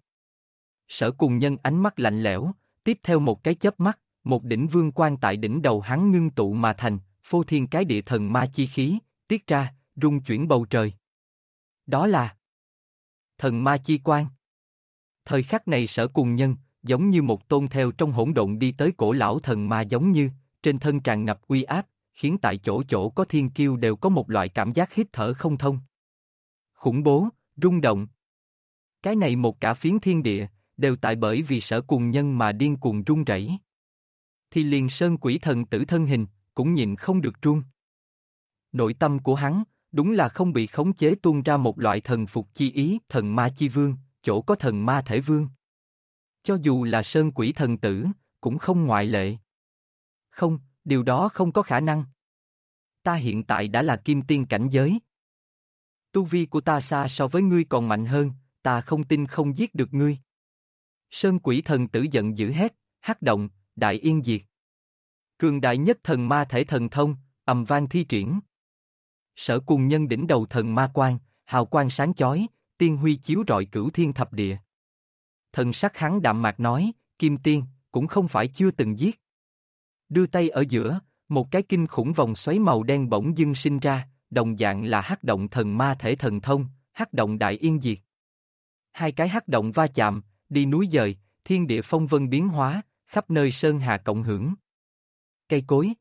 Sở Cùng Nhân ánh mắt lạnh lẽo, tiếp theo một cái chớp mắt, một đỉnh vương quan tại đỉnh đầu hắn ngưng tụ mà thành, phô thiên cái địa thần ma chi khí, tiết ra, rung chuyển bầu trời. Đó là Thần ma chi quan. Thời khắc này Sở Cùng Nhân, giống như một tôn theo trong hỗn độn đi tới cổ lão thần ma giống như, trên thân tràn ngập uy áp, khiến tại chỗ chỗ có thiên kiêu đều có một loại cảm giác hít thở không thông. Khủng bố, rung động. Cái này một cả phiến thiên địa, đều tại bởi vì Sở Cùng Nhân mà điên cuồng rung rẩy. Thì liền Sơn Quỷ Thần Tử thân hình, cũng nhịn không được run. Nội tâm của hắn, đúng là không bị khống chế tuôn ra một loại thần phục chi ý, thần ma chi vương, chỗ có thần ma thể vương. Cho dù là Sơn Quỷ Thần Tử, cũng không ngoại lệ. Không, điều đó không có khả năng. Ta hiện tại đã là kim tiên cảnh giới. Tu vi của ta xa so với ngươi còn mạnh hơn, ta không tin không giết được ngươi. Sơn Quỷ Thần Tử giận dữ hét, hắc động, đại yên diệt. Cường đại nhất thần ma thể thần thông, ầm vang thi triển. Sở Cùng Nhân đỉnh đầu thần ma quan, hào quang sáng chói, tiên huy chiếu rọi cửu thiên thập địa. Thần sắc hắn đạm mạc nói, kim tiên, cũng không phải chưa từng giết. Đưa tay ở giữa, một cái kinh khủng vòng xoáy màu đen bỗng dưng sinh ra, đồng dạng là hắc động thần ma thể thần thông, hắc động đại yên diệt. Hai cái hắc động va chạm, đi núi dời, thiên địa phong vân biến hóa, khắp nơi sơn hà cộng hưởng. Cây cối,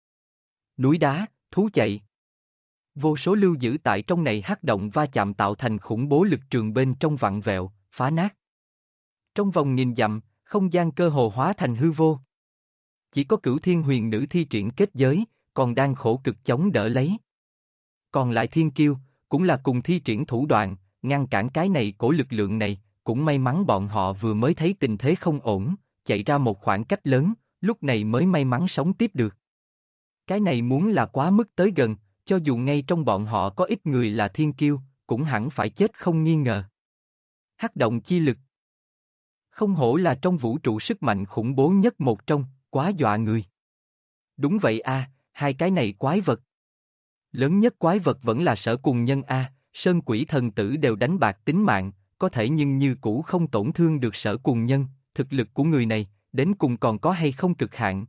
núi đá, thú chạy. Vô số lưu giữ tại trong này hắc động va chạm tạo thành khủng bố lực trường bên trong vặn vẹo, phá nát. Trong vòng nghìn dặm, không gian cơ hồ hóa thành hư vô. Chỉ có Cửu Thiên Huyền Nữ thi triển kết giới, còn đang khổ cực chống đỡ lấy. Còn lại thiên kiêu, cũng là cùng thi triển thủ đoạn, ngăn cản cái này cổ lực lượng này, cũng may mắn bọn họ vừa mới thấy tình thế không ổn, chạy ra một khoảng cách lớn, lúc này mới may mắn sống tiếp được. Cái này muốn là quá mức tới gần, cho dù ngay trong bọn họ có ít người là thiên kiêu, cũng hẳn phải chết không nghi ngờ. Hắc động chi lực. Không hổ là trong vũ trụ sức mạnh khủng bố nhất một trong, quá dọa người. Đúng vậy a, hai cái này quái vật. Lớn nhất quái vật vẫn là Sở Cùng Nhân a, Sơn Quỷ Thần Tử đều đánh bạc tính mạng, có thể nhưng như cũ không tổn thương được Sở Cùng Nhân, thực lực của người này, đến cùng còn có hay không cực hạn.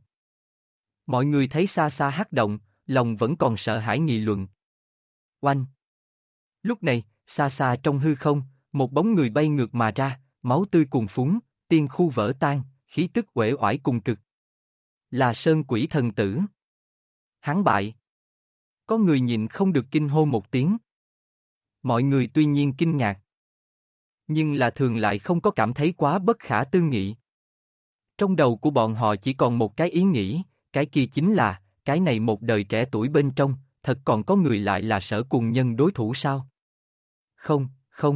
Mọi người thấy xa xa hắc động, lòng vẫn còn sợ hãi nghị luận. Oanh! Lúc này, xa xa trong hư không, một bóng người bay ngược mà ra, máu tươi cuồn phún, tiên khu vỡ tan, khí tức uể oải cùng cực. Là Sơn Quỷ Thần Tử. Hắn bại. Có người nhịn không được kinh hô một tiếng. Mọi người tuy nhiên kinh ngạc, nhưng là thường lại không có cảm thấy quá bất khả tư nghị. Trong đầu của bọn họ chỉ còn một cái ý nghĩ, cái kia chính là, cái này một đời trẻ tuổi bên trong, thật còn có người lại là Sở Cùng Nhân đối thủ sao? Không, không.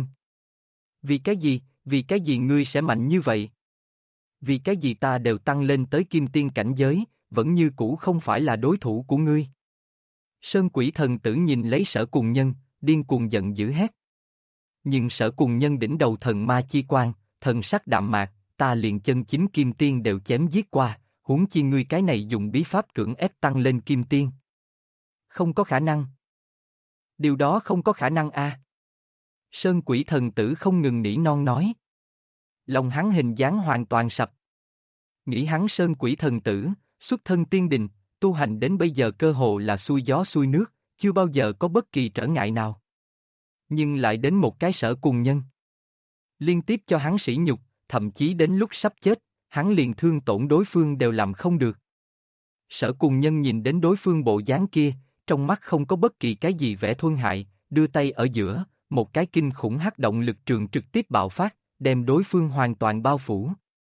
Vì cái gì ngươi sẽ mạnh như vậy? Vì cái gì ta đều tăng lên tới kim tiên cảnh giới, vẫn như cũ không phải là đối thủ của ngươi? Sơn Quỷ Thần Tử nhìn lấy Sở Cùng Nhân, điên cuồng giận dữ hét. Nhưng Sở Cùng Nhân đỉnh đầu thần ma chi quan, thần sắc đạm mạc, ta liền chân chính kim tiên đều chém giết qua, huống chi ngươi cái này dùng bí pháp cưỡng ép tăng lên kim tiên. Không có khả năng. Điều đó không có khả năng a. Sơn Quỷ Thần Tử không ngừng nỉ non nói. Lòng hắn hình dáng hoàn toàn sập. Nghĩ hắn Sơn Quỷ Thần Tử, xuất thân tiên đình, tu hành đến bây giờ cơ hồ là xuôi gió xuôi nước, chưa bao giờ có bất kỳ trở ngại nào. Nhưng lại đến một cái Sở Cùng Nhân. Liên tiếp cho hắn sỉ nhục, thậm chí đến lúc sắp chết, hắn liền thương tổn đối phương đều làm không được. Sở Cùng Nhân nhìn đến đối phương bộ dáng kia, trong mắt không có bất kỳ cái gì vẻ thương hại, đưa tay ở giữa, một cái kinh khủng hắc động lực trường trực tiếp bạo phát, đem đối phương hoàn toàn bao phủ.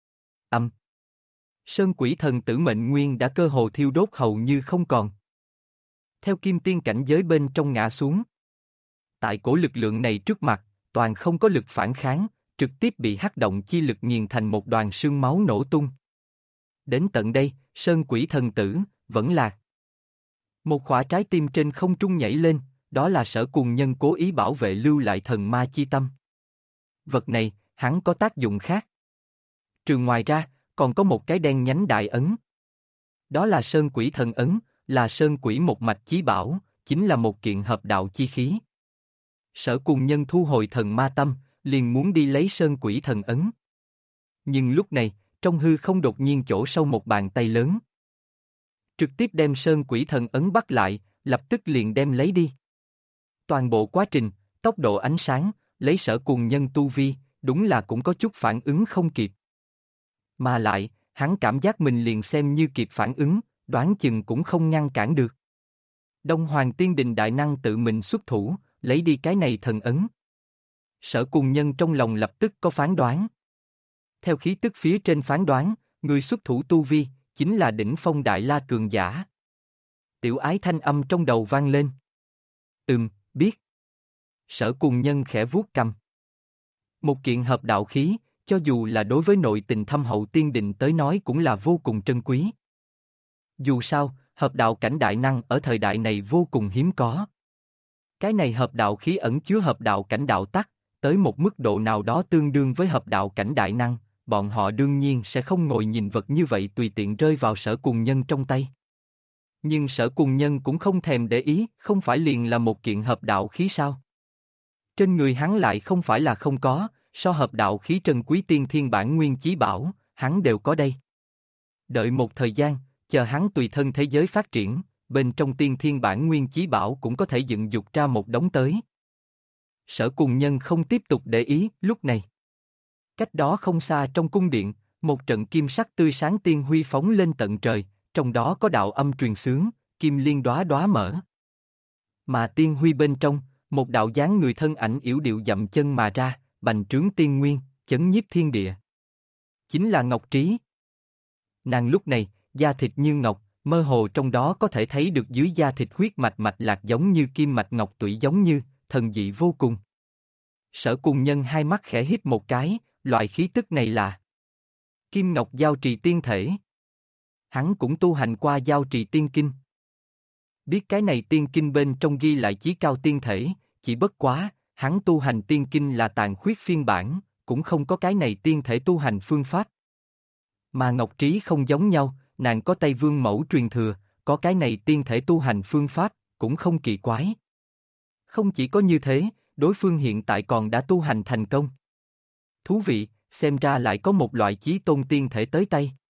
Sơn Quỷ Thần Tử mệnh nguyên đã cơ hồ thiêu đốt hầu như không còn. Theo kim tiên cảnh giới bên trong ngã xuống. Tại cổ lực lượng này trước mặt, toàn không có lực phản kháng, trực tiếp bị hắc động chi lực nghiền thành một đoàn sương máu nổ tung. Đến tận đây, Sơn Quỷ Thần Tử, vẫn lạc. Một khỏa trái tim trên không trung nhảy lên, đó là Sở Cùng Nhân cố ý bảo vệ lưu lại thần ma chi tâm. Vật này, hắn có tác dụng khác. Trừ ngoài ra, còn có một cái đen nhánh đại ấn. Đó là Sơn Quỷ Thần Ấn, là Sơn Quỷ một mạch chí bảo, chính là một kiện hợp đạo chi khí. Sở Cùng Nhân thu hồi thần ma tâm, liền muốn đi lấy Sơn Quỷ Thần Ấn. Nhưng lúc này, trong hư không đột nhiên chỗ sâu một bàn tay lớn. Trực tiếp đem Sơn Quỷ Thần Ấn bắt lại, lập tức liền đem lấy đi. Toàn bộ quá trình, tốc độ ánh sáng, lấy Sở Cùng Nhân tu vi, đúng là cũng có chút phản ứng không kịp. Mà lại, hắn cảm giác mình liền xem như kịp phản ứng, đoán chừng cũng không ngăn cản được. Đông Hoàng Tiên Đình đại năng tự mình xuất thủ, lấy đi cái này thần ấn. Sở Cùng Nhân trong lòng lập tức có phán đoán. Theo khí tức phía trên phán đoán, người xuất thủ tu vi, chính là đỉnh phong đại la cường giả. Tiểu ái thanh âm trong đầu vang lên. Biết. Sở Cùng Nhân khẽ vuốt cầm. Một kiện hợp đạo khí, cho dù là đối với nội tình thâm hậu tiên đình tới nói cũng là vô cùng trân quý. Dù sao, hợp đạo cảnh đại năng ở thời đại này vô cùng hiếm có. Cái này hợp đạo khí ẩn chứa hợp đạo cảnh đạo tắc, tới một mức độ nào đó tương đương với hợp đạo cảnh đại năng, bọn họ đương nhiên sẽ không ngồi nhìn vật như vậy tùy tiện rơi vào Sở Cùng Nhân trong tay. Nhưng Sở Cùng Nhân cũng không thèm để ý, không phải liền là một kiện hợp đạo khí sao? Trên người hắn lại không phải là không có, so hợp đạo khí trân quý tiên thiên bản nguyên chí bảo, hắn đều có đây. Đợi một thời gian, chờ hắn tùy thân thế giới phát triển, bên trong tiên thiên bản nguyên chí bảo cũng có thể dựng dục ra một đống tới. Sở Cùng Nhân không tiếp tục để ý, lúc này. Cách đó không xa trong cung điện, một trận kim sắc tươi sáng tiên huy phóng lên tận trời, trong đó có đạo âm truyền xướng, kim liên đóa đóa mở. Mà tiên huy bên trong, một đạo dáng người thân ảnh yểu điệu dậm chân mà ra, bành trướng tiên nguyên, chấn nhiếp thiên địa. Chính là Ngọc Trí. Nàng lúc này, da thịt như ngọc, mơ hồ trong đó có thể thấy được dưới da thịt huyết mạch mạch lạc giống như kim mạch ngọc tủy giống như, thần dị vô cùng. Sở Cùng Nhân hai mắt khẽ híp một cái, loại khí tức này là Kim Ngọc Giao Trì Tiên Thể. Hắn cũng tu hành qua Giao Trì Tiên Kinh. Biết cái này tiên kinh bên trong ghi lại chí cao tiên thể, chỉ bất quá, hắn tu hành tiên kinh là tàn khuyết phiên bản, cũng không có cái này tiên thể tu hành phương pháp. Mà Ngọc Trí không giống nhau, nàng có Tây Vương mẫu truyền thừa, có cái này tiên thể tu hành phương pháp, cũng không kỳ quái. Không chỉ có như thế, đối phương hiện tại còn đã tu hành thành công. Thú vị, xem ra lại có một loại chí tôn tiên thể tới tay.